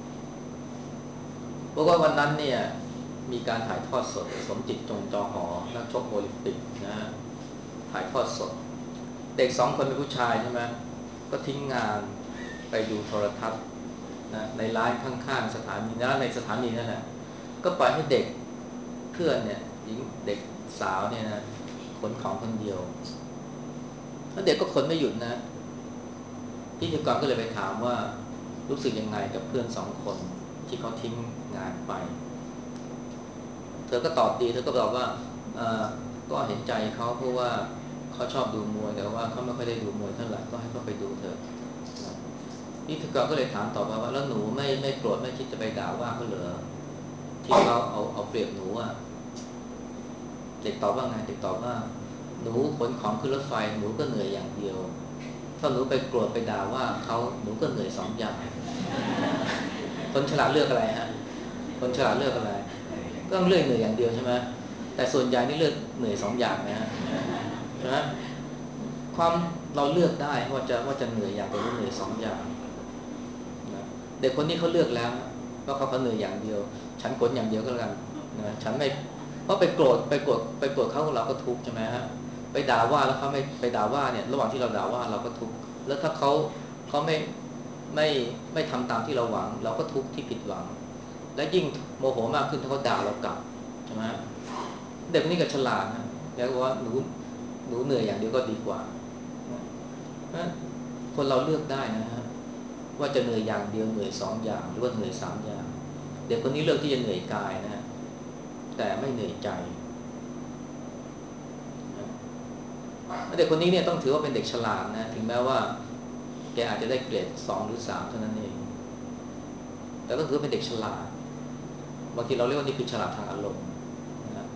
เพราะว่าวันนั้นเนี่ยมีการถ่ายทอดสดสมจิตจงจอหอนักชกโอลิมปิกนะถ่ายทอดสดเด็กสองคนเป็นผู้ชายใช่ไหมก็ทิ้งงานไปดูโทรทัศน์นะในร้านข้างๆสถานีนะในสถานีนั่นแหละก็ปล่อยให้เด็กเพื่อนเนี่ยหญิงเด็กสาวเนี่ยนะขนของคนเดียวแล้วเด็กก็ขนไม่หยุดนะพิธีกรก็เลยไปถามว่ารู้สึกยังไงกับเพื่อนสองคนที่เขาทิ้งงานไปเธอก็ตอบดีเธอก็บอกว่าเอ่อก็เห็นใจเขาเพราะว่าเขาชอบดูมวยแต่ว่าเขาไม่ค่อยได้ดูมวยเท่าไหร่ก็ให้เขาไปดูเถอะพิธีกรก็เลยถามต่อมาว่าแล้วหนูไม่ไม่โกรธไม่คิดจะไปด่าว่าเขาเหรอที่เขาเอาเอาเปรียบหนูอ่ะเด็กตอบว่าไงเด็กตอบว่าหนูขนของขึ้นรถไฟหนูก็เหนื่อยอย่างเดียวถ้าหนูไปโกรธไปด่าว่าเขาหนูก็เหนื่อยสองอย่างคนฉลาดเลือกอะไรฮะคนฉลาดเลือกอะไรก็ต้องเลือกเหนื่อยอย่างเดียวใช่ไหมแต่ส่วนใหญ่นี่เลือกเหนื่อยสองอย่างนะฮะใช่ไหมความเราเลือกได้ว่าจะว่าจะเหนื่อยอย่างเดียวหรือเหนื่อยสองอย่างนะเด็กคนนี้เขาเลือกแล้วว่าเขาเขาเหนื่อยอย่างเดียวฉันขนอย่างเดียวก็แล้วกันนะฉันไม่เพราะไปโกรธไปโกรธไปโกรธเขาเราก็ทุกข์ใช่ไหมฮะไปด่าว่าแล้วเขาไม่ไปด่าว่าเนี่ยระหว่างที่เราด่าว่าเราก็ทุกข์แล้วถ้าเขาเขาไม่ไม่ไม่ทำตามที่เราหวังเราก็ทุกข์ที่ผิดหวังและยิ่งโมโหมากขึ้นถ้าเขาด่าเรากลับใช่ไหมเด็กคนนี้ก็ฉลาดนะแล้วว่าหนูหนูเหนื่อยอย่างเดียวก็ดีกว่านะคนเราเลือกได้นะฮะว่าจะเหนื่อยอย่างเดียวเหนื่อยสองอย่างหรือว่าเหนื่อยสามอย่างเด็กคนนี้เลือกที่จะเหนื่อยกายนะฮะแต่ไม่เหนื่อยใจเด็กคนนี้เนี่ยต้องถือว่าเป็นเด็กฉลาดนะถึงแม้ว่าแกอาจจะได้เกรดสองหรือสามเท่านั้นเองแต่ก็ถือว่าเป็นเด็กฉลาดบางทีเราเรียกว่านี่คือฉลาดทางอารมณ์นะ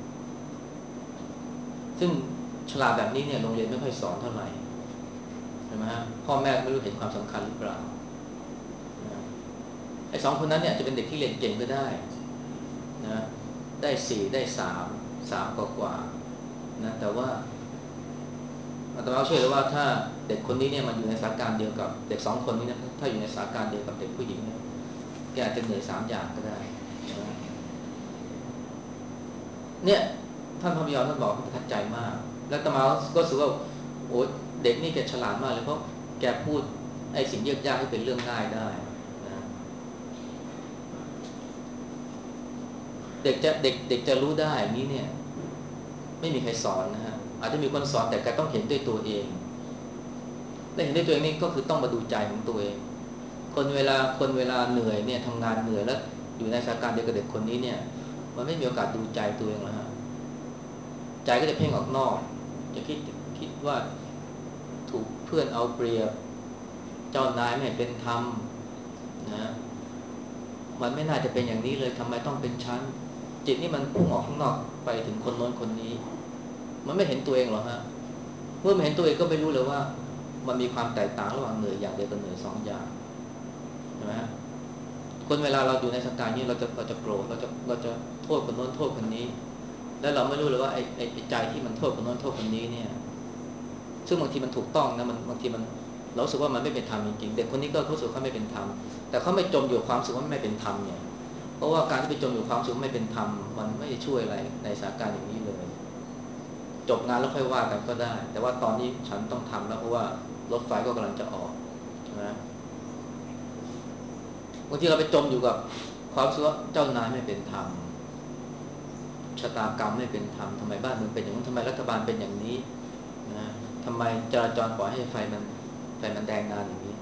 ซึ่งฉลาดแบบนี้เนี่ยโรงเรียนไม่ค่อยสอนเท่าไหร่ใช่ไหมฮะพ่อแม่ไม่รู้เห็นความสำคัญหรือเปล่านะไอ้สองคนนั้นเนี่ยจะเป็นเด็กที่เรียนเก่งก็ได้นะได้สี่ได้สามสามกว่ากว่านะแต่ว่าอาตมาเชื่อเลยว่าถ้าเด็กคนนี้เนี่ยมันอยู่ในสถานการณ์เดียวกับเด็กสองคนนี้นะถ้าอยู่ในสถานการณ์เดียวกับเด็กผู้หญิงเนี่ยแกอาจจะเหนื่อยสามอย่างก็ได้นะเนี่ยท่านพระบิดาท่านบอกท่านประทับใจมากแล้วอาตมาก็รู้สึกว่าโอ้เด็กนี่แกฉลาดมากเลยเพราะแกพูดไอ้สิ่งยากๆให้เป็นเรื่องง่ายได้นะเด็กจะเด็กเด็กจะรู้ได้อย่างนี้เนี่ยไม่มีใครสอนนะฮะอาจจะมีคนสอนแต่แกต้องเห็นด้วยตัวเองและเห็นด้วยตัวเองนี่ก็คือต้องมาดูใจของตัวเองคนเวลาคนเวลาเหนื่อยเนี่ยทำงานเหนื่อยแล้วอยู่ในสถานการณ์เดียวกับเด็กคนนี้เนี่ยมันไม่มีโอกาสดูใจตัวเองแล้วฮะใจก็จะเพ่งออกนอกจะคิดคิดว่าถูกเพื่อนเอาเปรียบเจ้านายไม่เป็นธรรมนะมันไม่น่าจะเป็นอย่างนี้เลยทำไมต้องเป็นชั้นจิตนี่มันพุ่งออกข้างนอกไปถึงคนโน้นคนนี้มันไม่เห็นตัวเองหรอกฮะเมื่อไม่เห็นตัวเองก็ไม่รู้เลยว่ามันมีความแตกต่างระหว่างเหนื่อยอย่างเดียวกับเหนื่อยสองอย่างใช่ไหมฮะคนเวลาเราอยู่ในสถานนี้เราจะเราจะโกรธเราจะเราจะโทษคนโน้นโทษคนนี้แล้วเราไม่รู้เลยว่าไอ้ไอ้ใจที่มันโทษคนโน้นโทษคนนี้เนี่ยซึ่งบางทีมันถูกต้องนะมันบางทีมันเราสึกว่ามันไม่เป็นธรรมจริงๆเด็กคนนี้ก็รู้สึกเขาไม่เป็นธรรมแต่เขาไม่จมอยู่ความรู้สึกว่าไม่เป็นธรรมเนี่ยเพราะว่าการที่ไปจมอยู่ความรู้สึกไม่เป็นธรรมมันไม่ช่วยอะไรในสถานการณ์อย่างนี้เลยจบงานแล้วค่อยว่ากันก็ได้แต่ว่าตอนนี้ฉันต้องทำแล้วเพราะว่ารถไฟก็กำลังจะออกนะบางทีเราไปจมอยู่กับความรู้สึกว่าเจ้านายไม่เป็นธรรมชะตากรรมไม่เป็นธรรมทำไมบ้านเมืองเป็นอย่างนี้ทำไมรัฐบาลเป็นอย่างนี้นะทำไมจราจรปล่อยให้ไฟมันไฟมันแดงนานอย่างนี้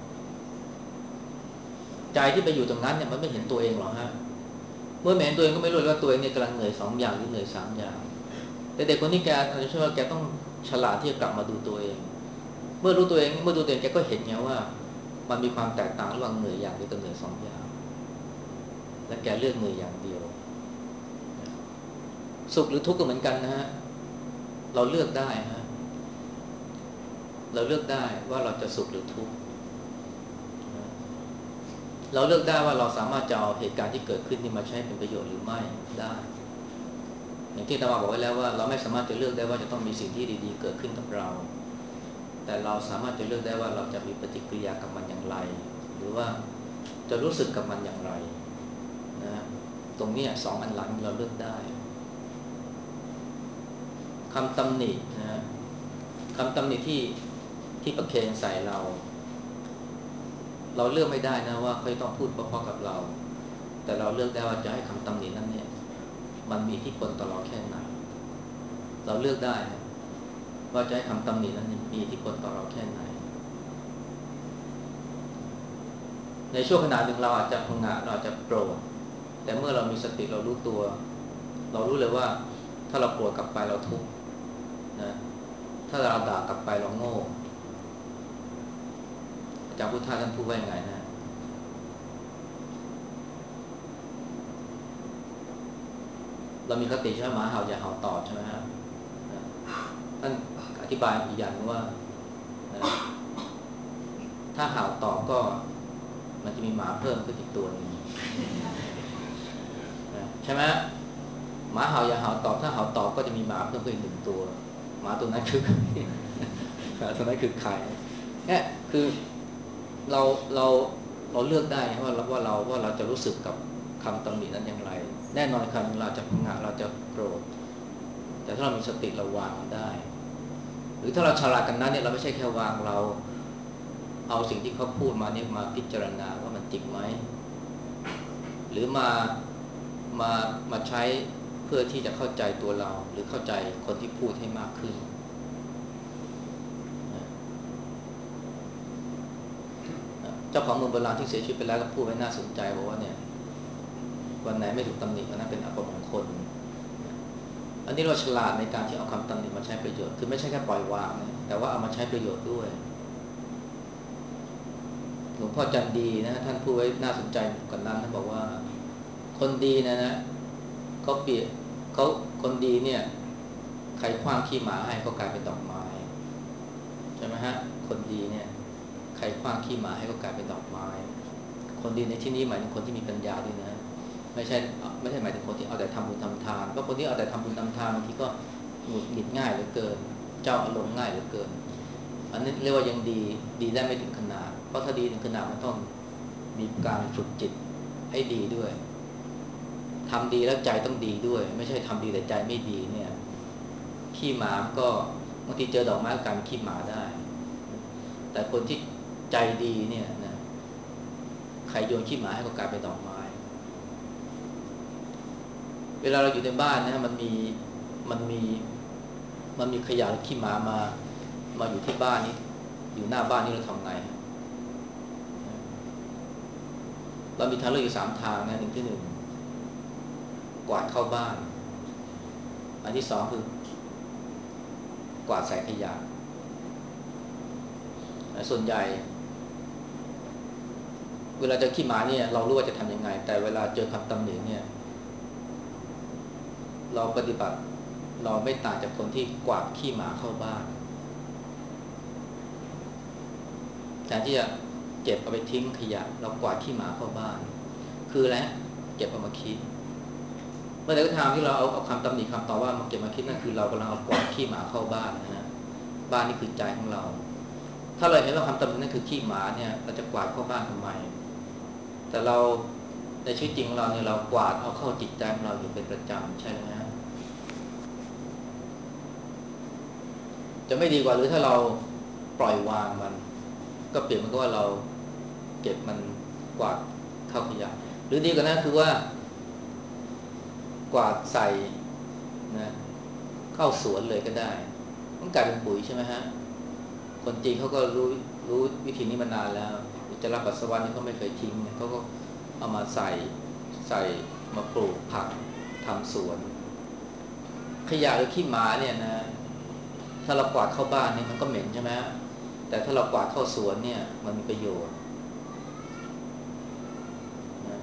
ใจที่ไปอยู่ตรงนั้นเนี่ยมันไม่เห็นตัวเองหรอกฮะเมื่อไม่เห็นตัวเองก็ไม่รู้ว่าตัวเองเนี่ยกำลังเหนื่อยสองอย่างหรือเหนื่อยสามอย่างแต่เด็กคนนี้แกอาจจะเชื่อว่าแกต้องฉลาดที่จะกลับมาดูตัวเองเมื่อรู้ตัวเองเมื่อดูตัวเองแกก็เห็นไงว่ามันมีความแตกต่างระหว่างเหนื่อยอย่างเดียวกับเหนื่อยสองอย่างและแกเลือกเหนื่อยอย่างเดียวสุขหรือทุกข์ก็เหมือนกันนะฮะเราเลือกได้ฮะเราเลือกได้ว่าเราจะสุขหรือทุกข์เราเลือกได้ว่าเราสามารถจะเอาเหตุการณ์ที่เกิดขึ้นนี่มาใช้เป็นประโยชน์หรือไม่ได้อย่างที่อาตมาบอกไว้แล้วว่าเราไม่สามารถจะเลือกได้ว่าจะต้องมีสิ่งที่ดีๆเกิดขึ้นกับเราแต่เราสามารถจะเลือกได้ว่าเราจะมีปฏิกิริยากับมันอย่างไรหรือว่าจะรู้สึกกับมันอย่างไรนะตรงนี้สองอันหลังเราเลือกได้คำตำหนินะคำตำหนิที่ที่ประเคนใส่เราเราเลือกไม่ได้นะว่าเขาต้องพูดเพราะๆกับเราแต่เราเลือกได้ว่าจะให้คำตำหนินั้นเนี่ยมันมีอิทธิพลต่อเราแค่ไหนเราเลือกได้นะว่าจะให้คำตำหนินั้นมีอิทธิพลต่อเราแค่ไหนในช่วงขณะหนึ่งเราอาจจะพังงะเราอาจจะโกรธแต่เมื่อเรามีสติเรารู้ตัวเรารู้เลยว่าถ้าเราโกรธกลับไปเราทุกข์นะถ้าเราด่ากลับไปเราโง่อาจารย์พุทธาท่านพูดว่ายังไงนะเรามีคติใช่ไหมหมาเห่าอย่าเห่าตอบใช่ไหมฮะท่านอธิบายอีกอย่างว่าถ้าเห่าตอบก็มันจะมีหมาเพิ่มขึ้นอีกตัวหนึ่งใช่ไหมหมาเห่าอย่าเห่าตอบถ้าเห่าตอบก็จะมีหมาเพิ่มขึ้นอีกหนึ่งตัวหมาตัวนั้นคือหมาตัวนั้นคือใครเนี่ยคือเราเราเราเลือกได้ว่าว่าเราว่าเราจะรู้สึกกับคำตำหนินั้นอย่างไรแน่นอนคำเราจะพังงะเราจะโกรธแต่ถ้าเรามีสติเราวางมันได้หรือถ้าเราฉลาดกันนั้นเนี่ยเราไม่ใช่แค่วางเราเอาสิ่งที่เขาพูดมาเนี่ยมาพิจารณาว่ามันจริงไหมหรือมามามาใช้เพื่อที่จะเข้าใจตัวเราหรือเข้าใจคนที่พูดให้มากขึ้นเจ้าของเมืองโบราณที่เสียชีวิตไปแล้วก็พูดไว้น่าสนใจบอกว่าเนี่ยวันไหนไม่ถูกตำหนิวันนั้นเป็นอัปมงคลอันนี้เราฉลาดในการที่เอาคำตำหนิมาใช้ประโยชน์คือไม่ใช่แค่ปล่อยวางนะแต่ว่าเอามาใช้ประโยชน์ด้วยหลวงพ่อจันดีนะท่านพูดไว้น่าสนใจกว่านั้นท่านบอกว่าคนดีนะนะเขาเปรียบเขาคนดีเนี่ยใครขว้างขี้หมาให้ก็กลายเป็นดอกไม้ใช่ไหมฮะคนดีเนี่ยใครขว้างขี้หมาให้ก็กลายเป็นดอกไม้คนดีในที่นี้หมายถึงคนที่มีปัญญาด้วยนะไม่ใช่ไม่ใช่หมายถึงคนที่เอาแต่ทำบุญทำทานเพราะคนที่เอาแต่ทำบุญทำทานบางทีก็หงุดหงิดง่ายเหลือเกินเจ้าอารมณ์ง่ายเหลือเกินอันนี้เรียกว่ายังดีดีได้ไม่ถึงขนาดเพราะถ้าดีถึงขนาดมันต้องมีการฝึกจิตให้ดีด้วยทำดีแล้วใจต้องดีด้วยไม่ใช่ทำดีแต่ใจไม่ดีเนี่ยขี้หมาก็บางทีเจอดอกไม้ก็กลายเป็นขี้หมาได้แต่คนที่ใจดีเนี่ยนะใครโยนขี้หมาให้ก็กลายเป็นดอกไม้เวลาเราอยู่ในบ้านนะมันมีมันมีมันมีขยะหรือขี้หมามามาอยู่ที่บ้านนี้อยู่หน้าบ้านนี่เราทำไงเรามีทางเลือกอยู่สามทางนะหนึ่งที่หนึ่งกวาดเข้าบ้านอันที่สองคือกวาดใส่ขยะส่วนใหญ่เวลาเจอขี้หมาเนี่ยเรารู้ว่าจะทำยังไงแต่เวลาเจอคำตำหนิเนี่ยเราปฏิบัติเราไม่ต่างจากคนที่กวาดขี้หมาเข้าบ้านแทนที่จะเก็บเอาไปทิ้งขยะเรากวาดขี้หมาเข้าบ้านคืออะไรเก็บเอามาคิดเมื่อใดก็ตามที่เราเอาเอาคำตำหนิคำต่อว่ามาเก็บมาคิดนั่นคือเรากำลังเอากวาดขี้หมาเข้าบ้านนะฮะบ้านนี่คือใจของเราถ้าเราเห็นว่าคำตำหนินั่นคือขี้หมาเนี่ยเราจะกวาดเข้าบ้านทำไมแต่เราในชีวิตจริงของเราเนี่ยเรากวาดเอาเข้าจิตใจของเราอยู่เป็นประจำใช่ไหมฮะจะไม่ดีกว่าหรือถ้าเราปล่อยวางมันก็เปรียบมันก็ว่าเราเก็บมันกวาดเข้าขยะหรือดีกว่านั้นคือว่ากวาดใส่นะเข้าสวนเลยก็ได้มันกลายเป็นปุ๋ยใช่ไหมฮะคนจีนเขาก็รู้รู้วิธีนี้มานานแล้วอุจจาระปัสสาวะนี่เขาไม่เคยทิ้งเขาก็เอามาใส่ใส่มาปลูกผักทำสวนขยะหรือขี้หมาเนี่ยนะถ้าเรากวาดเข้าบ้านเนี่ยมันก็เหม็นใช่ไหมแต่ถ้าเรากวาดเข้าสวนเนี่ยมันมีประโยชน์นะ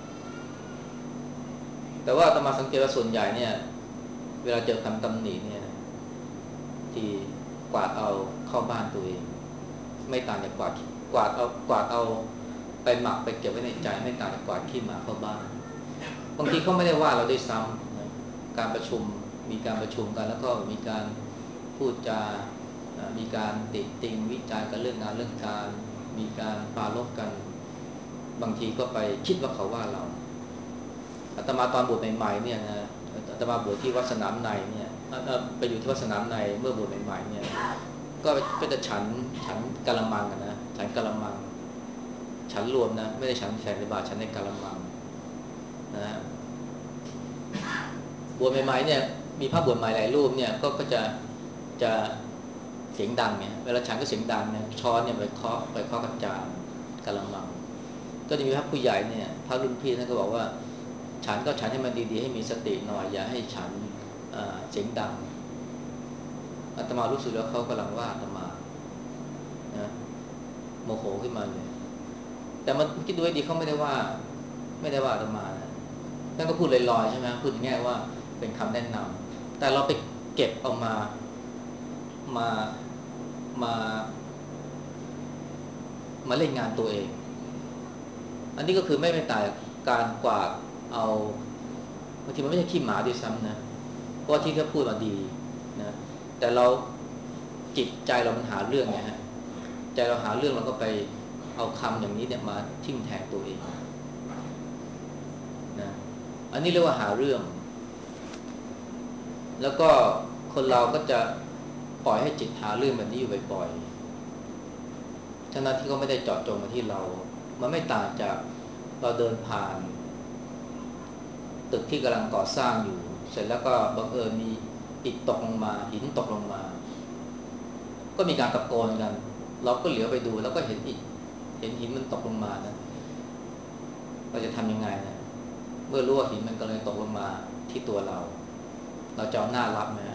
แต่ว่าอาตมาสังเกตว่าส่วนใหญ่เนี่ยเวลาเจอคำตำหนิเนี่ยที่กวาดเอาเข้าบ้านตัวเองไม่ต่างจากกวาดกวาดเอากวาดเอาไปหมักไปเก็บไว้ในใจไม่ต่างจากกวาดขี้หมาเข้าบ้านบางทีเขาไม่ได้ว่าเราด้วยซ้ำนะการประชุมมีการประชุมกันแล้วก็มีการพูดจามีการติติงวิจารณ์กันเรื่องงานเรื่องการมีการปราลบกันบางทีก็ไปคิดว่าเขาว่าเราอาตมาตอนบวชใหม่ๆเนี่ยนะอาตมาบวชที่วัดสนามในเนี่ยไปอยู่ที่วัดสนามในเมื่อบวชใหม่ๆเนี่ยก็ก็จะฉันฉันกะละมังนะฉันกะละมังฉันรวมนะไม่ได้ฉันแขกในบาตรฉันในกะละมังนะบวชใหม่ๆเนี่ยมีพระบวชใหม่หลายรูปเนี่ยก็ก็จะจะเสียงดังเนี่ยเวลาฉันก็เสียงดังเนี่ยช้อนเนี่ยไปเคาะไปเคาะกระจานกะละมังก็จะมีพระผู้ใหญ่เนี่ยพระรุ่นพี่ท่านก็บอกว่าฉันก็ฉันให้มันดีๆให้มีสติหน่อยอย่าให้ฉันเสียงดังอาตมารู้สึกแล้วเขากำลังว่าอาตมานะโมโหขึ้นมาเลยแต่มันคิดดูให้ดีเขาไม่ได้ว่าไม่ได้ว่าอาตมานะท่านก็พูดลอยๆใช่ไหมพูดง่ายว่าเป็นคำแนะนำแต่เราไปเก็บเอามามามามาเล่นงานตัวเองอันนี้ก็คือไม่เป็นแต่การกวาดเอาบางทีมันไม่ใช่ขี้หมาด้วยซ้ำนะเพราะที่เขาพูดมาดีนะแต่เราจิตใจเรามันหาเรื่องไงฮะใจเราหาเรื่องเราก็ไปเอาคำอย่างนี้เนี่ยมาทิ่มแทงตัวเองนะอันนี้เรียกว่าหาเรื่องแล้วก็คนเราก็จะปล่อยให้จิตหาเรื่องแบบนี้อยู่บ่อยๆทั้งที่ก็ไม่ได้เจาะจงมาที่เรามันไม่ต่างจากเราเดินผ่านตึกที่กำลังก่อสร้างอยู่เสร็จแล้วก็บังเอิญมีอิฐตกลงมาหินตกลงมาก็มีการตะโกนกันเราก็เหลียวไปดูแล้วก็เห็นอิฐเห็นหินมันตกลงมานะเราจะทำยังไงนะเมื่อรู้ว่าหินมันกำลังตกลงมาที่ตัวเราเราจะเอาหน้ารับไหม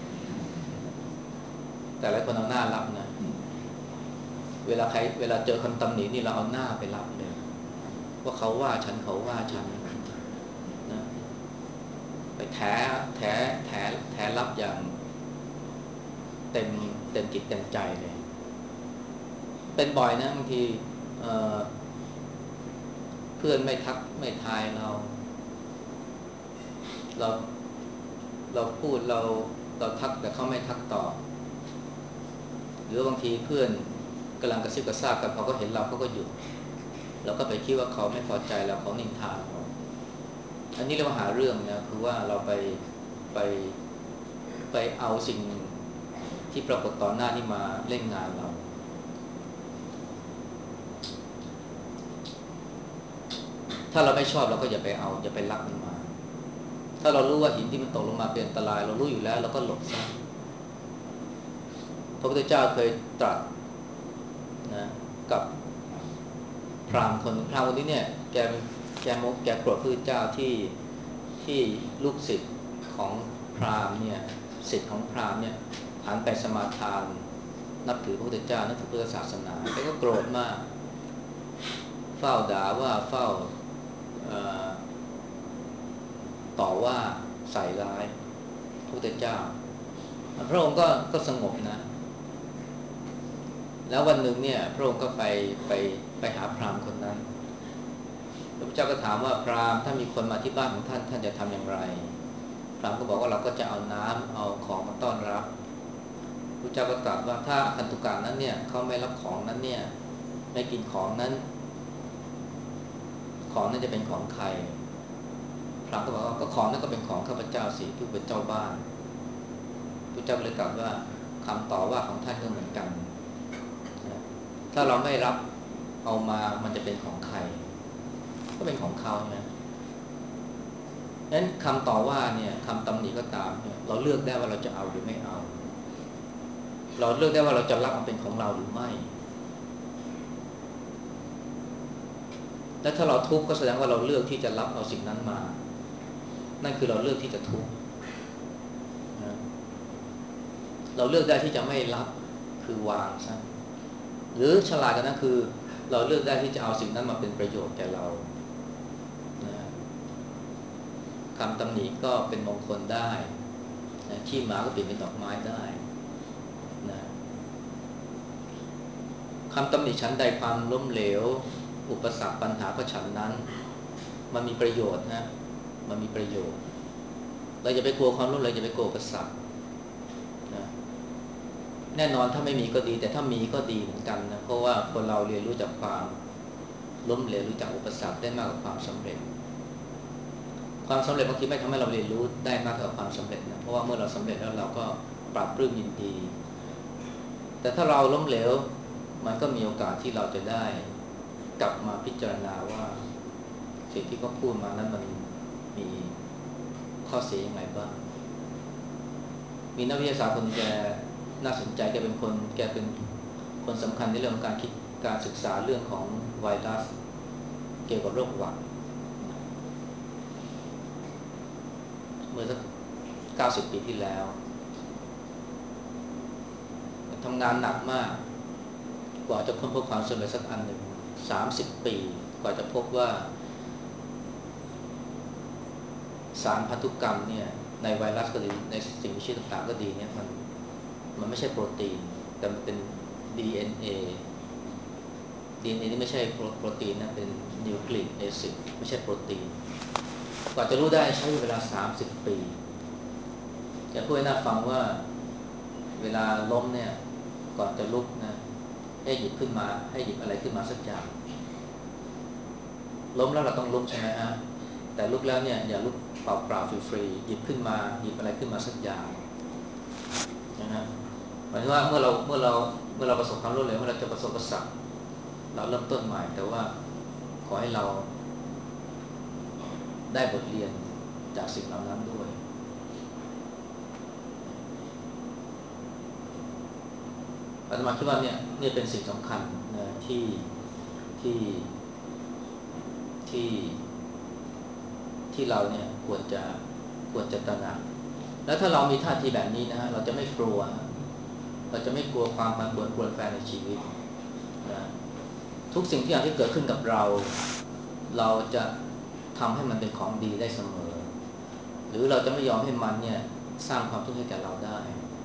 แต่หลายคนเอาหน้ารับนะเวลาใครเวลาเจอคำตำหนินี่เราเอาหน้าไปรับเลยว่าเขาว่าฉันเขาว่าฉันนะไปแถแถแถแถรับอย่างเต็มเต็มจิตเต็มใจเลยเป็นบ่อยนะบางทีเเพื่อนไม่ทักไม่ทายเราเราเราพูดเราเราทักแต่เขาไม่ทักตอบหรือบางทีเพื่อนกำลังกระซิบกระซาบกันพอเขาเห็นเราเขาก็หยุดเราก็ไปคิดว่าเขาไม่พอใจเราเขานินทาเราอันนี้เรียกว่าหาเรื่องนะคือว่าเราไปไปไปเอาสิ่งที่ปรากฏต่อหน้านี่มาเล่นงานเราถ้าเราไม่ชอบเราก็อย่าไปเอาอย่าไปรับมันมาถ้าเรารู้ว่าหินที่มันตกลงมาเป็นอันตรายเรารู้อยู่แล้วเราก็หลบซะพระพุทธเจ้าเคยตรัสนะกับพราหมณ์คนพราหมณ์คนนี้เนี่ยแกแกมกแกโกรธพระพุทธเจ้าที่ที่ลูกศิษย์ของพราหมณ์เนี่ยศิษย์ของพราหมณ์เนี่ยหันไปสมาทานนับถือพระพุทธเจ้านับถือพุทธศาสนาแกก็โกรธมากเฝ้าด่าว่าเฝ้าต่อว่าใส่ร้ายพระพุทธเจ้าพระองค์ก็ก็สงบนะแล้ววันหนึ่งเนี่ยพระองค์ก็ไปไปไปหาพราหมณ์คนนั้นพระพุทธเจ้าก็ถามว่าพราหมณ์ถ้ามีคนมาที่บ้านของท่านท่านจะทำอย่างไรพราหมณ์ก็บอกว่าเราก็จะเอาน้ำเอาของมาต้อนรับพระเจ้าก็ตรัสว่าถ้าอคันตุกะนั้นเนี่ยเขาไม่รับของนั้นเนี่ยไม่กินของนั้นของนั้นจะเป็นของใครพราหมณ์ก็บอกว่าก็ของนั้นก็เป็นของข้าพเจ้าสิผู้เป็นเจ้าบ้านพระเจ้าเลยตรัสว่าคำต่อว่าของท่านก็เหมือนกันถ้าเราไม่รับเอามามันจะเป็นของใครก็เป็นของเขานะนั้นคำต่อว่าเนี่ยคำตำหนิก็ตามเนี่ยเราเลือกได้ว่าเราจะเอาหรือไม่เอาเราเลือกได้ว่าเราจะรับมันเป็นของเราหรือไม่และถ้าเราทุกข์ก็แสดงว่าเราเลือกที่จะรับเอาสิ่งนั้นมานั่นคือเราเลือกที่จะทุกข์นะเราเลือกได้ที่จะไม่รับคือวางซะหรือฉลาดกันนั้นคือเราเลือกได้ที่จะเอาสิ่งนั้นมาเป็นประโยชน์แก่เรานะคำตำหนิก็เป็นมงคลได้นะขี้หมาก็เปลี่ยนเป็นดอกไม้ได้นะคำตำหนิชั้นใดความล้มเหลวอุปสรรคปัญหาก็ฉันนั้นมันมีประโยชน์นะมันมีประโยชน์เราจะไปกลัวความล้มเหลวอย่าไปกลัวอุปสรรคนะแน่นอนถ้าไม่มีก็ดีแต่ถ้ามีก็ดีเหมือนกันนะเพราะว่าคนเราเรียนรู้จากความล้มเหลวรู้จักอุปสรรคได้มากกว่าความสำเร็จความสำเร็จบางทีไม่ทำให้เราเรียนรู้ได้มากกว่าความสำเร็จนะเพราะว่าเมื่อเราสำเร็จแล้วเราก็ปรับปลื้มยินดีแต่ถ้าเราล้มเหลวมันก็มีโอกาสที่เราจะได้กลับมาพิจารณาว่าสิ่งที่เขาพูดมานั้นมันมีข้อเสียยังไงบ้างมีนักวิทยาศาสตร์คนแกน่าสนใจแกเป็นคนแกเป็นคนสำคัญในเรื่องของการคิดการศึกษาเรื่องของไวรัสเกี่ยวกับโรคหวัดเมื่อสักเก้าสิบปีที่แล้วทำงานหนักมากกว่าจะค้นพบความสำเร็จสักอันหนึ่งสามสิบปีกว่าจะพบว่าสารพันธุกรรมเนี่ยในไวรัสก็ดีในสิ่งมีชีวิตต่างๆก็ดีเนี่ยมันมันไม่ใช่โปรตีนแต่มันเป็น ดี เอ็น เอ ดี เอ็น เอ นี่ไม่ใช่โปรตีนนะเป็นนิวคลีอิกแอซิดไม่ใช่โปรตีนกว่าจะรู้ได้ใช้เวลาสามสิบปีจะพูดให้น่าฟังว่าเวลาล้มเนี่ยก่อนจะลุกนะให้หยิบขึ้นมาให้หยิบอะไรขึ้นมาสักอย่างล้มแล้วเราต้องลุกใช่ไหมฮะแต่ลุกแล้วเนี่ยอย่าลุกเปล่าๆฟรีๆหยิบขึ้นมาหยิบอะไรขึ้นมาสักอย่างนะฮะหมายถึงว่าเมื่อเราเมื่อเราเมื่อเราประสบความล้มเหลวเมื่อเราจะประสบอุปสรรคเราเริ่มต้นใหม่แต่ว่าขอให้เราได้บทเรียนจากสิ่งเหล่านั้นด้วยอาตมาคิดว่าเนี่ยนี่เป็นสิ่งสำคัญนะที่ที่ที่ที่เราเนี่ยควรจะควรจะตระหนักแล้วถ้าเรามีท่าทีแบบนี้นะฮะเราจะไม่กลัวเราจะไม่กลัวความผันผวนปรวนแปรในชีวิตนะทุกสิ่งที่อย่างที่เกิดขึ้นกับเราเราจะทำให้มันเป็นของดีได้เสมอหรือเราจะไม่ยอมให้มันเนี่ยสร้างความทุกข์ให้แก่เราได้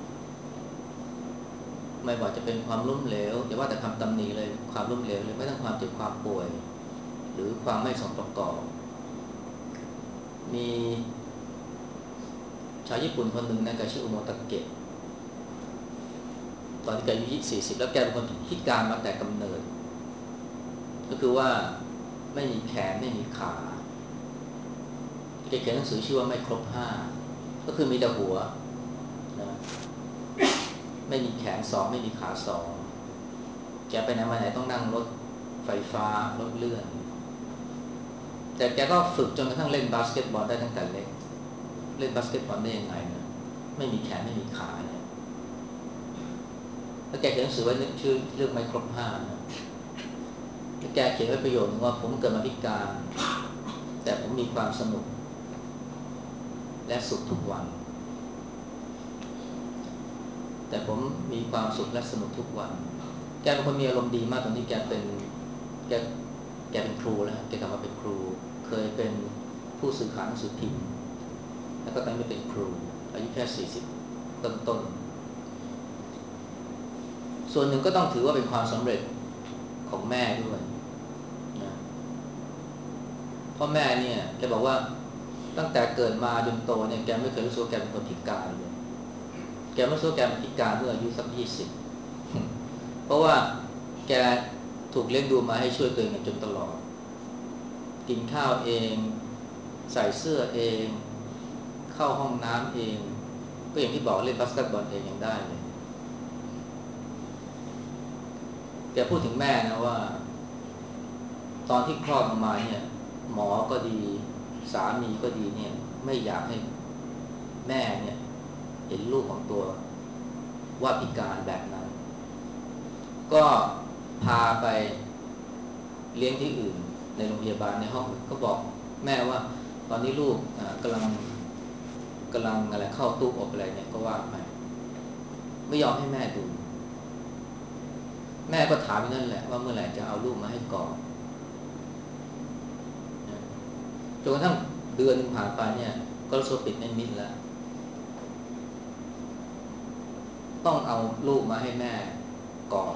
ไม่ว่าจะเป็นความล้มเหลวอย่าว่าแต่คำตำหนิเลยความล้มเหลวเลยไม่ต้องความเจ็บความป่วยหรือความไม่สมประกอบมีชาวญี่ปุ่นคนหนึ่งนะแกชื่ออุโมตะเกะตอนที่แกอายุสี่สิบแล้วแกเป็นคนพิการมาแต่กำเนิดก็คือว่าไม่มีแขนไม่มีขาแกเขียนหนังสือชื่อว่าไม่ครบห้าก็คือมีแต่หัวนะไม่มีแขนสองไม่มีขาสองแกไปไหนมาไหนต้องนั่งรถไฟฟ้ารถเลื่อนแต่แกก็ฝึกจนกระทั่งเล่นบาสเกตบอลได้ตั้งแต่เล็กเล่นบาสเกตบอลได้ยังไงนะไม่มีแขนไม่มีขาเนี่ยแล้วแกเขียนหนังสือไว้ชื่อเรื่องไม่ครบห้านะแล้วแกเขียนไว้ประโยชน์นึงว่าผมเกิดมาพิการแต่ผมมีความสนุกและสุขทุกวันแต่ผมมีความสุขและสนุกทุกวันแกเป็นคนมีอารมณ์ดีมากตอนที่แกเป็นแกแกเป็นครูแล้วแกกลับมาเป็นครูเคยเป็นผู้สื่อข่าวหนังสือพิมพ์แล้วก็ตอนนี้เป็นครูอายุแค่สี่สิบต้นๆส่วนหนึ่งก็ต้องถือว่าเป็นความสำเร็จของแม่ด้วยนะเพราะแม่เนี่ยแกบอกว่าตั้งแต่เกิดมาจนโตเนี่ยแกไม่เคยรู้สึกว่าแกเป็นคนพิการเลยแกไม่รู้สึกว่าแกเป็นพิการเมื่ออายุสักยี่สิบเพราะว่าแกถูกเลี้ยงดูมาให้ช่วยตัวเองจนตลอดกินข้าวเองใส่เสื้อเองเข้าห้องน้ำเองก็อย่างที่บอกเล่นบาสเกตบอลเองยังได้เลยแกพูดถึงแม่นะว่าตอนที่คลอดออกมาเนี่ยหมอก็ดีสามีก็ดีเนี่ยไม่อยากให้แม่เนี่ยเห็นลูกของตัวว่าพิการแบบนั้นก็พาไปเลี้ยงที่อื่นในโรงพยาบาลในห้องก็บอกแม่ว่าตอนนี้ลูกกำลังกำลังอะไรเข้าตู้อบอะไรเนี่ยก็ว่าไปไม่ยอมให้แม่ดูแม่ก็ถามอยู่นั่นแหละว่าเมื่อไหร่จะเอาลูกมาให้กอดจนกระทั่งเดือนผ่านไปเนี่ยก็รู้สึกปิดไม่มิดแล้วต้องเอาลูกมาให้แม่กอด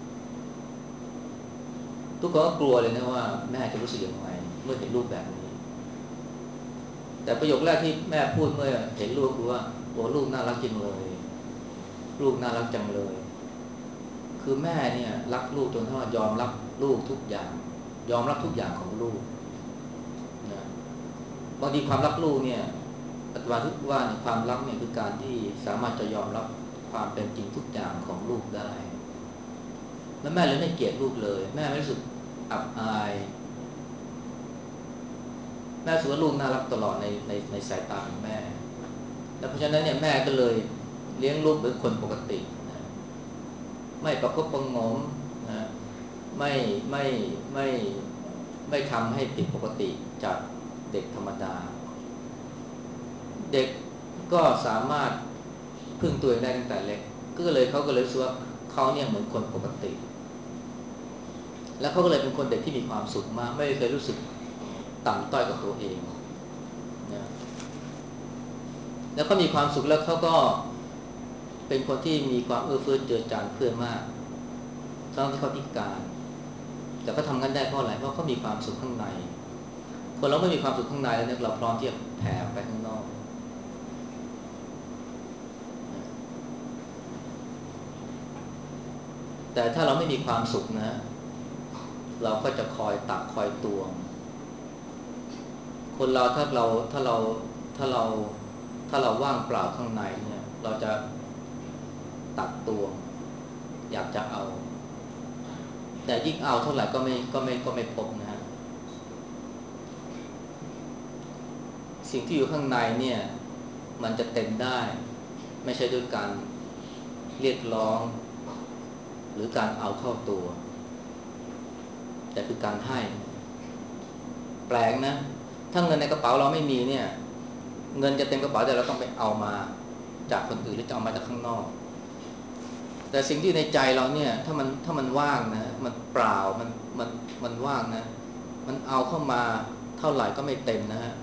ทุกคนก็กลัวเลยนะว่าแม่จะรู้สึกยังไงเมื่อเห็นลูกแบบนี้แต่ประโยคแรกที่แม่พูดเมื่อเห็นลูกคือว่าโอ้ลูกน่ารักจริงเลยลูกน่ารักจังเลยคือแม่เนี่ยรักลูกจนทั้งยอมรับลูกทุกอย่างยอมรับทุกอย่างของลูกนะบางทีความรักลูกเนี่ยอาตมาคิดว่าความรักเนี่ยคือการที่สามารถจะยอมรับความเป็นจริงทุกอย่างของลูกได้แล้วแม่เลยไม่เกลียดลูกเลยแม่ไม่รู้สึกอับอายแม่รู้สึกว่าลูกน่ารักตลอดในในในสายตาของแม่และเพราะฉะนั้นเนี่ยแม่ก็เลยเลี้ยงลูกเหมือนคนปกตินะไม่ประคบประหงมนะไม่ไม่ไม่ไม่ทำให้ผิดปกติจากเด็กธรรมดาเด็กก็สามารถพึ่งตัวเองได้ตั้งแต่เล็กก็เลยเขาก็เลยรู้สึกว่าเขาเนี่ยเหมือนคนปกติแล้วเขาก็เลยเป็นคนเด็กที่มีความสุขมากไม่เคยรู้สึกต่ำต้อยกับตัวเองนะแล้วก็มีความสุขแล้วเขาก็เป็นคนที่มีความเอื้อเฟื้อเจือจานเพื่อนมากทั้งที่เขาพิการแต่ก็ทำงั้นได้เพราะอะไรเพราะเขามีความสุขข้างในคนเราไม่มีความสุขข้างในแล้วเนี่ยเราพร้อมที่จะแผ่ไปข้างนอกแต่ถ้าเราไม่มีความสุขนะเราก็จะคอยตักคอยตวงคนเราถ้าเราถ้าเราถ้าเราถ้าเราว่างเปล่าข้างในเนี่ยเราจะตักตวงอยากจะเอาแต่ยิ่งเอาเท่าไหร่ก็ไม่ก็ไม่ก็ไม่พบนะฮะสิ่งที่อยู่ข้างในเนี่ยมันจะเต็มได้ไม่ใช่ด้วยการเรียกร้องหรือการเอาเข้าตัวแต่คือการให้แปลกนะถ้าเงินในกระเป๋าเราไม่มีเนี่ยเงินจะเต็มกระเป๋าแต่เราต้องไปเอามาจากคนอื่นหรือจะเอามาจากข้างนอกแต่สิ่งที่ในใจเราเนี่ยถ้ามันถ้ามันว่างนะมันเปล่ามันมันมันว่างนะมันเอาเข้ามาเท่าไหร่ก็ไม่เต็มนะฮะ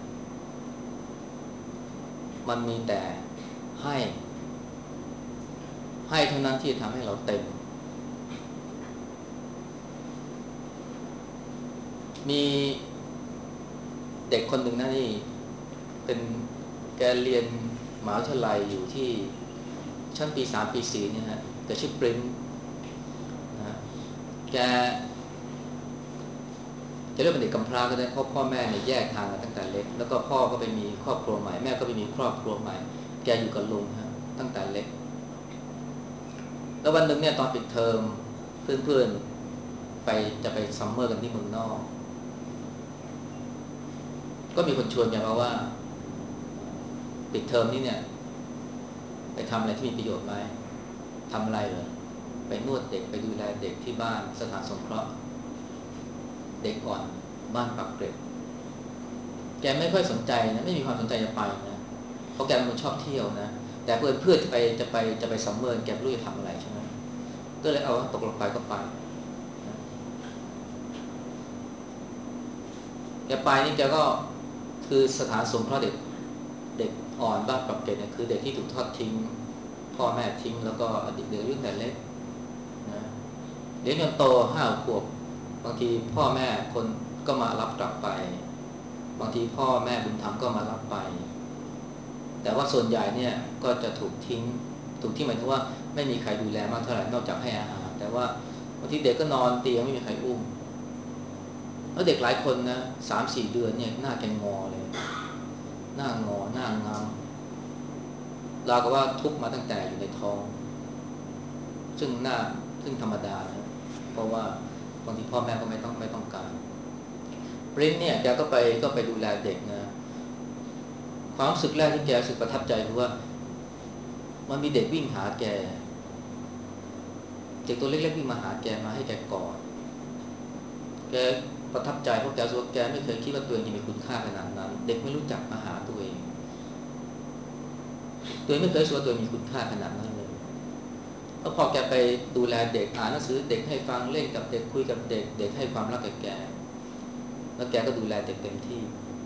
มันมีแต่ให้ให้เท่านั้นที่ทำให้เราเต็มมีเด็กคนหนึ่งนะนี่เป็นแกเรียนมหาวิทยาลัยอยู่ที่ชั้นปีสามปีสี่เนี่ยฮะแกชื่อปริ้นนะแกจะเรียกเป็นเด็กกำพร้าก็ได้เพราะพ่อแม่เนี่ยแยกทางกันตั้งแต่เล็กแล้วก็พ่อก็ไปมีครอบครัวใหม่แม่ก็ไปมีครอบครัวใหม่แกอยู่กับลุงฮะตั้งแต่เล็กแล้ววันหนึ่งเนี่ยตอนปิดเทอมเพื่อนๆไปจะไปซัมเมอร์กันที่เมืองนอกก็มีคนชวนแกมาว่าปิดเทอมนี้เนี่ยไปทำอะไรที่มีประโยชน์ไหมทำอะไรเหรอไปนวดเด็กไปดูแลเด็กที่บ้านสถานสงเคราะห์เด็กอ่อนบ้านปากเกร็ดแกไม่ค่อยสนใจนะไม่มีความสนใจจะไปนะเพราะแกเป็นคนชอบเที่ยวนะแต่เพื่อนเพื่อนจะไปจะไปจะไปซัมเมอร์แกไม่รู้จะทำอะไรใช่ไหมก็เลยเอาตกลงไปก็ไปนะแกไปนี่แกก็คือสถานสงเคราะห์เด็กเด็กอ่อนบ้านปรับเกรดเนี่ยคือเด็กที่ถูกทอดทิ้งพ่อแม่ทิ้งแล้วก็เด็กเด็กอายุแต่เล็กนะเลี้ยงจนโตห้าขวบบางทีพ่อแม่คนก็มารับกลับไปบางทีพ่อแม่บุญธรรมก็มารับไปแต่ว่าส่วนใหญ่เนี่ยก็จะถูกทิ้งถูกทิ้งหมายถึงว่าไม่มีใครดูแลมากเท่าไหร่นอกจากให้อาหารแต่ว่าบางทีเด็กก็นอนเตียงไม่มีใครอุ้มแล้วเด็กหลายคนนะสามสี่เดือนเนี่ยหน้าแกงอเลยหน้างอหน้างามราวกับว่าทุกมาตั้งแต่อยู่ในท้องซึ่งหน้าซึ่งธรรมดานะเพราะว่าบางทีพ่อแม่ก็ไม่ต้องไม่ต้องการปริ้นเนี่ยแกก็ไปก็ไปดูแลเด็กนะความรู้สึกแรกที่แกรู้สึกประทับใจคือว่ามันมีเด็กวิ่งหาแกเด็กตัวเล็กๆวิ่งมาหาแกมาให้แกกอดแกประทับใจเพราะแกรู้ว่าแกไม่เคยคิดว่าตัวเองจะมีคุณค่าขนาดนั้นเด็กไม่รู้จักมาหาตัวเองตัวเองไม่เคยรู้ว่าตัวเองมีคุณค่าขนาดนั้นเลยแล้วพอแกไปดูแลเด็กอ่านหนังสือเด็กให้ฟังเล่นกับเด็กคุยกับเด็กเด็กให้ความรักกับแกแล้วแกก็ดูแลเด็กเต็มที่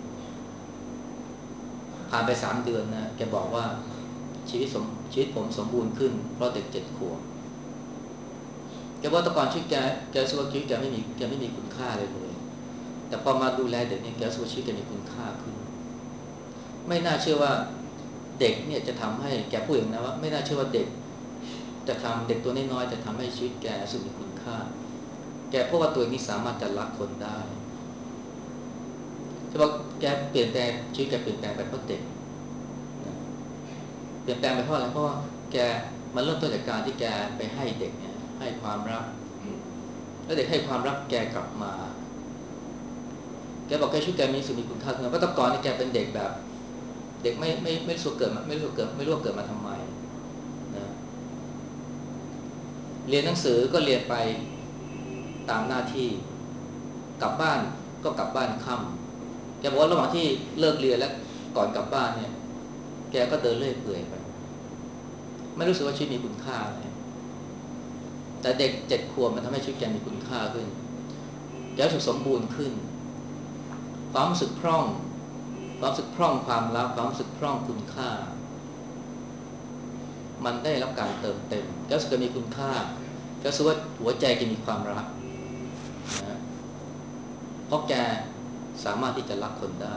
ผ่านไปสามเดือนนะแกบอกว่าชีวิตสมชีวิตผมสมบูรณ์ขึ้นเพราะเด็กเจ็ดขวบแกว่าแตะก่อนชีวิตแกแกสู้ชีวิตแกไม่มีแกไม่มีคุณค่าเลยเลยแต่พอมาดูแลเด็กเนี่ยแกสู้ชีวิตแกมีคุณค่าขึ้นไม่น่าเชื่อว่าเด็กเนี่ยจะทำให้แกพูดอย่างนะว่าไม่น่าเชื่อว่าเด็กจะทำเด็กตัวน้อยๆจะทำให้ชีวิตแกรู้สึกมีคุณค่าแกพบว่าตัวเองนี่สามารถจะรักคนได้ใช่ป่ะแกเปลี่ยนแปลงชีวิตแกเปลี่ยนแปลงไปเพราะเด็กเปลี่ยนแปลงไปเพราะอะไรเพราะว่าแกมันเริ่มต้นจากการที่แกไปให้เด็กเนี่ยให้ความรักแล้วเด็กให้ความรักแกกลับมาแกบอกแกชีวิตแกมีสิ่งมีคุณค่าขึ้นเพราะตอนก่อนนี่แกเป็นเด็กแบบเด็กไม่ไม่ไม่รู้สึกเกิดมาไม่รู้สึกเกิดไม่รู้ว่าเกิดมาทำไมนะเรียนหนังสือก็เรียนไปตามหน้าที่กลับบ้านก็กลับบ้านค่ำแกบอกว่าระหว่างที่เลิกเรียนและก่อนกลับบ้านเนี่ยแกก็เดินเลื่อยเปื่อยไปไม่รู้สึกว่าชีวิตมีคุณค่าอะไรแต่เด็กเจ็ดขวบมันทำให้ชีวิตแกมีคุณค่าขึ้นแกรู้สึกสมบูรณ์ขึ้นความรู้สึกพร่องความรู้สึกพร่องความรักความรู้สึกพร่องคุณค่ามันได้รับการเติมเต็มแกรู้สึกมีคุณค่าแกรู้สึกว่าหัวใจแกมีความรักนะเพราะแกสามารถที่จะรักคนได้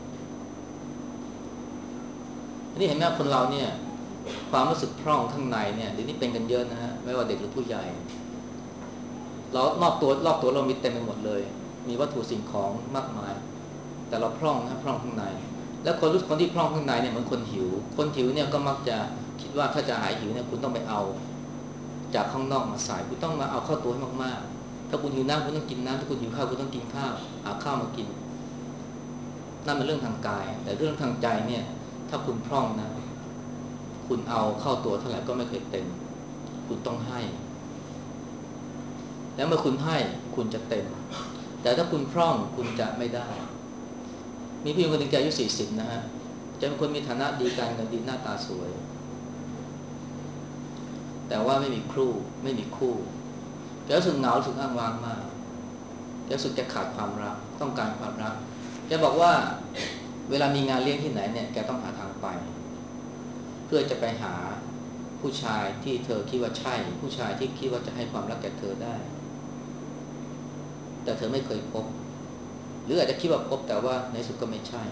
อันนี้เห็นไหมคนเราเนี่ยความรู้สึกพร่องข้างในเนี่ยเดี๋ยวนี้เป็นกันเยอะนะฮะไม่ว่าเด็กหรือผู้ใหญ่เรารอบตัวรอบตัวเรามีเต็มไปหมดเลยมีวัตถุสิ่งของมากมายแต่เราพร่องนะพร่องข้างในแล้วคนรู้คนที่พร่องข้างในเนี่ยเหมือนคนหิวคนหิวเนี่ยก็มักจะคิดว่าถ้าจะหายหิวเนี่ยคุณต้องไปเอาจากข้างนอกมาใส่คุณต้องมาเอาเข้าตัวให้มากๆถ้าคุณหิวน้ำคุณต้องกินน้ำถ้าคุณหิวข้าวคุณต้องกินข้าวหาข้าวมากินนั่นเป็นเรื่องทางกายแต่เรื่องทางใจเนี่ยถ้าคุณพร่องนะคุณเอาเข้าตัวเท่าไหร่ก็ไม่เคยเต็มคุณต้องให้แล้วเมื่อคุณให้คุณจะเต็มแต่ถ้าคุณพร่องคุณจะไม่ได้มีผู้หญิงคนหนึ่งแกอายุสี่สิบนะฮะจะเป็นคนมีฐานะดีการเงินดีหน้าตาสวยแต่ว่าไม่มีครูไม่มีคู่แกรู้สึกเหงารู้สึกอ้างว้างมากแกรู้สึกแกขาดความรักต้องการความรักแกบอกว่าเวลามีงานเลี้ยงที่ไหนเนี่ยแกต้องหาทางไปเพื่อจะไปหาผู้ชายที่เธอคิดว่าใช่ผู้ชายที่คิดว่าจะให้ความรักแก่เธอได้แต่เธอไม่เคยพบหรืออาจจะคิดว่าพบแต่ว่าในสุดก็ไม่ใช่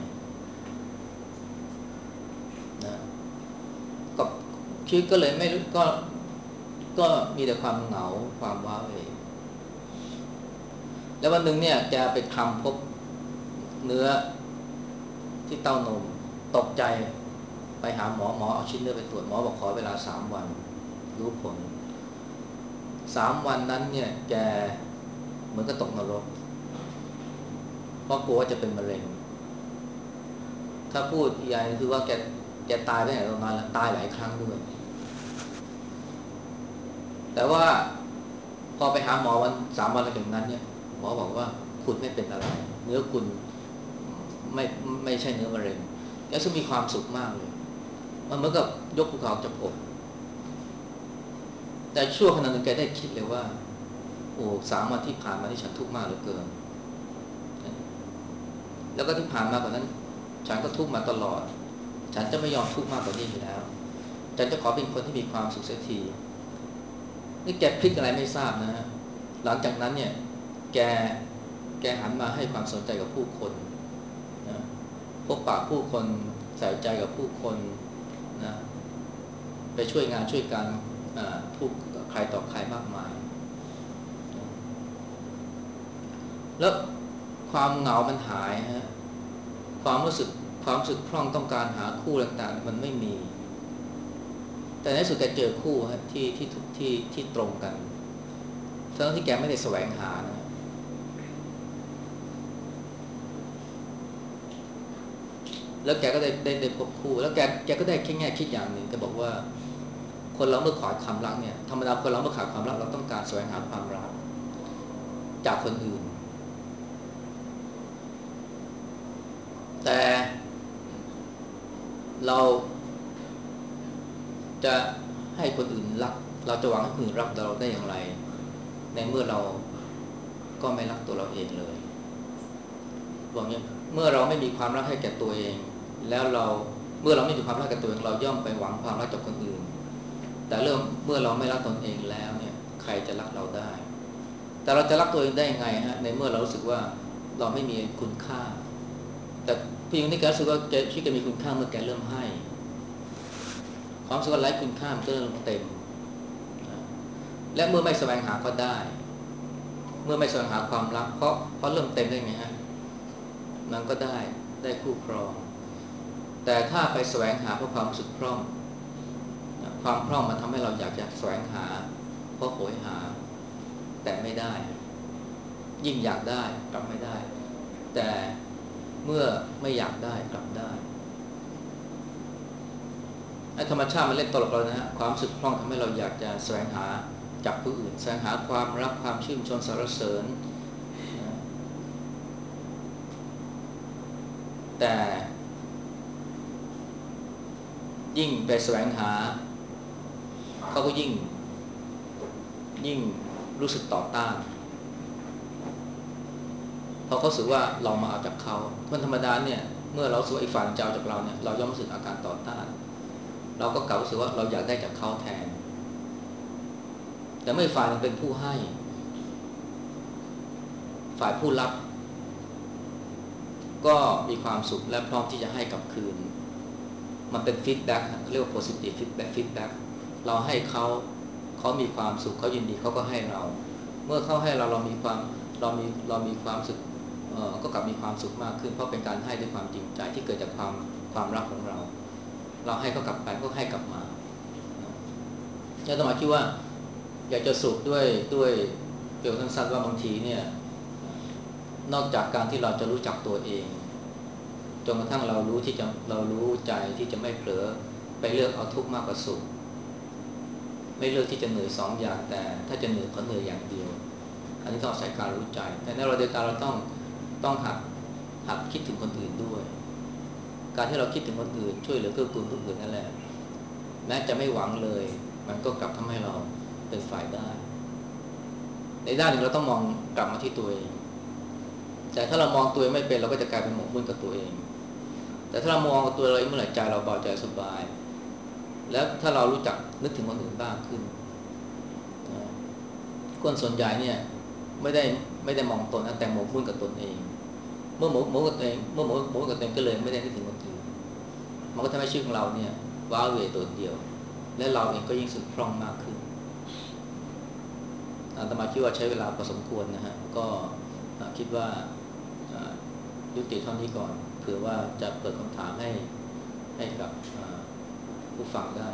นะก็ชีวิตก็เลยไม่รู้ก็ก็มีแต่ความเหงาความว้าเหวแล้ววันหนึ่งเนี่ยแกไปคลำพบเนื้อที่เต้านมตกใจไปหาหมอหมอเอาชิ้นเนื้อไปตรวจหมอบอกขอเวลาสามวันรู้ผลสามวันนั้นเนี่ยแกเหมือนกับตกนรกเพราะกลัวว่าจะเป็นมะเร็งถ้าพูดอีกอย่างคือว่าแกแกตายได้ประมาณตายหลายครั้งด้วยแต่ว่าพอไปหาหมอวันสามวันหลังจากนั้นเนี่ยหมอบอกว่าคุณไม่เป็นอะไรเนื้อคุณไม่ไม่ใช่เนื้อมะเร็งแกซึ่งมีความสุขมากเลยมันเหมือนกับยกภูเขาจากอกแต่ชั่วขณะหนึ่งแกได้คิดเลยว่าโอ้สามวันที่ผ่านมาที่ฉันทุกข์มากเหลือเกินแล้วก็ที่ผ่านมากว่านั้นฉันก็ทุกข์มาตลอดฉันจะไม่ยอมทุกข์มากกว่านี้อีกแล้วฉันจะขอเป็นคนที่มีความสุขเสียทีนี่แกพลิกอะไรไม่ทราบนะฮะหลังจากนั้นเนี่ยแกแกหันมาให้ความสนใจกับผู้คนนะพบปะผู้คนใส่ใจกับผู้คนนะไปช่วยงานช่วยการผู้ใครต่อใครมากมายแล้วความเหงามันหายฮะความรู้สึกความรู้สึกพร่องต้องการหาคู่ต่างๆมันไม่มีแต่ในสุดแกเจอคู่ฮะที่ที่ที่ที่ตรงกันทั้งที่แกไม่ได้แสวงหานะแล้วแกก็ได้ได้ได้พบคู่แล้วแกแกก็ได้แค่แง่คิดอย่างหนึ่งแกบอกว่าคนเราเมื่อขาดความรักเนี่ยธรรมดาคนเราเมื่อขาดความรักเราต้องการแสวงหาความรักจากคนอื่นแต่เราจะให้คนอื่นรักเราจะหวังให้คนอื่นรักเราได้อย่างไรในเมื่อเราก็ไม่รักตัวเราเองเลยบอกอย่างเมื่อเราไม่มีความรักให้แก่ตัวเองแล้วเราเมื่อเราไม่มีความรักแก่ตัวเองเราย่อมไปหวังความรักจากคนอื่นแต่เริ่มเมื่อเราไม่รักตนเองแล้วเนี่ยใครจะรักเราได้แต่เราจะรักตัวเองได้ยังไงฮะในเมื่อเรารู้สึกว่าเราไม่มีคุณค่าแต่ผู้หญิงที่แกรู้สึกว่าแกชีวิตแกมีคุณค่าเมื่อแกเริ่มให้ความรู้สึกว่าไร้คุณค่ามันก็เริ่มเต็มและเมื่อไม่แสวงหาก็ได้เมื่อไม่แสวงหาความรักเพราะเพราะเริ่มเต็มได้ไงฮะมันก็ได้ได้คู่ครองแต่ถ้าไปแสวงหาเพราะความรู้สึกพร่องความพร่องมันทำให้เราอยากจะแสวงหาเพราะโหยหาแต่ไม่ได้ยิ่งอยากได้กลับไม่ได้แต่เมื่อไม่อยากได้กลับได้ธรรมชาติมันเล่นตลกเรานะฮะความรู้สึกพร่องทำให้เราอยากจะแสวงหาจากผู้อื่นแสวงหาความรักความชื่นชมสรรเสริญแต่ยิ่งไปแสวงหาเขาก็ยิ่งยิ่งรู้สึกต่อต้านเพราะเขาสึกว่าเรามาเอาจากเขาคนธรรมดาเนี่ยเมื่อเราสึกว่าอีกฝ่ายจะเอาจากเราเนี่ยเราย่อมรู้สึกอาการต่อต้านเราก็กลับรู้สึกว่าเราอยากได้จากเขาแทนแต่เมื่อฝ่ายมันเป็นผู้ให้ฝ่ายผู้รับก็มีความสุขและพร้อมที่จะให้กลับคืนมันเป็นฟีดแบ็กเรียกว่า positive feedback feedback เราให้เขาเขามีความสุขเขายินดีเขาก็ให้เราเมื่อเขาให้เราเรามีความเรามีเรามีความสุขก็กลับมีความสุขมากขึ้นเพราะเป็นการให้ด้วยความจริงใจที่เกิดจากความความรักของเราเราให้เขากลับไปก็ให้กลับมาแล้วต้องมาคิดว่าอยากจะสุขด้วยด้วยเปรียบสั้นๆว่าบางทีเนี่ยนอกจากการที่เราจะรู้จักตัวเองจนกระทั่งเรารู้ที่จะเรารู้ใจที่จะไม่เผลอไปเลือกเอาทุกข์มากกว่าสุขไม่เลือกที่จะเหนื่อยสองอย่างแต่ถ้าจะเหนื่อยก็เหนื่อยอย่างเดียวอันนี้ต้องใส่การรู้ใจแต่ในเราเดียวกันเราต้องต้องหัดหัดคิดถึงคนอื่นด้วยการที่เราคิดถึงคนอื่นช่วยเหลือเกื้อกูลผู้อื่นนั่นแหละแม้จะไม่หวังเลยมันก็กลับทำให้เราเป็นฝ่ายได้ในด้านหนึ่งเราต้องมองกลับมาที่ตัวเองแต่ถ้าเรามองตัวเองไม่เป็นเราก็จะกลายเป็นหมกมุ่นกับตัวเองแต่ถ้าเรามองตัวเราเองเมื่อไหร่ใจเราเบาใจสบายแล้วถ้าเรารู้จักนึกถึงคนอื่นบ้างขึ้นคนส่วนใหญ่เนี่ยไม่ได้ไม่ได้มองตนนะแต่หมกมุ่นกับตนเองเมื่อหมกมุ่นกับตัวเองเมื่อหมกมุ่นกับตัวเองก็เลยไม่ได้นึกถึงคนอื่นมันก็ทำให้ชีวิตของเราเนี่ยว้าเหวโดดเดี่ยวและเราเองก็ยิ่งสึกพร่องมากขึ้นอาตมาคิดว่าใช้เวลาพอสมควรนะฮะก็คิดว่ายุติเท่านี้ก่อนเผื่อว่าจะเปิดคำถามให้ให้กับผู้ฟังได้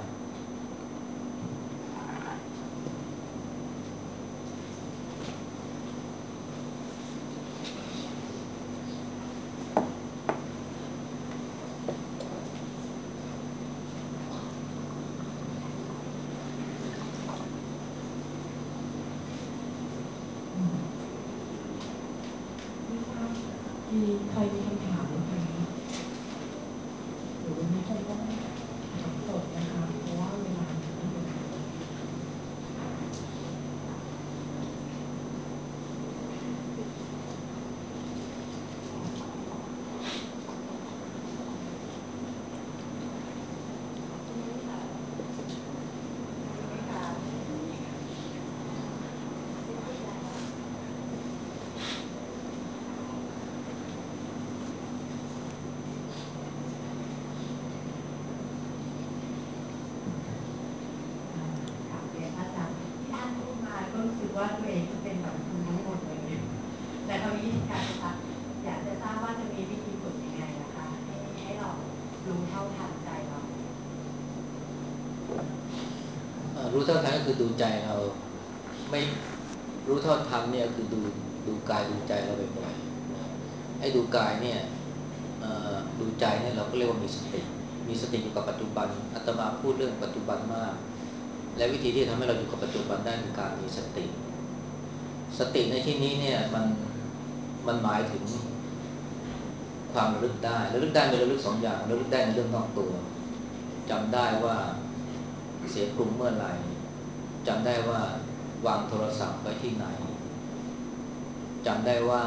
มีใครมีคำถามไหมคะหรือวันนี้คงต้องถามสดนะคะเพราะว่าเวลาไม่เหลือว่าตัวเองจะเป็นแบบคุณทั้งหมดเลยแต่คราวนี้อยากจะอยากจะทราบว่าจะมีวิธีฝึกยังไงนะคะให้ให้เรารู้เท่าทันใจเรารู้เท่าทันก็คือดูใจเราไม่รู้เท่าทันเนี่ยคือดูดูกายดูใจเราบ่อยๆนะไอ้ดูกายเนี่ยดูใจเนี่ยเราก็เรียกว่ามีสติมีสติอยู่กับปัจจุบันอาตมาพูดเรื่องปัจจุบันมากและวิธีที่ทำให้เราอยู่กับปัจจุบันได้คือการมีสติสติในที่นี้เนี่ยมันมันหมายถึงความระลึกได้ระลึกได้เป็นระลึกสองอย่างระลึกได้ในเรื่องนอกตัวจำได้ว่าเสียกรุงเมื่อไหร่จำได้ว่าวางโทรศัพท์ไว้ที่ไหนจำได้ว่า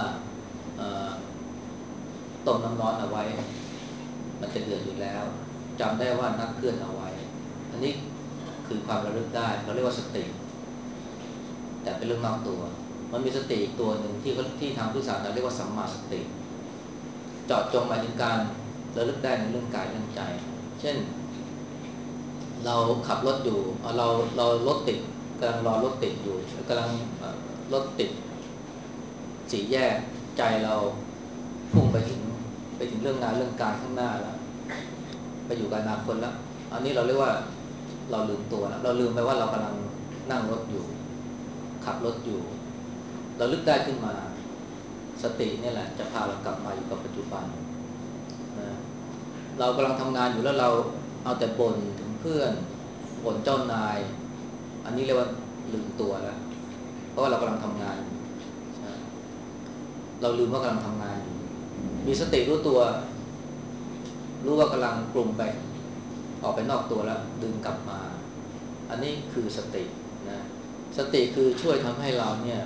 ต้มน้ำร้อนเอาไว้มันจะเดือดอยู่แล้วจำได้ว่านัดเพื่อนเอาไว้อันนี้คือความระลึกได้เราเรียกว่าสติแต่เป็นเรื่องนอกตัวมันมีสติอีกตัวหนึ่งที่ที่ทางพุทธศาสนาเรียกว่าสัมมาสติเจาะจงหมายถึงการระลึกได้ในเรื่องกายเรื่องใจเช่นเราขับรถอยู่เราเรารถติดกำลังรอรถติดอยู่กำลังรถติดสี่แยกใจเราพุ่งไปถึงไปถึงเรื่องงานเรื่องการข้างหน้าแล้วไปอยู่กับอนาคตแล้วอันนี้เราเรียกว่าเราลืมตัวแล้วเราลืมไปว่าเรากำลังนั่งรถอยู่ขับรถอยู่เราลึกได้ขึ้นมาสตินี่แหละจะพาเรากลับมาอยู่กับปัจจุบันนะเรากำลังทำงานอยู่แล้วเราเอาแต่บ่นถึงเพื่อนบ่นเจ้านายอันนี้เรียกว่าลืมตัวแล้วเพราะว่าเรากำลังทำงานนะเราลืมว่ากำลังทำงานอยู่มีสติรู้ตัวรู้ว่ากำลังปรุงไปออกไปนอกตัวแล้วดึงกลับมาอันนี้คือสตินะสติคือช่วยทำให้เราเนี่ย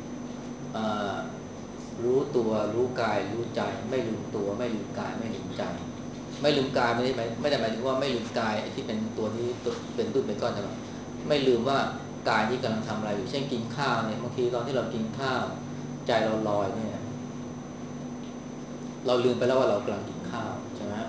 รู้ตัวรู้กายรู้ใจไม่ลืมตัวไม่ลืมกายไม่ลืมใจไม่ลืมกายไม่ได้ไม่ได้หมายถึงว่าไม่ลืมกายที่เป็นตัวนี้เป็นตุ้นเป็นก้อนใช่ไหมไม่ลืมว่ากายที่กำลังทำอะไรอยู่เช่นกินข้าวเนี่ยบางทีตอนที่เรากินข้าวใจเราลอยเนี่ยเราลืมไปแล้วว่าเรากำลังกินข้าวใช่ไหม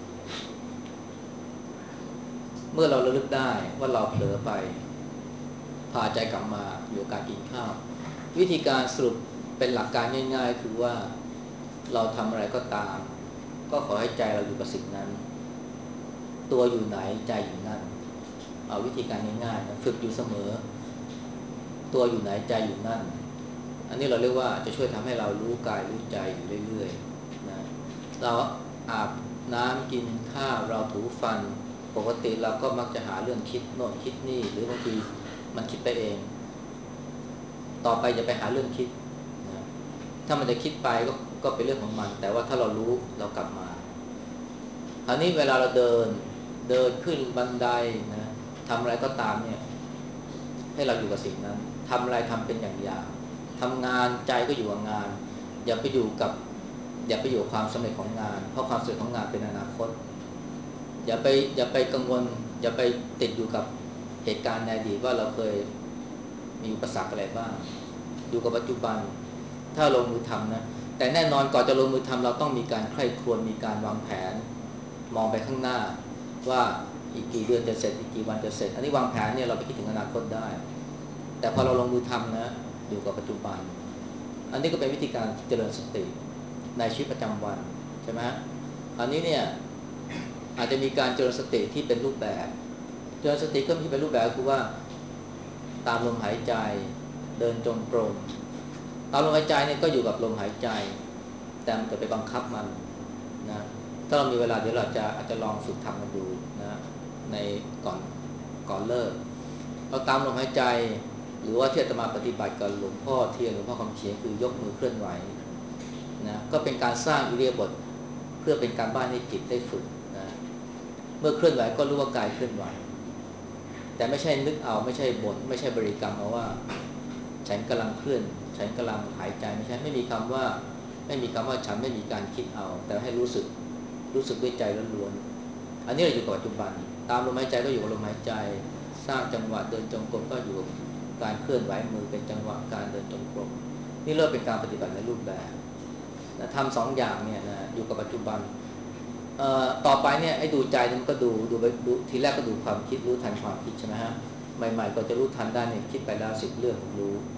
เมื่อเราระลึกได้ว่าเราเผลอไปพาใจกลับมาอยู่กับการกินข้าววิธีการสรุปเป็นหลักการง่ายๆคือว่าเราทำอะไรก็ตามก็ขอให้ใจเราอยู่กับสิ่งนั้นตัวอยู่ไหนใจอยู่นั่นเอาวิธีการง่ายๆนะฝึกอยู่เสมอตัวอยู่ไหนใจอยู่นั่นอันนี้เราเรียกว่าจะช่วยทำให้เรารู้กายรู้ใจอยู่เรื่อยๆนะเราอาบน้ำกินข้าวเราถูฟันปกติเราก็มักจะหาเรื่องคิดโน่นคิดนี่หรือบางทีมันคิดไปเองต่อไปอย่าไปหาเรื่องคิดนะถ้ามันจะคิดไปก็ก็เป็นเรื่องของมันแต่ว่าถ้าเรารู้เรากลับมาคราวนี้เวลาเราเดินเดินขึ้นบันไดนะทำอะไรก็ตามเนี่ยให้เราอยู่กับสิ่งนั้นทำอะไรทำเป็นอย่างอย่างทำงานใจก็อยู่กับงานอย่าไปอยู่กับอย่าไปอยู่กับความสำเร็จของงานเพราะความสำเร็จของงานเป็นอนาคตอย่าไปอย่าไปกังวลอย่าไปติดอยู่กับเหตุการณ์ในอดีตว่าเราเคยมีอุปสรรคอะไรบ้างอยู่กับปัจจุบันถ้าลงมือทำนะแต่แน่นอนก่อนจะลงมือทำเราต้องมีการใคร่ครวญมีการวางแผนมองไปข้างหน้าว่าอีกกี่เดือนจะเสร็จอีกกี่วันจะเสร็จอันนี้วางแผนเนี่ยเราไปคิดถึงอนาคตได้แต่พอเราลงมือทำนะอยู่กับปัจจุบันอันนี้ก็เป็นวิธีการเจริญสติในชีวิตประจำวันใช่ไหมอันนี้เนี่ยอาจจะมีการเจริญสติที่เป็นรูปแบบเจริญสติก็ที่เป็นรูปแบบคือว่าตามลมหายใจเดินจงกรมตามลมหายใจเนี่ยก็อยู่กับลมหายใจแต่มันจะไปบังคับมันนะถ้าเรามีเวลาเดี๋ยวเราจะอาจจะลองฝึกทำกันดูนะในก่อนก่อนเลิกเราตามลมหายใจหรือว่าที่อาตมาปฏิบัติกับหลวงพ่อเทียนหลวงพ่อคำเขียนคือยกมือเคลื่อนไหวนะก็เป็นการสร้างอิริยาบถเพื่อเป็นการบ้านให้จิตได้ฝึกนะเมื่อเคลื่อนไหวก็รู้ว่ากายเคลื่อนไหวแต่ไม่ใช่นึกเอาไม่ใช่บ่นไม่ใช่บริกรรมเอาว่าฉันกำลังเคลื่อนฉันกำลังหายใจไม่ใช่ไม่มีคำว่าไม่มีคำว่าฉันไม่มีการคิดเอาแต่ให้รู้สึกรู้สึกด้วยใจล้วนๆอันนี้เราอยู่กับปัจจุบันตามลมหายใจก็อยู่กับลมหายใจสร้างจังหวะเดินจงกรมก็อยู่กับการเคลื่อนไหวมือเป็นจังหวะการเดินจงกรมนี่เริ่มเป็นการปฏิบัติในรูปแบบนะทำสองอย่างเนี่ยนะอยู่กับปัจจุบันเอ่อต่อไปเนี่ยไอ้ดูใจมันก็ดูดูไปดูทีแรกก็ดูความคิดรู้ทันความคิดใช่ไหมฮะใหม่ๆก็จะรู้ทันได้เนี่ยคิดไปแล้วสิบเรื่องผมรู้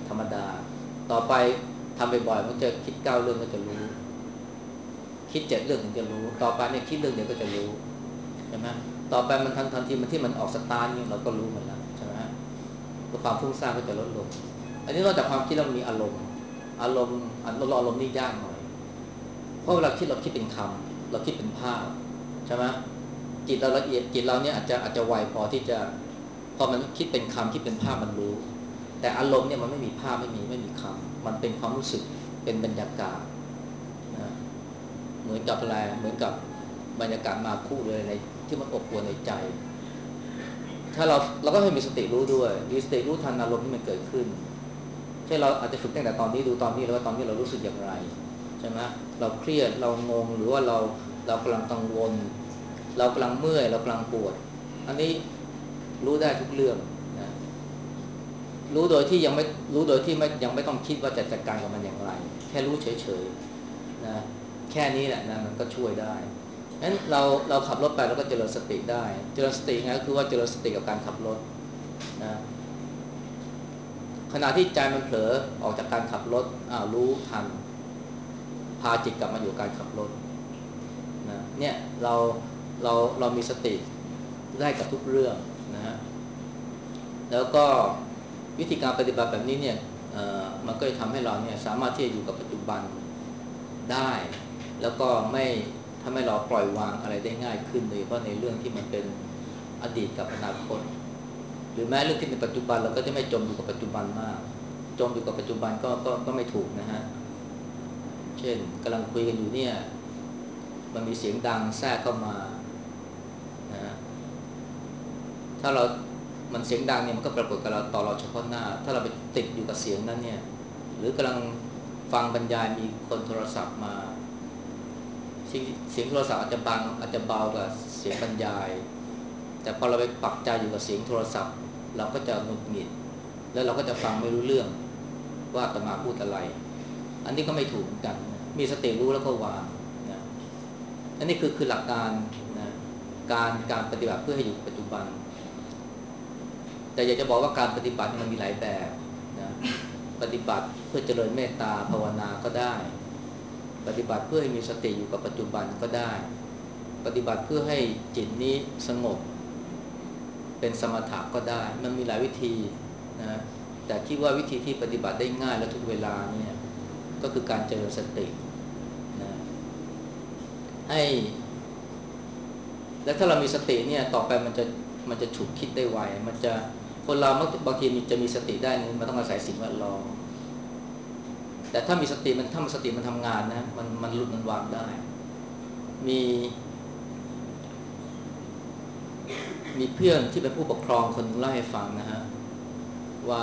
ธรรมดาต่อไปทำบ่อยๆมันจะคิดเก้าเรื่องก็จะรู้คิดเจ็ดเรื่องถึงจะรู้ต่อไปเนี่ยคิดเรื่องเดียวก็จะรู้ใช่ไหมต่อไปมันทันทันทีมันที่มันออกสตาร์ทนี่เราก็รู้หมดแล้วใช่ไหมความฟุ้งซ่านก็จะลดลงอันนี้นอกจากความคิดแล้วมีอารมณ์อารมณ์อารมณ์อารมณ์นี่ยากหน่อยเพราะเวลาคิดเราคิดเป็นคำเราคิดเป็นภาพใช่ไหมจิตเราละเอียดจิตเราเนี่ยอาจจะอาจจะไวพอที่จะพอมันคิดเป็นคำคิดเป็นภาพมันรู้แต่อารมณ์เนี่ยมันไม่มีภาพไม่มีไม่มีคำมันเป็นความรู้สึกเป็นบรรยากาศนะเหมือนกับอะไรเหมือนกับบรรยากาศมาคู่เลยในที่มันอบอวลในใจถ้าเราเราก็ให้มีสติรู้ด้วยมีสติรู้ทันอารมณ์ที่มันเกิดขึ้นใช่เราอาจจะฝึกตั้งแต่ตอนนี้ดูตอนนี้แล้วว่าตอนนี้เรารู้สึกอย่างไรใช่ไหมเราเครียดเรางงหรือว่าเราเรากำลังกังวลเรากำลังเมื่อยเรากำลังปวดอันนี้รู้ได้ทุกเรื่องนะรู้โดยที่ยังไม่รู้โดยที่ไม่ยังไม่ต้องคิดว่าจะจัดการกับมันอย่างไรแค่รู้เฉยๆนะแค่นี้แหละนะมันก็ช่วยได้งั้นเราเราขับรถไปเราก็เจริญสติได้เจริญสติไงก็คือว่าเจริญสติกับการขับรถนะขณะที่ใจมันเผลอออกจากการขับรถอ้าวรู้ทันพาจิตกลับมาอยู่การขับรถนะเนี่ยเราเราเรามีสติได้กับทุกเรื่องนะฮะแล้วก็วิธีการปฏิบัติแบบนี้เนี่ยมันก็จะทำให้เราเนี่ยสามารถที่จะอยู่กับปัจจุบันได้แล้วก็ไม่ทำให้เราปล่อยวางอะไรได้ง่ายขึ้นโดยเฉพาะในเรื่องที่มันเป็นอดีตกับอนาคตหรือแม้เรื่องที่เป็นปัจจุบันเราก็จะไม่จมอยู่กับปัจจุบันมากจมอยู่กับปัจจุบันก็ก็ก็ไม่ถูกนะฮะเช่นกำลังคุยกันอยู่เนี่ยมันมีเสียงดังแทรกเข้ามานะฮะถ้าเรามันเสียงดังเนี่ยมันก็ปรากฏกับเราต่อเราเฉพาะหน้าถ้าเราไปติดอยู่กับเสียงนั้นเนี่ยหรือกำลังฟังบรรยายมีคนโทรศัพท์มาเสียงโทรศัพท์อาจจะบังอาจจะเบากว่าเสียงบรรยายแต่พอเราไปปักใจอยู่กับเสียงโทรศัพท์เราก็จะหงุดหงิดแล้วเราก็จะฟังไม่รู้เรื่องว่าอาตมาพูดอะไรอันนี้ก็ไม่ถูกเหมือนกันมีสติรู้แล้วก็วางนะอันนี้คือคือหลักการนะการการปฏิบัติเพื่อให้อยู่ปัจจุบันแต่อยากจะบอกว่าการปฏิบัติมันมีหลายแบบนะปฏิบัติเพื่อเจริญเมตตาภาวนาก็ได้ปฏิบัติเพื่อให้มีสติอยู่กับปัจจุบันก็ได้ปฏิบัติเพื่อให้จิตนี้สงบเป็นสมถะก็ได้มันมีหลายวิธีนะแต่คิดว่าวิธีที่ปฏิบัติได้ง่ายและทุกเวลาเนี่ยก็คือการเจริญสตินะให้และถ้าเรามีสติเนี่ยต่อไปมันจะมันจะฉุกคิดได้ไวมันจะคนเราบางทีมันจะมีสติได้นี่มันต้องอาศัยสิ่งแวดล้อมแต่ถ้ามีสติมันถ้ามันสติมันทำงานนะมันมันหลุดมันวางได้มีมีเพื่อนที่เป็นผู้ปกครองคนนึงเล่าให้ฟังนะฮะว่า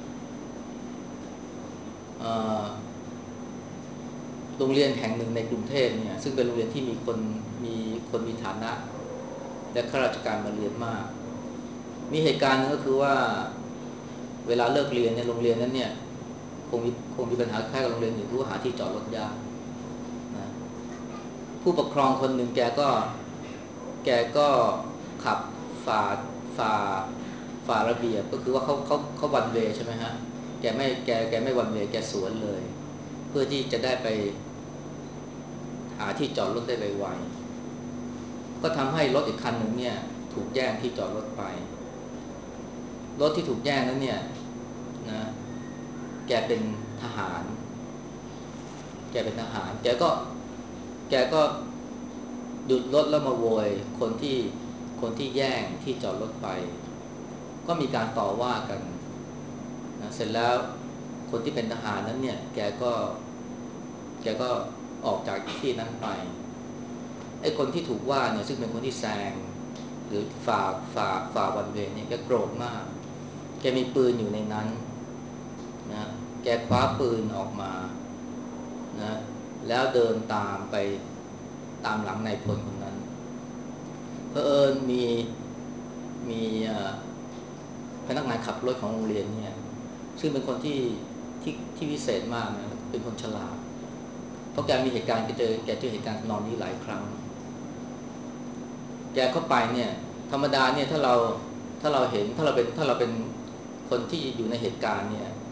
โรงเรียนแห่งหนึ่งในกรุงเทพเนี่ยซึ่งเป็นโรงเรียนที่มีคนมีคนมีฐานะและข้าราชการมาเรียนมากมีเหตุการณ์นึงก็คือว่าเวลาเลิกเรียนเนี่ยโรงเรียนนั้นเนี่ยคงมีคงมีปัญหาคล้ายกับโรงเรียนอื่นรู้หาที่จอดรถยากนะผู้ปกครองคนหนึ่งแกก็แกก็ขับฝ่าฝ่าฝ่าระเบียบก็คือว่าเขาเขาเขาวันเวย์ใช่ไหมฮะแกไม่แกแกไม่วันเวย์แกสวนเลยเพื่อที่จะได้ไปหาที่จอดรถได้ไวๆก็ทำให้รถอีกคันหนึ่งเนี่ยถูกแย่งที่จอดรถไปรถที่ถูกแย่งนั้นเนี่ยนะแกเป็นทหารแกเป็นทหารแกก็แกก็หยุดรถแล้วมาโวยคนที่คนที่แย่งที่จอดรถไปก็มีการต่อว่ากันนะเสร็จแล้วคนที่เป็นทหารนั้นเนี่ยแกก็แกก็ออกจากที่นั้นไปไอ้คนที่ถูกว่าเนี่ยซึ่งเป็นคนที่แซงหรือฝ่าฝ่าฝ่าวันเวย์เนี่ยแกโกรธมากแกมีปืนอยู่ในนั้นนะแกคว้าปืนออกมานะแล้วเดินตามไปตามหลังนายพลคนนั้นเผอิญมีมีพนักงานขับรถของโรงเรียนเนี่ยซึ่งเป็นคนที่ที่ที่พิเศษมากนะเป็นคนฉลาดเพราะแกมีเหตุการณ์แกเจอแกเจอเหตุการณ์นอนนี้หลายครั้งแกเข้าไปเนี่ยธรรมดาเนี่ยถ้าเราถ้าเราเห็นถ้าเราเป็นถ้าเราเป็นคนที่อยู่ในเหตุการณ์เนี่ย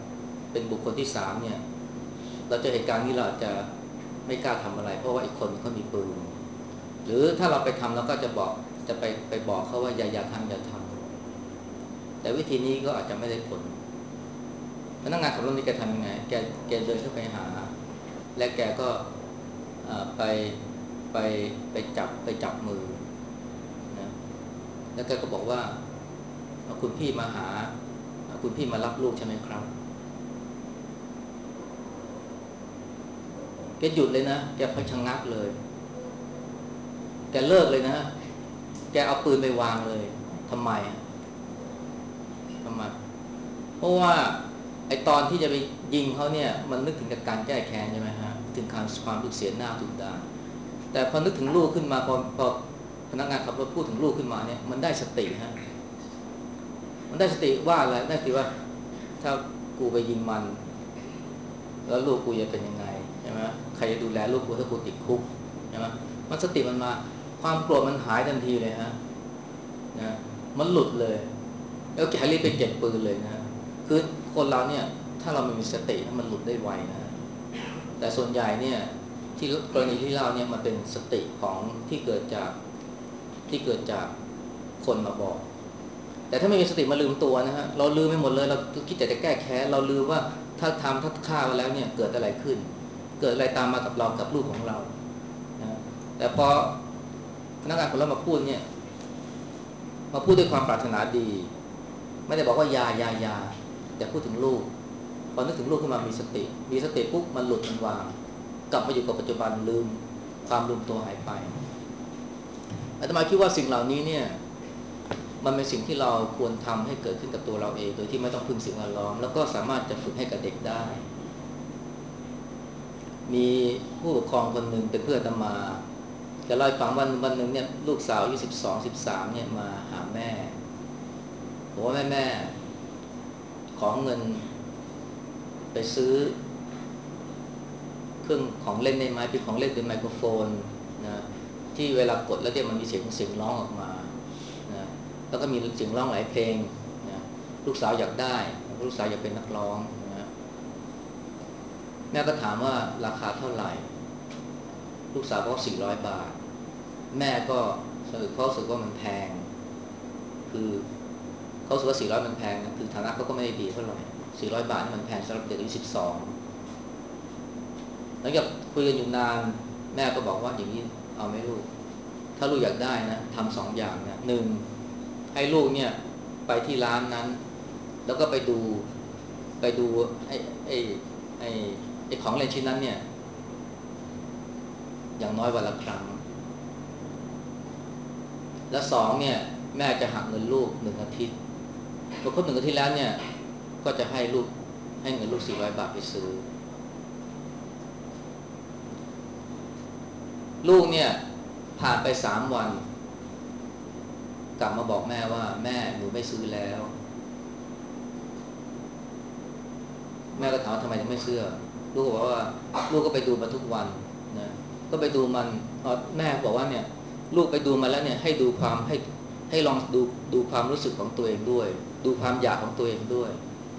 เป็นบุคคลที่สามเนี่ยเราเจอเหตุการณ์นี้เราจะไม่กล้าทำอะไรเพราะว่าอีกคนเขามีปืนหรือถ้าเราไปทำเราก็จะบอกจะไปไปบอกเขาว่าอย่าอย่าทำอย่าทำแต่วิธีนี้ก็อาจจะไม่ได้ผลพนักงานขับรถนี่แกทำยังไงแกแกเดินเข้าไปหาและแกก็ไปไปไปจับไปจับมือนะแล้วแกก็บอกว่าคุณพี่มาหาคุณพี่มารับลูกใช่ไหมครับแกหยุดเลยนะแกพชะงักเลยแกเลิกเลยนะแกเอาปืนไปวางเลยทำไมทำไมเพราะว่าไอตอนที่จะไปยิงเขาเนี่ยมันนึกถึงการแก้แค้นใช่ไหมฮะถึงการความรู้เสียหน้าทุกด้านแต่พอนึกถึงลูกขึ้นมาพอพอพนักงานขับรถพูดถึงลูกขึ้นมาเนี่ยมันได้สติฮะมันได้สติว่าอะไรได้สติว่าถ้ากูไปยิงมันแล้วลูกกูจะเป็นยังไงใช่ไหมใครจะดูแลลูกกูถ้ากูติดคุกใช่ไหมมันสติมันมาความโกรธมันหายทันทีเลยฮะนะมันหลุดเลยแล้วแกรีบไปเก็บปืนเลยนะคือคนเราเนี่ยถ้าเราไม่มีสติมันหลุดได้ไวนะแต่ส่วนใหญ่เนี่ยที่กรณีที่เล่าเนี่ยมันเป็นสติของที่เกิดจากที่เกิดจากคนมาบอกแต่ถ้าไม่มีสติมาลืมตัวนะฮะเราลืมไม่หมดเลยเราคิดแต่จะแก้แค้นเราลืมว่าถ้าทำถ้าฆ่าไปแล้วเนี่ยเกิดอะไรขึ้นเกิดอะไรตามมากับเรากับลูกของเรานะแต่พอพนักงานคนเรามาพูดเนี่ยมาพูดด้วยความปรารถนาดีไม่ได้บอกว่ายายายาแต่พูดถึงลูกพอนึกถึงลูกขึ้นมามีสติมีสติปุ๊บมันหลุดมันวางกลับมาอยู่กับปัจจุบันลืมความลืมตัวหายไปอาตมาคิดว่าสิ่งเหล่านี้เนี่ยมันเป็นสิ่งที่เราควรทำให้เกิดขึ้นกับตัวเราเองโดยที่ไม่ต้องพึ่งสิ่งแวดล้อมแล้วก็สามารถจะฝึกให้กับเด็กได้มีผู้ปกครองคนหนึ่งเป็นเพื่อนอาตมาจะเล่าให้ฟังวันวันหนึ่งเนี่ยลูกสาวอายุสิบสองสิบสามเนี่ยมาหาแม่บอกว่าแม่แม่ขอเงินไปซื้อเครื่องของเล่นได้ไหมเป็นของเล่นเป็นไมโครโฟนนะที่เวลากดแล้วเนี่ยมันมีเสียงเสียงร้องออกมานะแล้วก็มีเสียงร้องหลายเพลงนะลูกสาวอยากได้ลูกสาวอยากเป็นนักร้องนะแม่ก็ถามว่าราคาเท่าไหร่ลูกสาวบอกสี่ร้อยบาทแม่ก็สะอึกเพราะรู้สึกว่ามันแพงคือเขาสึกว่าสี่ร้อยมันแพงนะคือฐานะเขาก็ไม่ได้ดีเท่าไหร่สี่ร้อยบาทนี่มันแพงสำหรับเด็กอายุสิบสองหลังจากคุยกันอยู่นานแม่ก็บอกว่าอย่างนี้เอาไหมลูกถ้าลูกอยากได้นะทำสองอย่างนะหนึ่งให้ลูกเนี่ยไปที่ร้านนั้นแล้วก็ไปดูไปดูไอ้ไอ้ไอ้ไอ้ของเล่นชิ้นนั้นเนี่ยอย่างน้อยวันละครั้งและสองเนี่ยแม่จะหักเงินลูกหนึ่งอาทิตย์พอครบหนึ่งอาทิตย์แล้วเนี่ยก็จะให้ลูกให้เงินลูกสี่ร้อยบาทไปซื้อลูกเนี่ยผ่านไปสามวันกลับมาบอกแม่ว่าแม่หนูไม่ซื้อแล้วแม่ก็ถามว่าทำไมถึงไม่ซื้อลูกก็บอกว่าลูกก็ไปดูมาทุกวันนะก็ไปดูมันแม่บอกว่าเนี่ยลูกไปดูมาแล้วเนี่ยให้ดูความให้ให้ลองดูดูความรู้สึกของตัวเองด้วยดูความอยากของตัวเองด้วย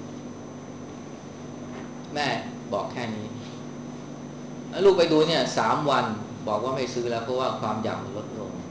แม่บอกแค่นี้ลูกไปดูเนี่ยสามวันบอกว่าไม่ซื้อแล้วเพราะว่าความอยากมันลดลง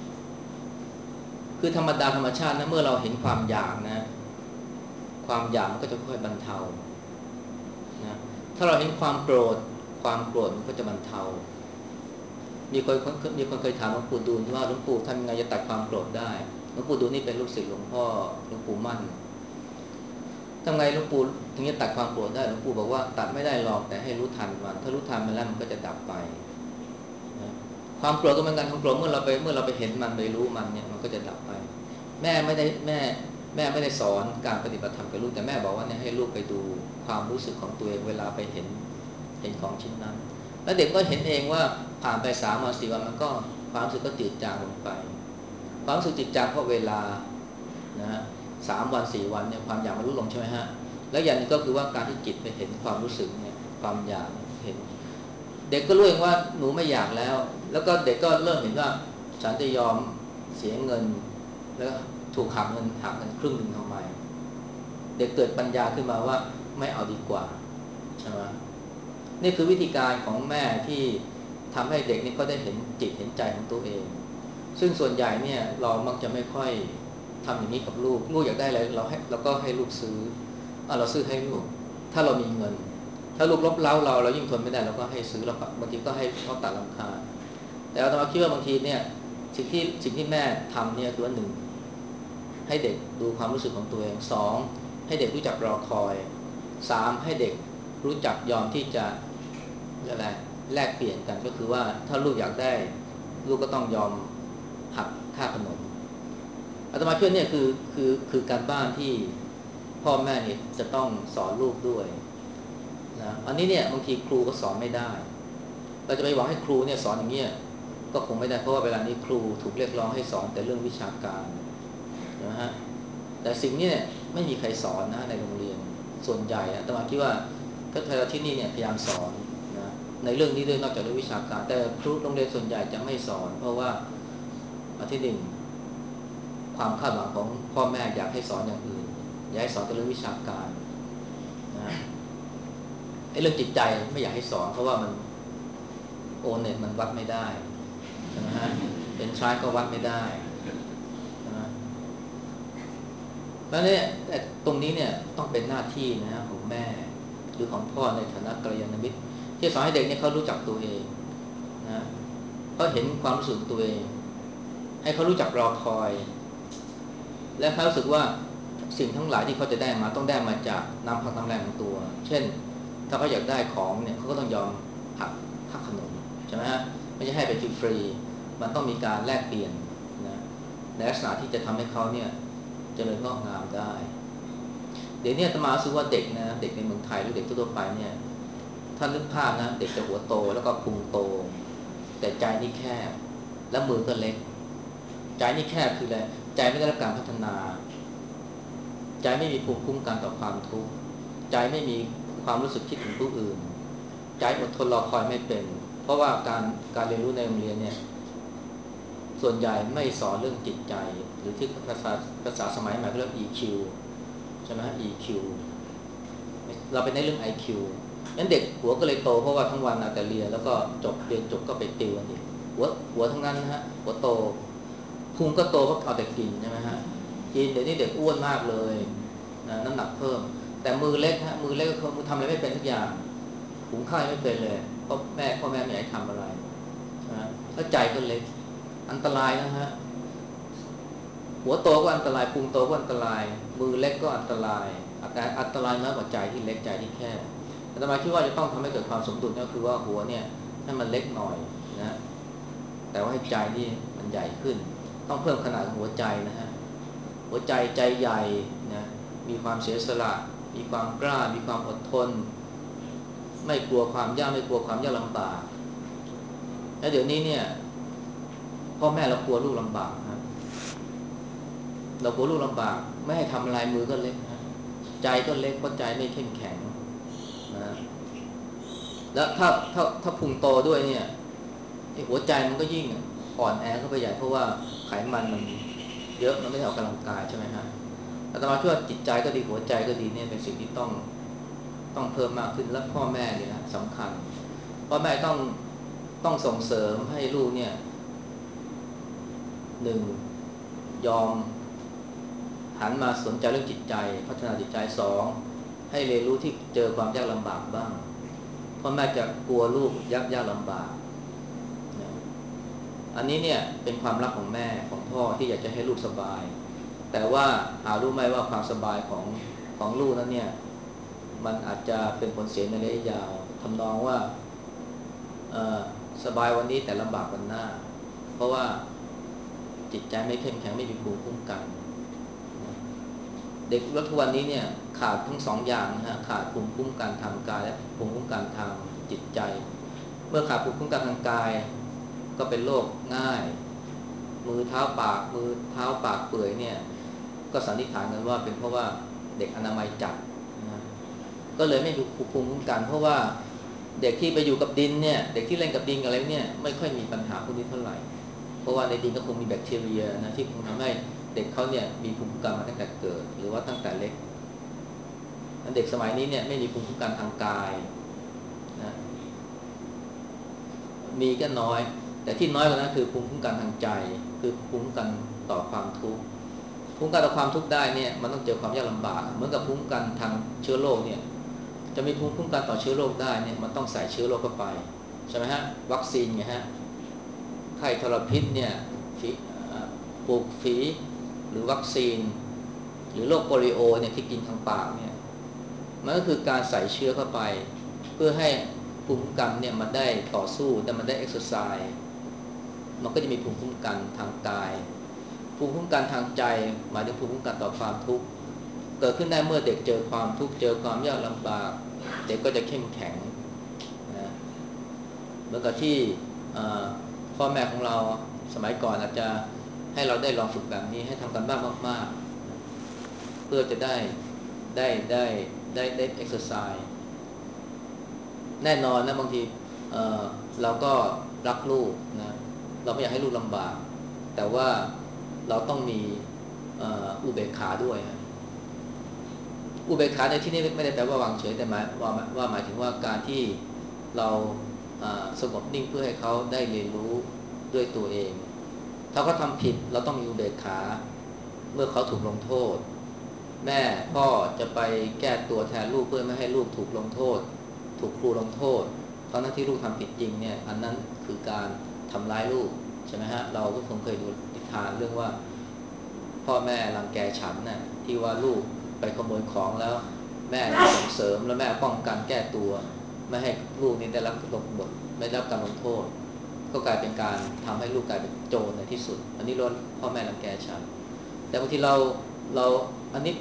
คือธรรมดาธรรมชาตินะเมื่อเราเห็นความอยากนะความอยากมันก็จะค่อยบรรเทานะถ้าเราเห็นความโกรธความโกรธมันก็จะบรรเทามีคนมีคนเคยถามหลวงปู่ดูลว่าหลวงปู่ทำยังไงจะตัดความโกรธได้หลวงปู่ดูลนี่เป็นลูกศิษย์หลวงพ่อหลวงปู่มั่นทำไงหลวงปู่ถึงจะตัดความโกรธได้หลวงปู่บอกว่าตัดไม่ได้หรอกแต่ให้รู้ทันมันถ้ารู้ทันมันแล้วมันก็จะดับไปนะความโกรธก็เหมือนกันความโกรธเมื่อเราไปเมื่อเราไปเห็นมันไปรู้มันเนี่ยมันก็จะดับไปแม่ไม่ได้แม่แม่ไม่ได้สอนการปฏิบัติธรรมกับลูกแต่แม่บอกว่าเนี่ยให้ลูกไปดูความรู้สึกของตัวเองเวลาไปเห็นเห็นของชิ้นนั้นแล้วเด็กก็เห็นเองว่าผ่านไปสามวันสี่วันมันก็ความรู้สึกก็จืดจางลงไปความรู้สึกจืดจางเพราะเวลานะสามวันสี่วันเนี่ยความอยากมันลดลงใช่ไหมฮะแล้วอย่างนึงก็คือว่าการที่จิตไปเห็นความรู้สึกเนี่ยความอยากเห็นเด็กก็รู้เองว่าหนูไม่อยากแล้วแล้วก็เด็กก็เริ่มเห็นว่าฉันจะยอมเสียเงินแล้วถูกหักเงินหักเงินครึ่งหนึ่งทำไมเด็กเกิดปัญญาขึ้นมาว่าไม่เอาดีกว่าใช่ไหมนี่คือวิธีการของแม่ที่ทำให้เด็กนี่ก็ได้เห็นจิตเห็นใจของตัวเองซึ่งส่วนใหญ่เนี่ยเรามักจะไม่ค่อยทำอย่างนี้กับลูกลูกอยากได้อะไรเราให้เราก็ให้ลูกซื้ออ่ะเราซื้อให้ลูกถ้าเรามีเงินถ้าลูกลบเล้าเราเรายิ่งทนไม่ได้เราก็ให้ซื้อเราบางทีก็ให้เขาตัดรำคาญแต่เราคิดว่าบางทีเนี่ยสิ่งที่สิ่งที่แม่ทำเนี่ยคือว่าหนึ่งให้เด็กดูความรู้สึกของตัวเองสองให้เด็กรู้จักรอคอยสามให้เด็กรู้จักยอมที่จะอะไรแลกเปลี่ยนกันก็คือว่าถ้าลูกอยากได้ลูกก็ต้องยอมหักค่าขนมอาตมาเชื่อเนี่ยคือคือคือการบ้านที่พ่อแม่เนี่ยจะต้องสอนลูกด้วยนะอันนี้เนี่ยบางทีครูก็สอนไม่ได้เราจะไปหวังให้ครูเนี่ยสอนอย่างเงี้ยก็คงไม่ได้เพราะว่าเวลานี้ครูถูกเรียกร้องให้สอนแต่เรื่องวิชาการนะฮะแต่สิ่งนี้เนี่ยไม่มีใครสอนนะในโรงเรียนส่วนใหญ่อาตมาคิดว่าก็ไทยที่นี่เนี่ยพยายามสอนนะในเรื่องนี้ด้วยนอกจากเรื่องวิชาการแต่ครูโรงเรียนส่วนใหญ่จะไม่สอนเพราะว่าอันที่หนึ่งความคาดหวังของพ่อแม่อยากให้สอนอย่างอื่นอยากให้สอนแต่เรื่องวิชาการนะไอ้เรื่องจิตใจไม่อยากให้สอนเพราะว่ามันโอเน็ตมันวัดไม่ได้นะฮะเป็นทรายก็วัดไม่ได้นะแล้วเนี่ยตรงนี้เนี่ยต้องเป็นหน้าที่นะของแม่หรือของพ่อในฐานะกัลยาณมิตรที่สอนให้เด็กเนี่ยเขารู้จักตัวเองนะเขาเห็นความรู้สึกตัวเองให้เขารู้จักรอคอยและเขารู้สึกว่าสิ่งทั้งหลายที่เขาจะได้มาต้องได้มาจากน้ำพักน้ำแรงของตัวเช่นถ้าเขาอยากได้ของเนี่ยเขาก็ต้องยอมหักค่าขนมใช่ไหมฮะไม่ใช่ให้ไปฟรีๆมันต้องมีการแลกเปลี่ยนนะในลักษณะที่จะทำให้เขาเนี่ยเจริญงอกงามได้เดี๋ยวนี้อาตมารู้ว่าเด็กนะเด็กในเมืองไทยหรือเด็กทั่วไปเนี่ยถ้านึกภาพนะเด็กจะหัวโตแล้วก็พุงโตแต่ใจนี่แคบและมือก็เล็กใจนี่แคบคืออะไรใจไม่ได้รับการพัฒนาใจไม่มีภูมิคุ้มกันต่อความทุกข์ใจไม่มีความรู้สึกคิดถึงผู้อื่นใจอดทนรอคอยไม่เป็นเพราะว่าการการเรียนรู้ในโรงเรียนเนี่ยส่วนใหญ่ไม่สอนเรื่องจิตใจหรือที่ภาษาภาษาสมัยใหม่เรียก อี คิว ใช่ไหม อี คิว เราไปในเรื่อง ไอ คิว งั้นเด็กหัวก็เลยโตเพราะว่าทั้งวันเอาแต่เรียนแล้วก็จบเรียนจบก็ไปติวกันอีกหัวหัวทั้งนั้นนะฮะหัวโตพุงก็โตเพราะเอาแต่กินใช่ไหมฮะกินเดี๋ยวนี้เด็กอ้วนมากเลยนะน้ำหนักเพิ่มแต่มือเล็กฮะมือเล็กก็คือมือทำอะไรไม่เป็นทุกอย่างหุงข้าวไม่เป็นเลยเพราะแม่พ่อแม่ไม่อยากให้ทำอะไรนะแล้วใจก็เล็กอันตรายนะฮะหัวโตก็อันตรายพุงโตก็อันตรายมือเล็กก็อันตรายอาการอันตรายน้อยกว่าใจที่เล็กใจที่แคบอาตมาคิดว่าจะต้องทำให้เกิดความสมดุลก็คือว่าหัวเนี่ยให้มันเล็กหน่อยนะแต่ว่าให้ใจนี่มันใหญ่ขึ้นต้องเพิ่มขนาดหัวใจนะฮะหัวใจใจใหญ่นะมีความเสียสละมีความกล้ามีความอดทนไม่กลัวความยากไม่กลัวความยากลำบากแล้วเดี๋ยวนี้เนี่ยพ่อแม่เรากลัวลูกลำบากนะเรากลัวลูกลำบากไม่ให้ทำอะไรมือก็เล็กนะใจก็เล็กเพราะใจไม่เข้มแข็งนะแล้วถ้าถ้าถ้าพุงโตด้วยเนี่ยหัวใจมันก็ยิ่งอ่อนแอเข้าไปใหญ่เพราะว่าไขมันมันเยอะมันไม่ได้ออกกำลังกายใช่ไหมฮะอาตมาคิดว่าจิตใจก็ดีหัวใจก็ดีเนี่ยเป็นสิ่งที่ต้องต้องเพิ่มมากขึ้นและพ่อแม่เนี่ยสำคัญพ่อแม่ต้องต้องส่งเสริมให้ลูกเนี่ยหนึ่งยอมหันมาสนใจเรื่องจิตใจพัฒนาจิตใจสองให้เรียนรู้ที่เจอความยากลำบากบ้างพ่อแม่จะกลัวลูกยากยากลำบากนะอันนี้เนี่ยเป็นความรักของแม่ของพ่อที่อยากจะให้ลูกสบายแต่ว่าหารู้ไหมว่าความสบายของของลูกนั้นเนี่ยมันอาจจะเป็นผลเสียในระยะยาวทำนองว่าสบายวันนี้แต่ลำบากวันหน้าเพราะว่าจิตใจไม่เข้มแข็งไม่มีภูมิคุ้มกันเด็กรุ่นทุกวันนี้เนี่ยขาดทั้งสองอย่างนะฮะขาดภูมิคุ้มกันทางกายและภูมิคุ้มกันทางจิตใจเมื่อขาดภูมิคุ้มกันทางกายก็เป็นโรคง่ายมือเท้าปากมือเท้าปากเปื่อยเนี่ยก็สันนิษฐานกันว่าเป็นเพราะว่าเด็กอนามัยจัดนะก็เลยไม่มีภูมิคุ้มกันเพราะว่าเด็กที่ไปอยู่กับดินเนี่ยเด็กที่เล่นกับดินอะไรเนี่ยไม่ค่อยมีปัญหาพวกนี้เท่าไหร่เพราะว่าในดินก็คงมีแบคทีเรียนะที่คงทำให้เด็กเขาเนี่ยมีภูมิคุ้มกันมาตั้งแต่เกิดหรือว่าตั้งแต่เล็กเด็กสมัยนี้เนี่ยไม่มีภูมิคุ้มกันทางกายนะมีก็น้อยแต่ที่น้อยกว่านั้นคือภูมิคุ้มกันทางใจคือภูมิคุ้มกันต่อความทุกข์ภูมิคุ้มกันต่อความทุกข์ได้เนี่ยมันต้องเจอความยากลำบากเหมือนกับภูมิคุ้มกันทางเชื้อโรคเนี่ยจะมีภูมิคุ้มกันต่อเชื้อโรคได้เนี่ยมันต้องใส่เชื้อโรคเข้าไปใช่ไหมฮะวัคซีนไงฮะไข้ทรพิษเนี่ยปลูกฝีหรือวัคซีนหรือโรคโปลิโอเนี่ยที่กินทางปากเนี่ยมันก็คือการใส่เชื้อเข้าไปเพื่อให้ภูมิคุ้มกันเนี่ยมันได้ต่อสู้แต่มันได้เอ็กซ์ไซส์มันก็จะมีภูมิคุ้มกันทางกายภูมิคุ้มกันทางใจหมายถึงภูมิคุ้มกันต่อความทุกข์เกิดขึ้นได้เมื่อเด็กเจอความทุกข์เจอความยากลำบากเด็กก็จะเข้มแข็งนะเหมือนกับที่พ่อแม่ของเราสมัยก่อนอาจจะให้เราได้ลองฝึกแบบนี้ให้ทำกันบ้านมากๆเพื่อจะได้ได้ได้ได้ได้เอ็กซ์ไซส์แน่นอนนะบางที เอ่อเราก็รักลูกนะเราไม่อยากให้ลูกลำบากแต่ว่าเราต้องมีอุเบกขาด้วยอุเบกขาในที่นี้ไม่ได้แปลว่าวางเฉยแต่หมายว่าว่าหมายถึงว่าการที่เราสงบนิ่งเพื่อให้เขาได้เรียนรู้ด้วยตัวเองถ้าเขาทำผิดเราต้องมีอุเบกขาเมื่อเขาถูกลงโทษแม่พ่อจะไปแก้ตัวแทนลูกเพื่อไม่ให้ลูกถูกลงโทษถูกครูลงโทษตอนนั้นที่ลูกทำผิดจริงเนี่ยอันนั้นคือการทำร้ายลูกใช่ไหมฮะเราก็คงเคยดูนิทานเรื่องว่าพ่อแม่รังแกฉันน่ะที่ว่าลูกไปขโมยของแล้วแม่ส่งเสริมแล้วแม่ป้องกันแก้ตัวไม่ให้ลูกนี้ได้รับลงบทไม่ได้รับการลงโทษก็กลายเป็นการทำให้ลูกกลายเป็นโจรในที่สุดอันนี้ล้วนพ่อแม่รังแกฉันแต่บางทีเราเราอันนี้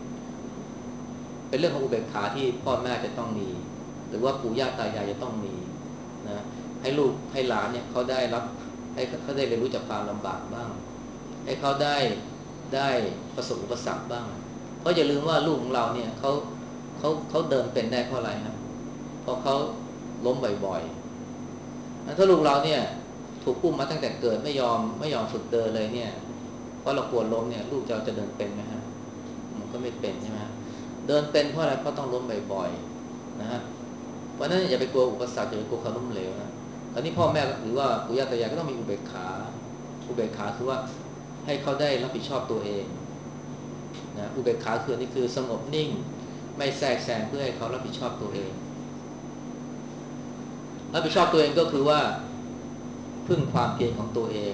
เป็นเรื่องของอุเบกขาที่พ่อแม่จะต้องมีหรือว่าปู่ย่าตายายจะต้องมีนะให้ลูกให้หลานเนี่ยเขาได้รับให้เขาได้เรียนรู้จากความลำบากบ้างให้เขาได้ได้ประสบอุปสรรคบ้างเพราะอย่าลืมว่าลูกของเราเนี่ยเขาเขาเขาเดินเป็นได้เพราะอะไรครับเพราะเขาล้มบ่อยๆถ้าลูกเราเนี่ยถูกอุ้มมาตั้งแต่เกิดไม่ยอมไม่ยอมฝึกเดินเลยเนี่ยเพราะเรากลัวล้มเนี่ยลูกเราจะเดินเป็นไหมฮะมันก็ไม่เป็นใช่ไหมเดินเป็นเพราะอะไรเพราะต้องล้มบ่อยๆนะฮะเพราะนั้นอย่าไปกลัวอุปสรรคอย่าไปกลัวความล้มเหลวนะตอนนี้พ่อแม่หรือว่าปู่ย่าตายายก็ต้องมีอุเบกขาอุเบกขาคือว่าให้เขาได้รับผิดชอบตัวเองนะอุเบกขาคือนี่คือสงบนิ่งไม่แทรกแซงเพื่อให้เขารับผิดชอบตัวเองรับผิดชอบตัวเองก็คือว่าพึ่งความเพียรของตัวเอง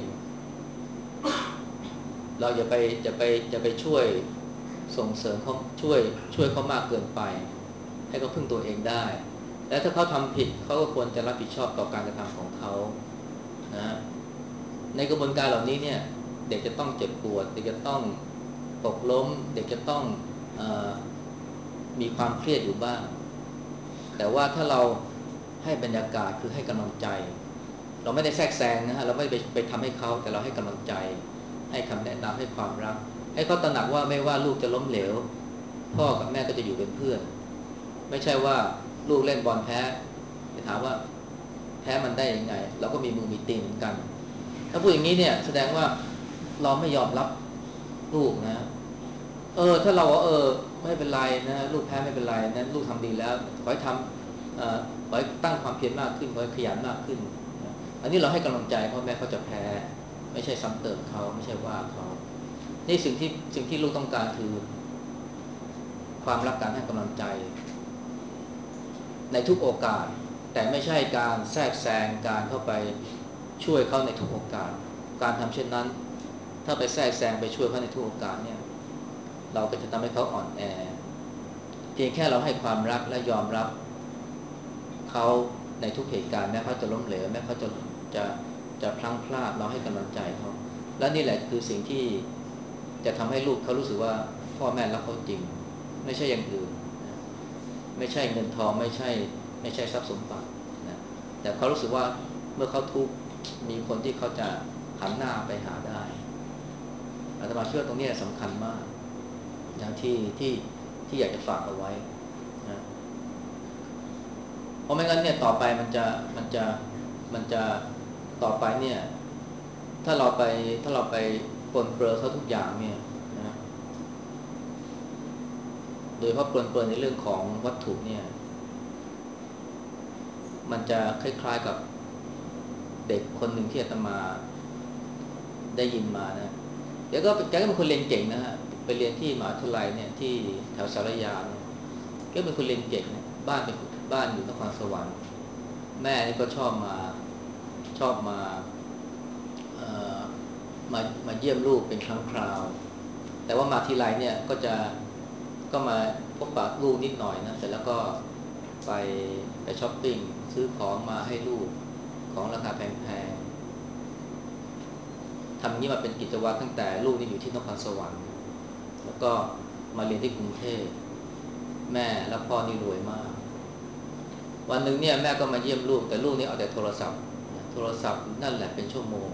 เราอย่าไปจะไปจะไปช่วยส่งเสริมเขาช่วยช่วยเขามากเกินไปให้เขาพึ่งตัวเองได้และถ้าเขาทำผิดเขาก็ควรจะรับผิดชอบต่อการกระทำของเขานะในกระบวนการเหล่านี้เนี่ยเด็กจะต้องเจ็บปวดเด็กจะต้องตกล้มเด็กจะต้องเอ่อมีความเครียดอยู่บ้างแต่ว่าถ้าเราให้บรรยากาศคือให้กำลังใจเราไม่ได้แทรกแซงนะฮะเราไม่ไปไปทำให้เขาแต่เราให้กำลังใจให้คำแนะนำให้ความรักให้เขาตระหนักว่าไม่ว่าลูกจะล้มเหลวพ่อกับแม่ก็จะอยู่เป็นเพื่อนไม่ใช่ว่าลูกเล่นบอลแพ้ไปถามว่าแพ้มันได้ยังไงเราก็มีมือมีตีนเหมือนกันถ้าพูดอย่างนี้เนี่ยแสดงว่าเราไม่ยอมรับลูกนะเออถ้าเราว่าเออไม่เป็นไรนะลูกแพ้ไม่เป็นไรนะลูกทำดีแล้วขอให้ทำขอให้ตั้งความเพียรมากขึ้นขอให้ขยันมากขึ้นอันนี้เราให้กำลังใจพ่อแม่เขาจะแพ้ไม่ใช่ซ้ำเติมเขาไม่ใช่ว่าเขานี่สิ่งที่สิ่งที่ลูกต้องการคือความรักการให้กำลังใจในทุกโอกาสแต่ไม่ใช่การแทรกแซงการเข้าไปช่วยเขาในทุกโอกาสการทำเช่นนั้นถ้าไปแทรกแซงไปช่วยเขาในทุกโอกาสเนี่ยเราก็จะทำให้เขาอ่อนแอเพียงแค่เราให้ความรักและยอมรับเขาในทุกเหตุการณ์แม้เขาจะล้มเหลวแม้เขาจะจะจะพลั้งพลาดเราให้กำลังใจเขาและนี่แหละคือสิ่งที่จะทำให้ลูกเขารู้สึกว่าพ่อแม่รักเขาจริงไม่ใช่อย่างอื่นไม่ใช่เงินทองไม่ใช่ไม่ใช่ทรัพย์สมบัตินะแต่เขารู้สึกว่าเมื่อเขาทุกข์มีคนที่เขาจะหันหน้าไปหาได้อาตมาเชื่อตรงนี้สำคัญมากนะที่ที่ที่อยากจะฝากเอาไว้นะเพราะไม่งั้นเนี่ยต่อไปมันจะมันจะมันจะต่อไปเนี่ยถ้าเราไปถ้าเราไปปลนเปลือเขาทุกอย่างเนี่ยนะโดยเฉพาะปลนเปื้อนในเรื่องของวัตถุเนี่ยมันจะคล้ายๆกับเด็กคนหนึ่งที่อาตมาได้ยินมานะแกก็แกก็เป็นคนเรียนเก่งนะฮะไปเรียนที่มหาวิทยาลัยเนี่ยที่แถวสารยาเนี่ยแกเป็นคนเรียนเก่งเนี่ยบ้านเป็นบ้านอยู่นครสวรรค์แม่นี่ก็ชอบมาชอบมาเอ่อมามาเยี่ยมลูกเป็นครั้งคราวแต่ว่ามาทีไรเนี่ยก็จะก็มาพบปะลูกนิดหน่อยนะเสร็จแล้วก็ไปไปช้อปปิ้งซื้อของมาให้ลูกของราคาแพงๆทำนี้มาเป็นกิจวัตรตั้งแต่ลูกนี่อยู่ที่นครสวรรค์แล้วก็มาเรียนที่กรุงเทพแม่และพ่อนี่รวยมากวันหนึ่งเนี่ยแม่ก็มาเยี่ยมลูกแต่ลูกนี่เอาแต่โทรศัพท์โทรศัพท์นั่นแหละเป็นชั่วโมง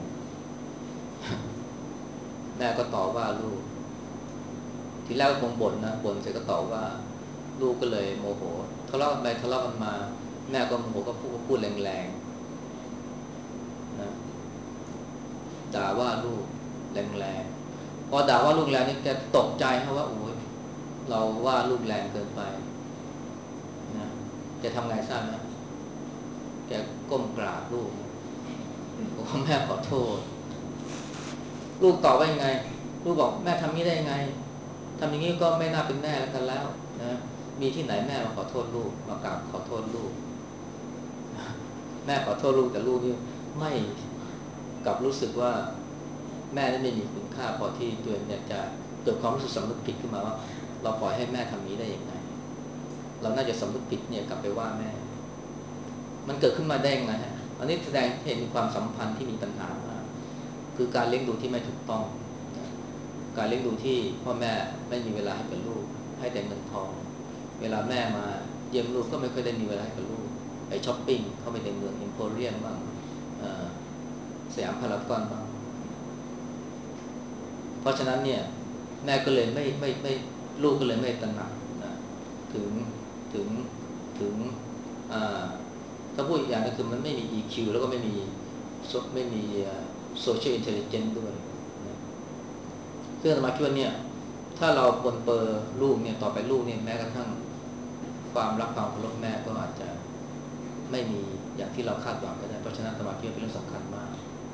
แม่ก็ต่อว่าลูกทีแรกก็คงบ่นนะบ่นเสร็จก็ต่อว่าลูกก็เลยโมโหทะเลาะกันไปทะเลาะกันมาแม่ก็โมโหก็พูดพูดแรงๆนะด่าว่าลูกแรงๆพอด่าว่าลูกแรงนี่แกตกใจเพราะว่าโอ้ยเราว่าลูกแรงเกินไปนะแกทำไงทราบไหมแกก้มกราบลูกบอกว่าแม่ขอโทษลูกตอบว่ายังไงลูกบอกแม่ทำนี้ได้ยังไงทำอย่างนี้ก็ไม่น่าเป็นแม่แล้วกันแล้วนะมีที่ไหนแม่มาขอโทษลูกมากราบขอโทษลูกแม่ขอโทษลูกแต่ลูกนี่ไม่กลับรู้สึกว่าแม่นั้นไม่มีคุณค่าพอที่ตัวเองเนี่ยจะเกิดความรู้สึกสำนึกผิดขึ้นมาว่าเราปล่อยให้แม่ทำนี้ได้ยังไงเราน่าจะสำนึกผิดเนี่ยกลับไปว่าแม่มันเกิดขึ้นมาได้ยังไงฮะอันนี้แสดงเห็นความสัมพันธ์ที่มีปัญหามากคือการเลี้ยงดูที่ไม่ถูกต้องการเลี้ยงดูที่พ่อแม่ไม่มีเวลาให้กับลูกให้แต่เงินทองเวลาแม่มาเยี่ยมลูกก็ไม่ค่อยได้มีเวลาให้กับลูกไปช้อปปิ้งเข้าไปในเมืองอิมโพเรียมบ้างสยามพารากอนบ้างเพราะฉะนั้นเนี่ยแม่ก็เลยไม่ไม่ไม่ลูกก็เลยไม่ตระหนักนะถึงถึงถึงถ้าพูดอีกอย่างก็คือมันไม่มี อี คิว แล้วก็ไม่มีไม่มี social intelligence ด้วยนะซึ่งอาตมาคิดว่าเนี่ยถ้าเราปนเปื้อนลูกเนี่ยต่อไปลูกเนี่ยแม้กระทั่งความรักความเคารพแม่ก็อาจจะไม่มีอย่างที่เราคาดหวังก็ได้เพราะฉะนั้นอาตมาคิดว่าเป็นเรื่องสำคัญมาก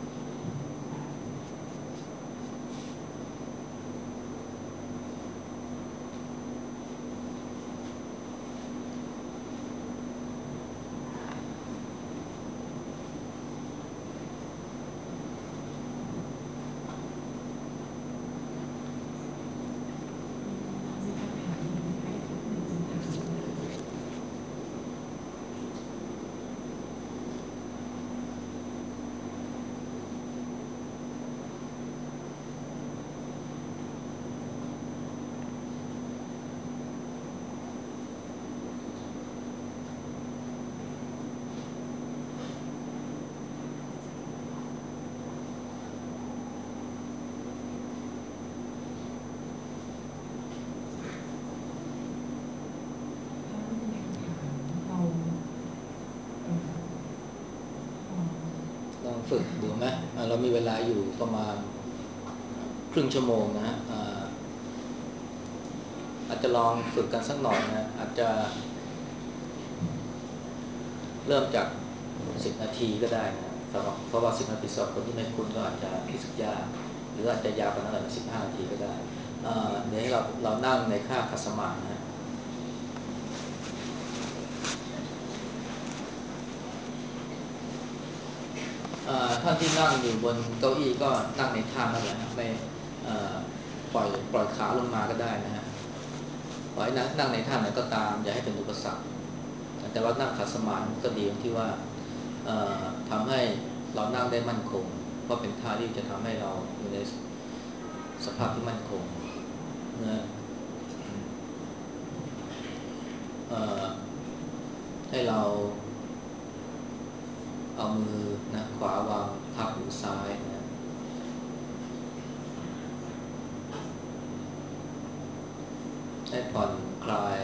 ลองฝึกดูไหมเรามีเวลาอยู่ประมาณครึ่งชั่วโมงนะฮะอาจจะลองฝึกกันสักหน่อยนะอาจจะเริ่มจากสิบนาทีก็ได้นะสำหรับเพราะว่าสิบนาทีสำหรับคนที่ไม่คุ้นก็อาจจะรู้สึกยากหรืออาจจะยาวกว่านั้นอาจจะสิบห้านาทีก็ได้เดี๋ยวให้เราเรานั่งในท่าขัดสมาธินะฮะท่านที่นั่งอยู่บนเก้าอี้ก็นั่งในท่านั่นแหละไม่ปล่อยปล่อยขาลงมาก็ได้นะฮะปล่อยนั่งนั่งในท่าไหนก็ตามอย่าให้เป็นอุปสรรคแต่ว่านั่งขัดสมาธิก็ดีที่ว่าทำให้เรานั่งได้มั่นคงเพราะเป็นท่าที่จะทำให้เราอยู่ในสภาพที่มั่นคงนะให้เราเอามือนะขวาวางทับมือซ้ายนะให้ผ่อนคลาย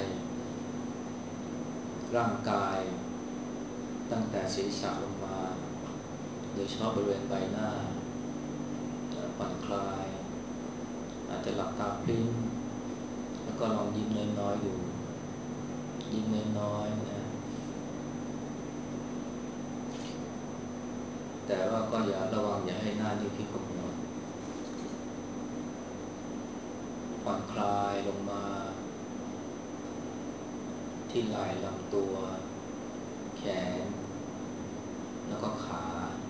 ร่างกายตั้งแต่ศีรษะลงมาโดยเฉพาะบริเวณใบหน้าผ่อนคลายอาจจะหลับตาปลิ้นแล้วก็ลองยิ้มน้อยๆดูยิ้มน้อยๆนะแต่ว่าก็อย่าระวังอย่าให้หน้านิ้วพิกขมวดผ่อนคลายลงมาที่ไหล่ลำตัวแขนแล้วก็ขา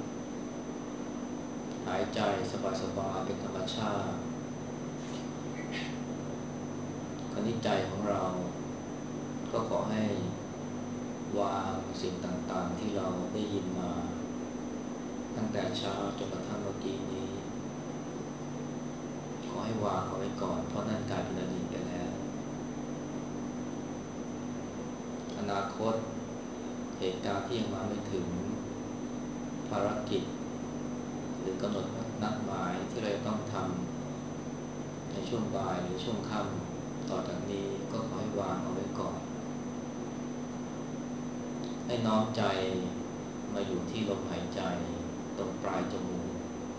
หายใจสบายๆเป็นธรรมชาติคราวนี้ใจของเราก็ขอให้วางสิ่งต่างๆที่เราได้ยินมาตั้งแต่เช้าจนกระทั่งเมื่อกี้นี้ขอให้วางเอาไว้ก่อนเพราะนั่นกลายเป็นอดีตไปแล้วอนาคตเหตุการณ์ที่ยังมาไม่ถึงภารกิจหรือกำหนดนัดหมายที่เราต้องทำในช่วงบ่ายหรือช่วงค่ำต่อจากนี้ก็ขอให้วางเอาไว้ก่อนให้น้อมใจมาอยู่ที่ลมหายใจตรงปลายจมูก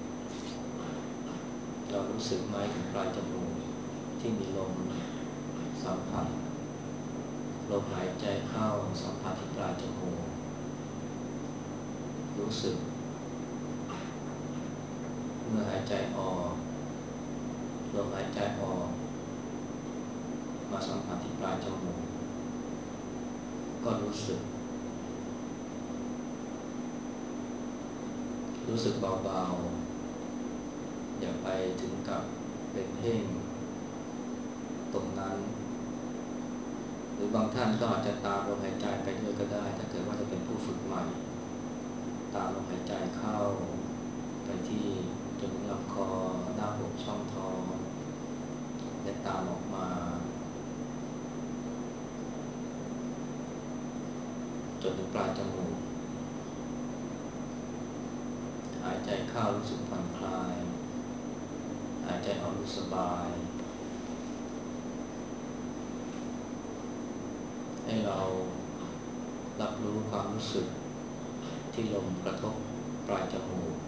เรารู้สึกไหมถึงปลายจมูกที่มีลมสัมผัสลมหายใจเข้าสัมผัสที่ปลายจมูกรู้สึกเมื่อหายใจออกลมหายใจออกมาสัมผัสที่ปลายจมูกก็รู้สึกรู้สึกเบาๆอย่าไปถึงกับเป็นเพ่งตรงนั้นหรือบางท่านก็อาจจะตามลมหายใจไปด้วยก็ได้ถ้าเกิดว่าจะเป็นผู้ฝึกใหม่ตามลมหายใจเข้าไปที่จมูกลำคอหน้าอกช่องท้องและตามออกมาจนถึงปลายจมูกหายใจเข้ารู้สึกผ่อนคลายหายใจออกรู้สึกสบายให้เรารับรู้ความรู้สึกที่ลมกระทบปลายจมูก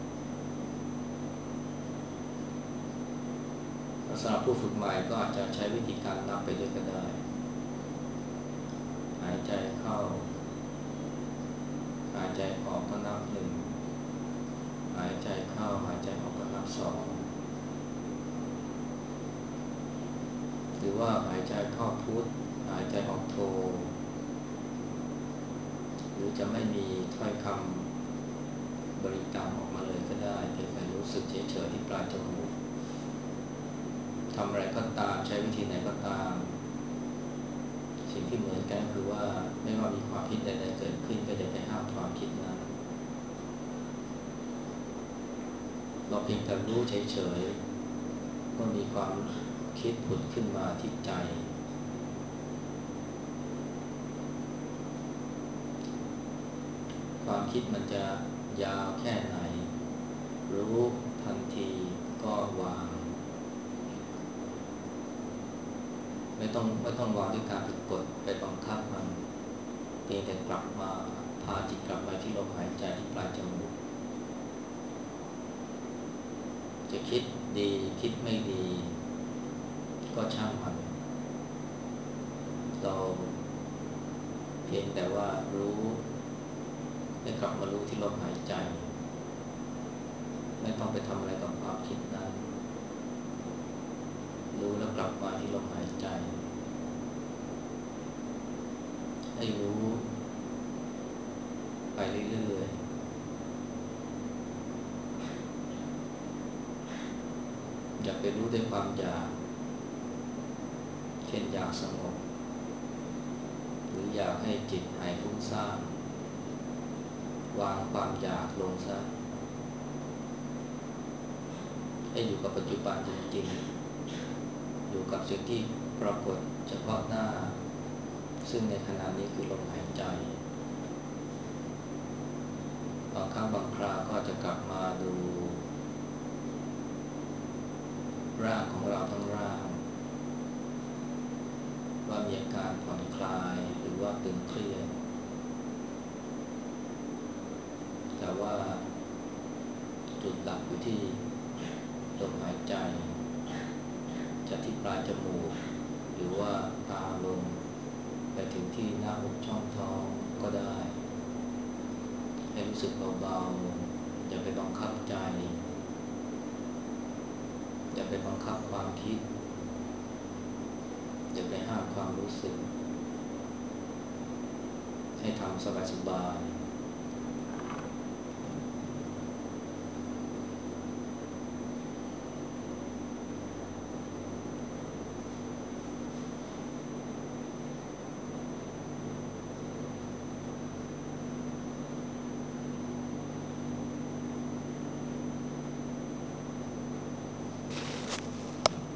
สำหรับผู้ฝึกใหม่ก็อาจจะใช้วิธีการนับไปด้วยก็ได้หายใจเข้าหายใจออกก็นับหนึ่งหายใจเข้าหายใจออกก็นับสองหรือว่าหายใจเข้าพุทหายใจออกโทหรือจะไม่มีถ้อยคำบริกรรมออกมาเลยก็ได้เพียงแต่รู้สึกเฉยๆที่ปลายจมูกทำอะไรก็ตามใช้วิธีไหนก็ตามสิ่งที่เหมือนกันก็คือว่าไม่ว่ามีความคิดใดๆเกิดขึ้นก็จะไปห้ามความคิดนั้นเราเพียงแต่รู้เฉยๆเมื่อมีความคิดผุดขึ้นมาที่ใจความคิดมันจะยาวแค่ไหนรู้ทันทีก็วางไม่ต้องไม่ต้องวางด้วยการไปกดไปบังคับมันเพียงแต่กลับมาพาจิตกลับมาที่ลมหายใจที่ปลายจมูกจะคิดดีคิดไม่ดีก็ช่างมันเราเพียงแต่ว่ารู้ให้กลับมารู้ที่ลมหายใจไม่ต้องไปทำอะไรกับความคิดนั้นรู้แล้วกลับมาที่ลมหายใจให้รู้ไปเรื่อยๆอย่าไปรู้ด้วยความอยากเช่นอยากสงบหรืออยากให้จิตหายฟุ้งซ่านวางความอยากลงซะให้อยู่กับปัจจุบันจริงๆอยู่กับสิ่งที่ปรากฏเฉพาะหน้าซึ่งในขณะนี้คือลมหายใจบางครั้งบางคราวก็จะกลับมาดูร่างของเราทั้งร่างว่ามีอาการผ่อนคลายหรือว่าตึงเครียดแต่ว่าจุดหลักอยู่ที่ลมหายใจจะที่ปลายจมูกหรือว่าที่หน้าอกช่องท้องก็ได้ให้รู้สึกเบาๆอย่าไปบังคับใจอย่าไปบังคับความคิดอย่าไปห้ามความรู้สึกให้ทำสบายๆ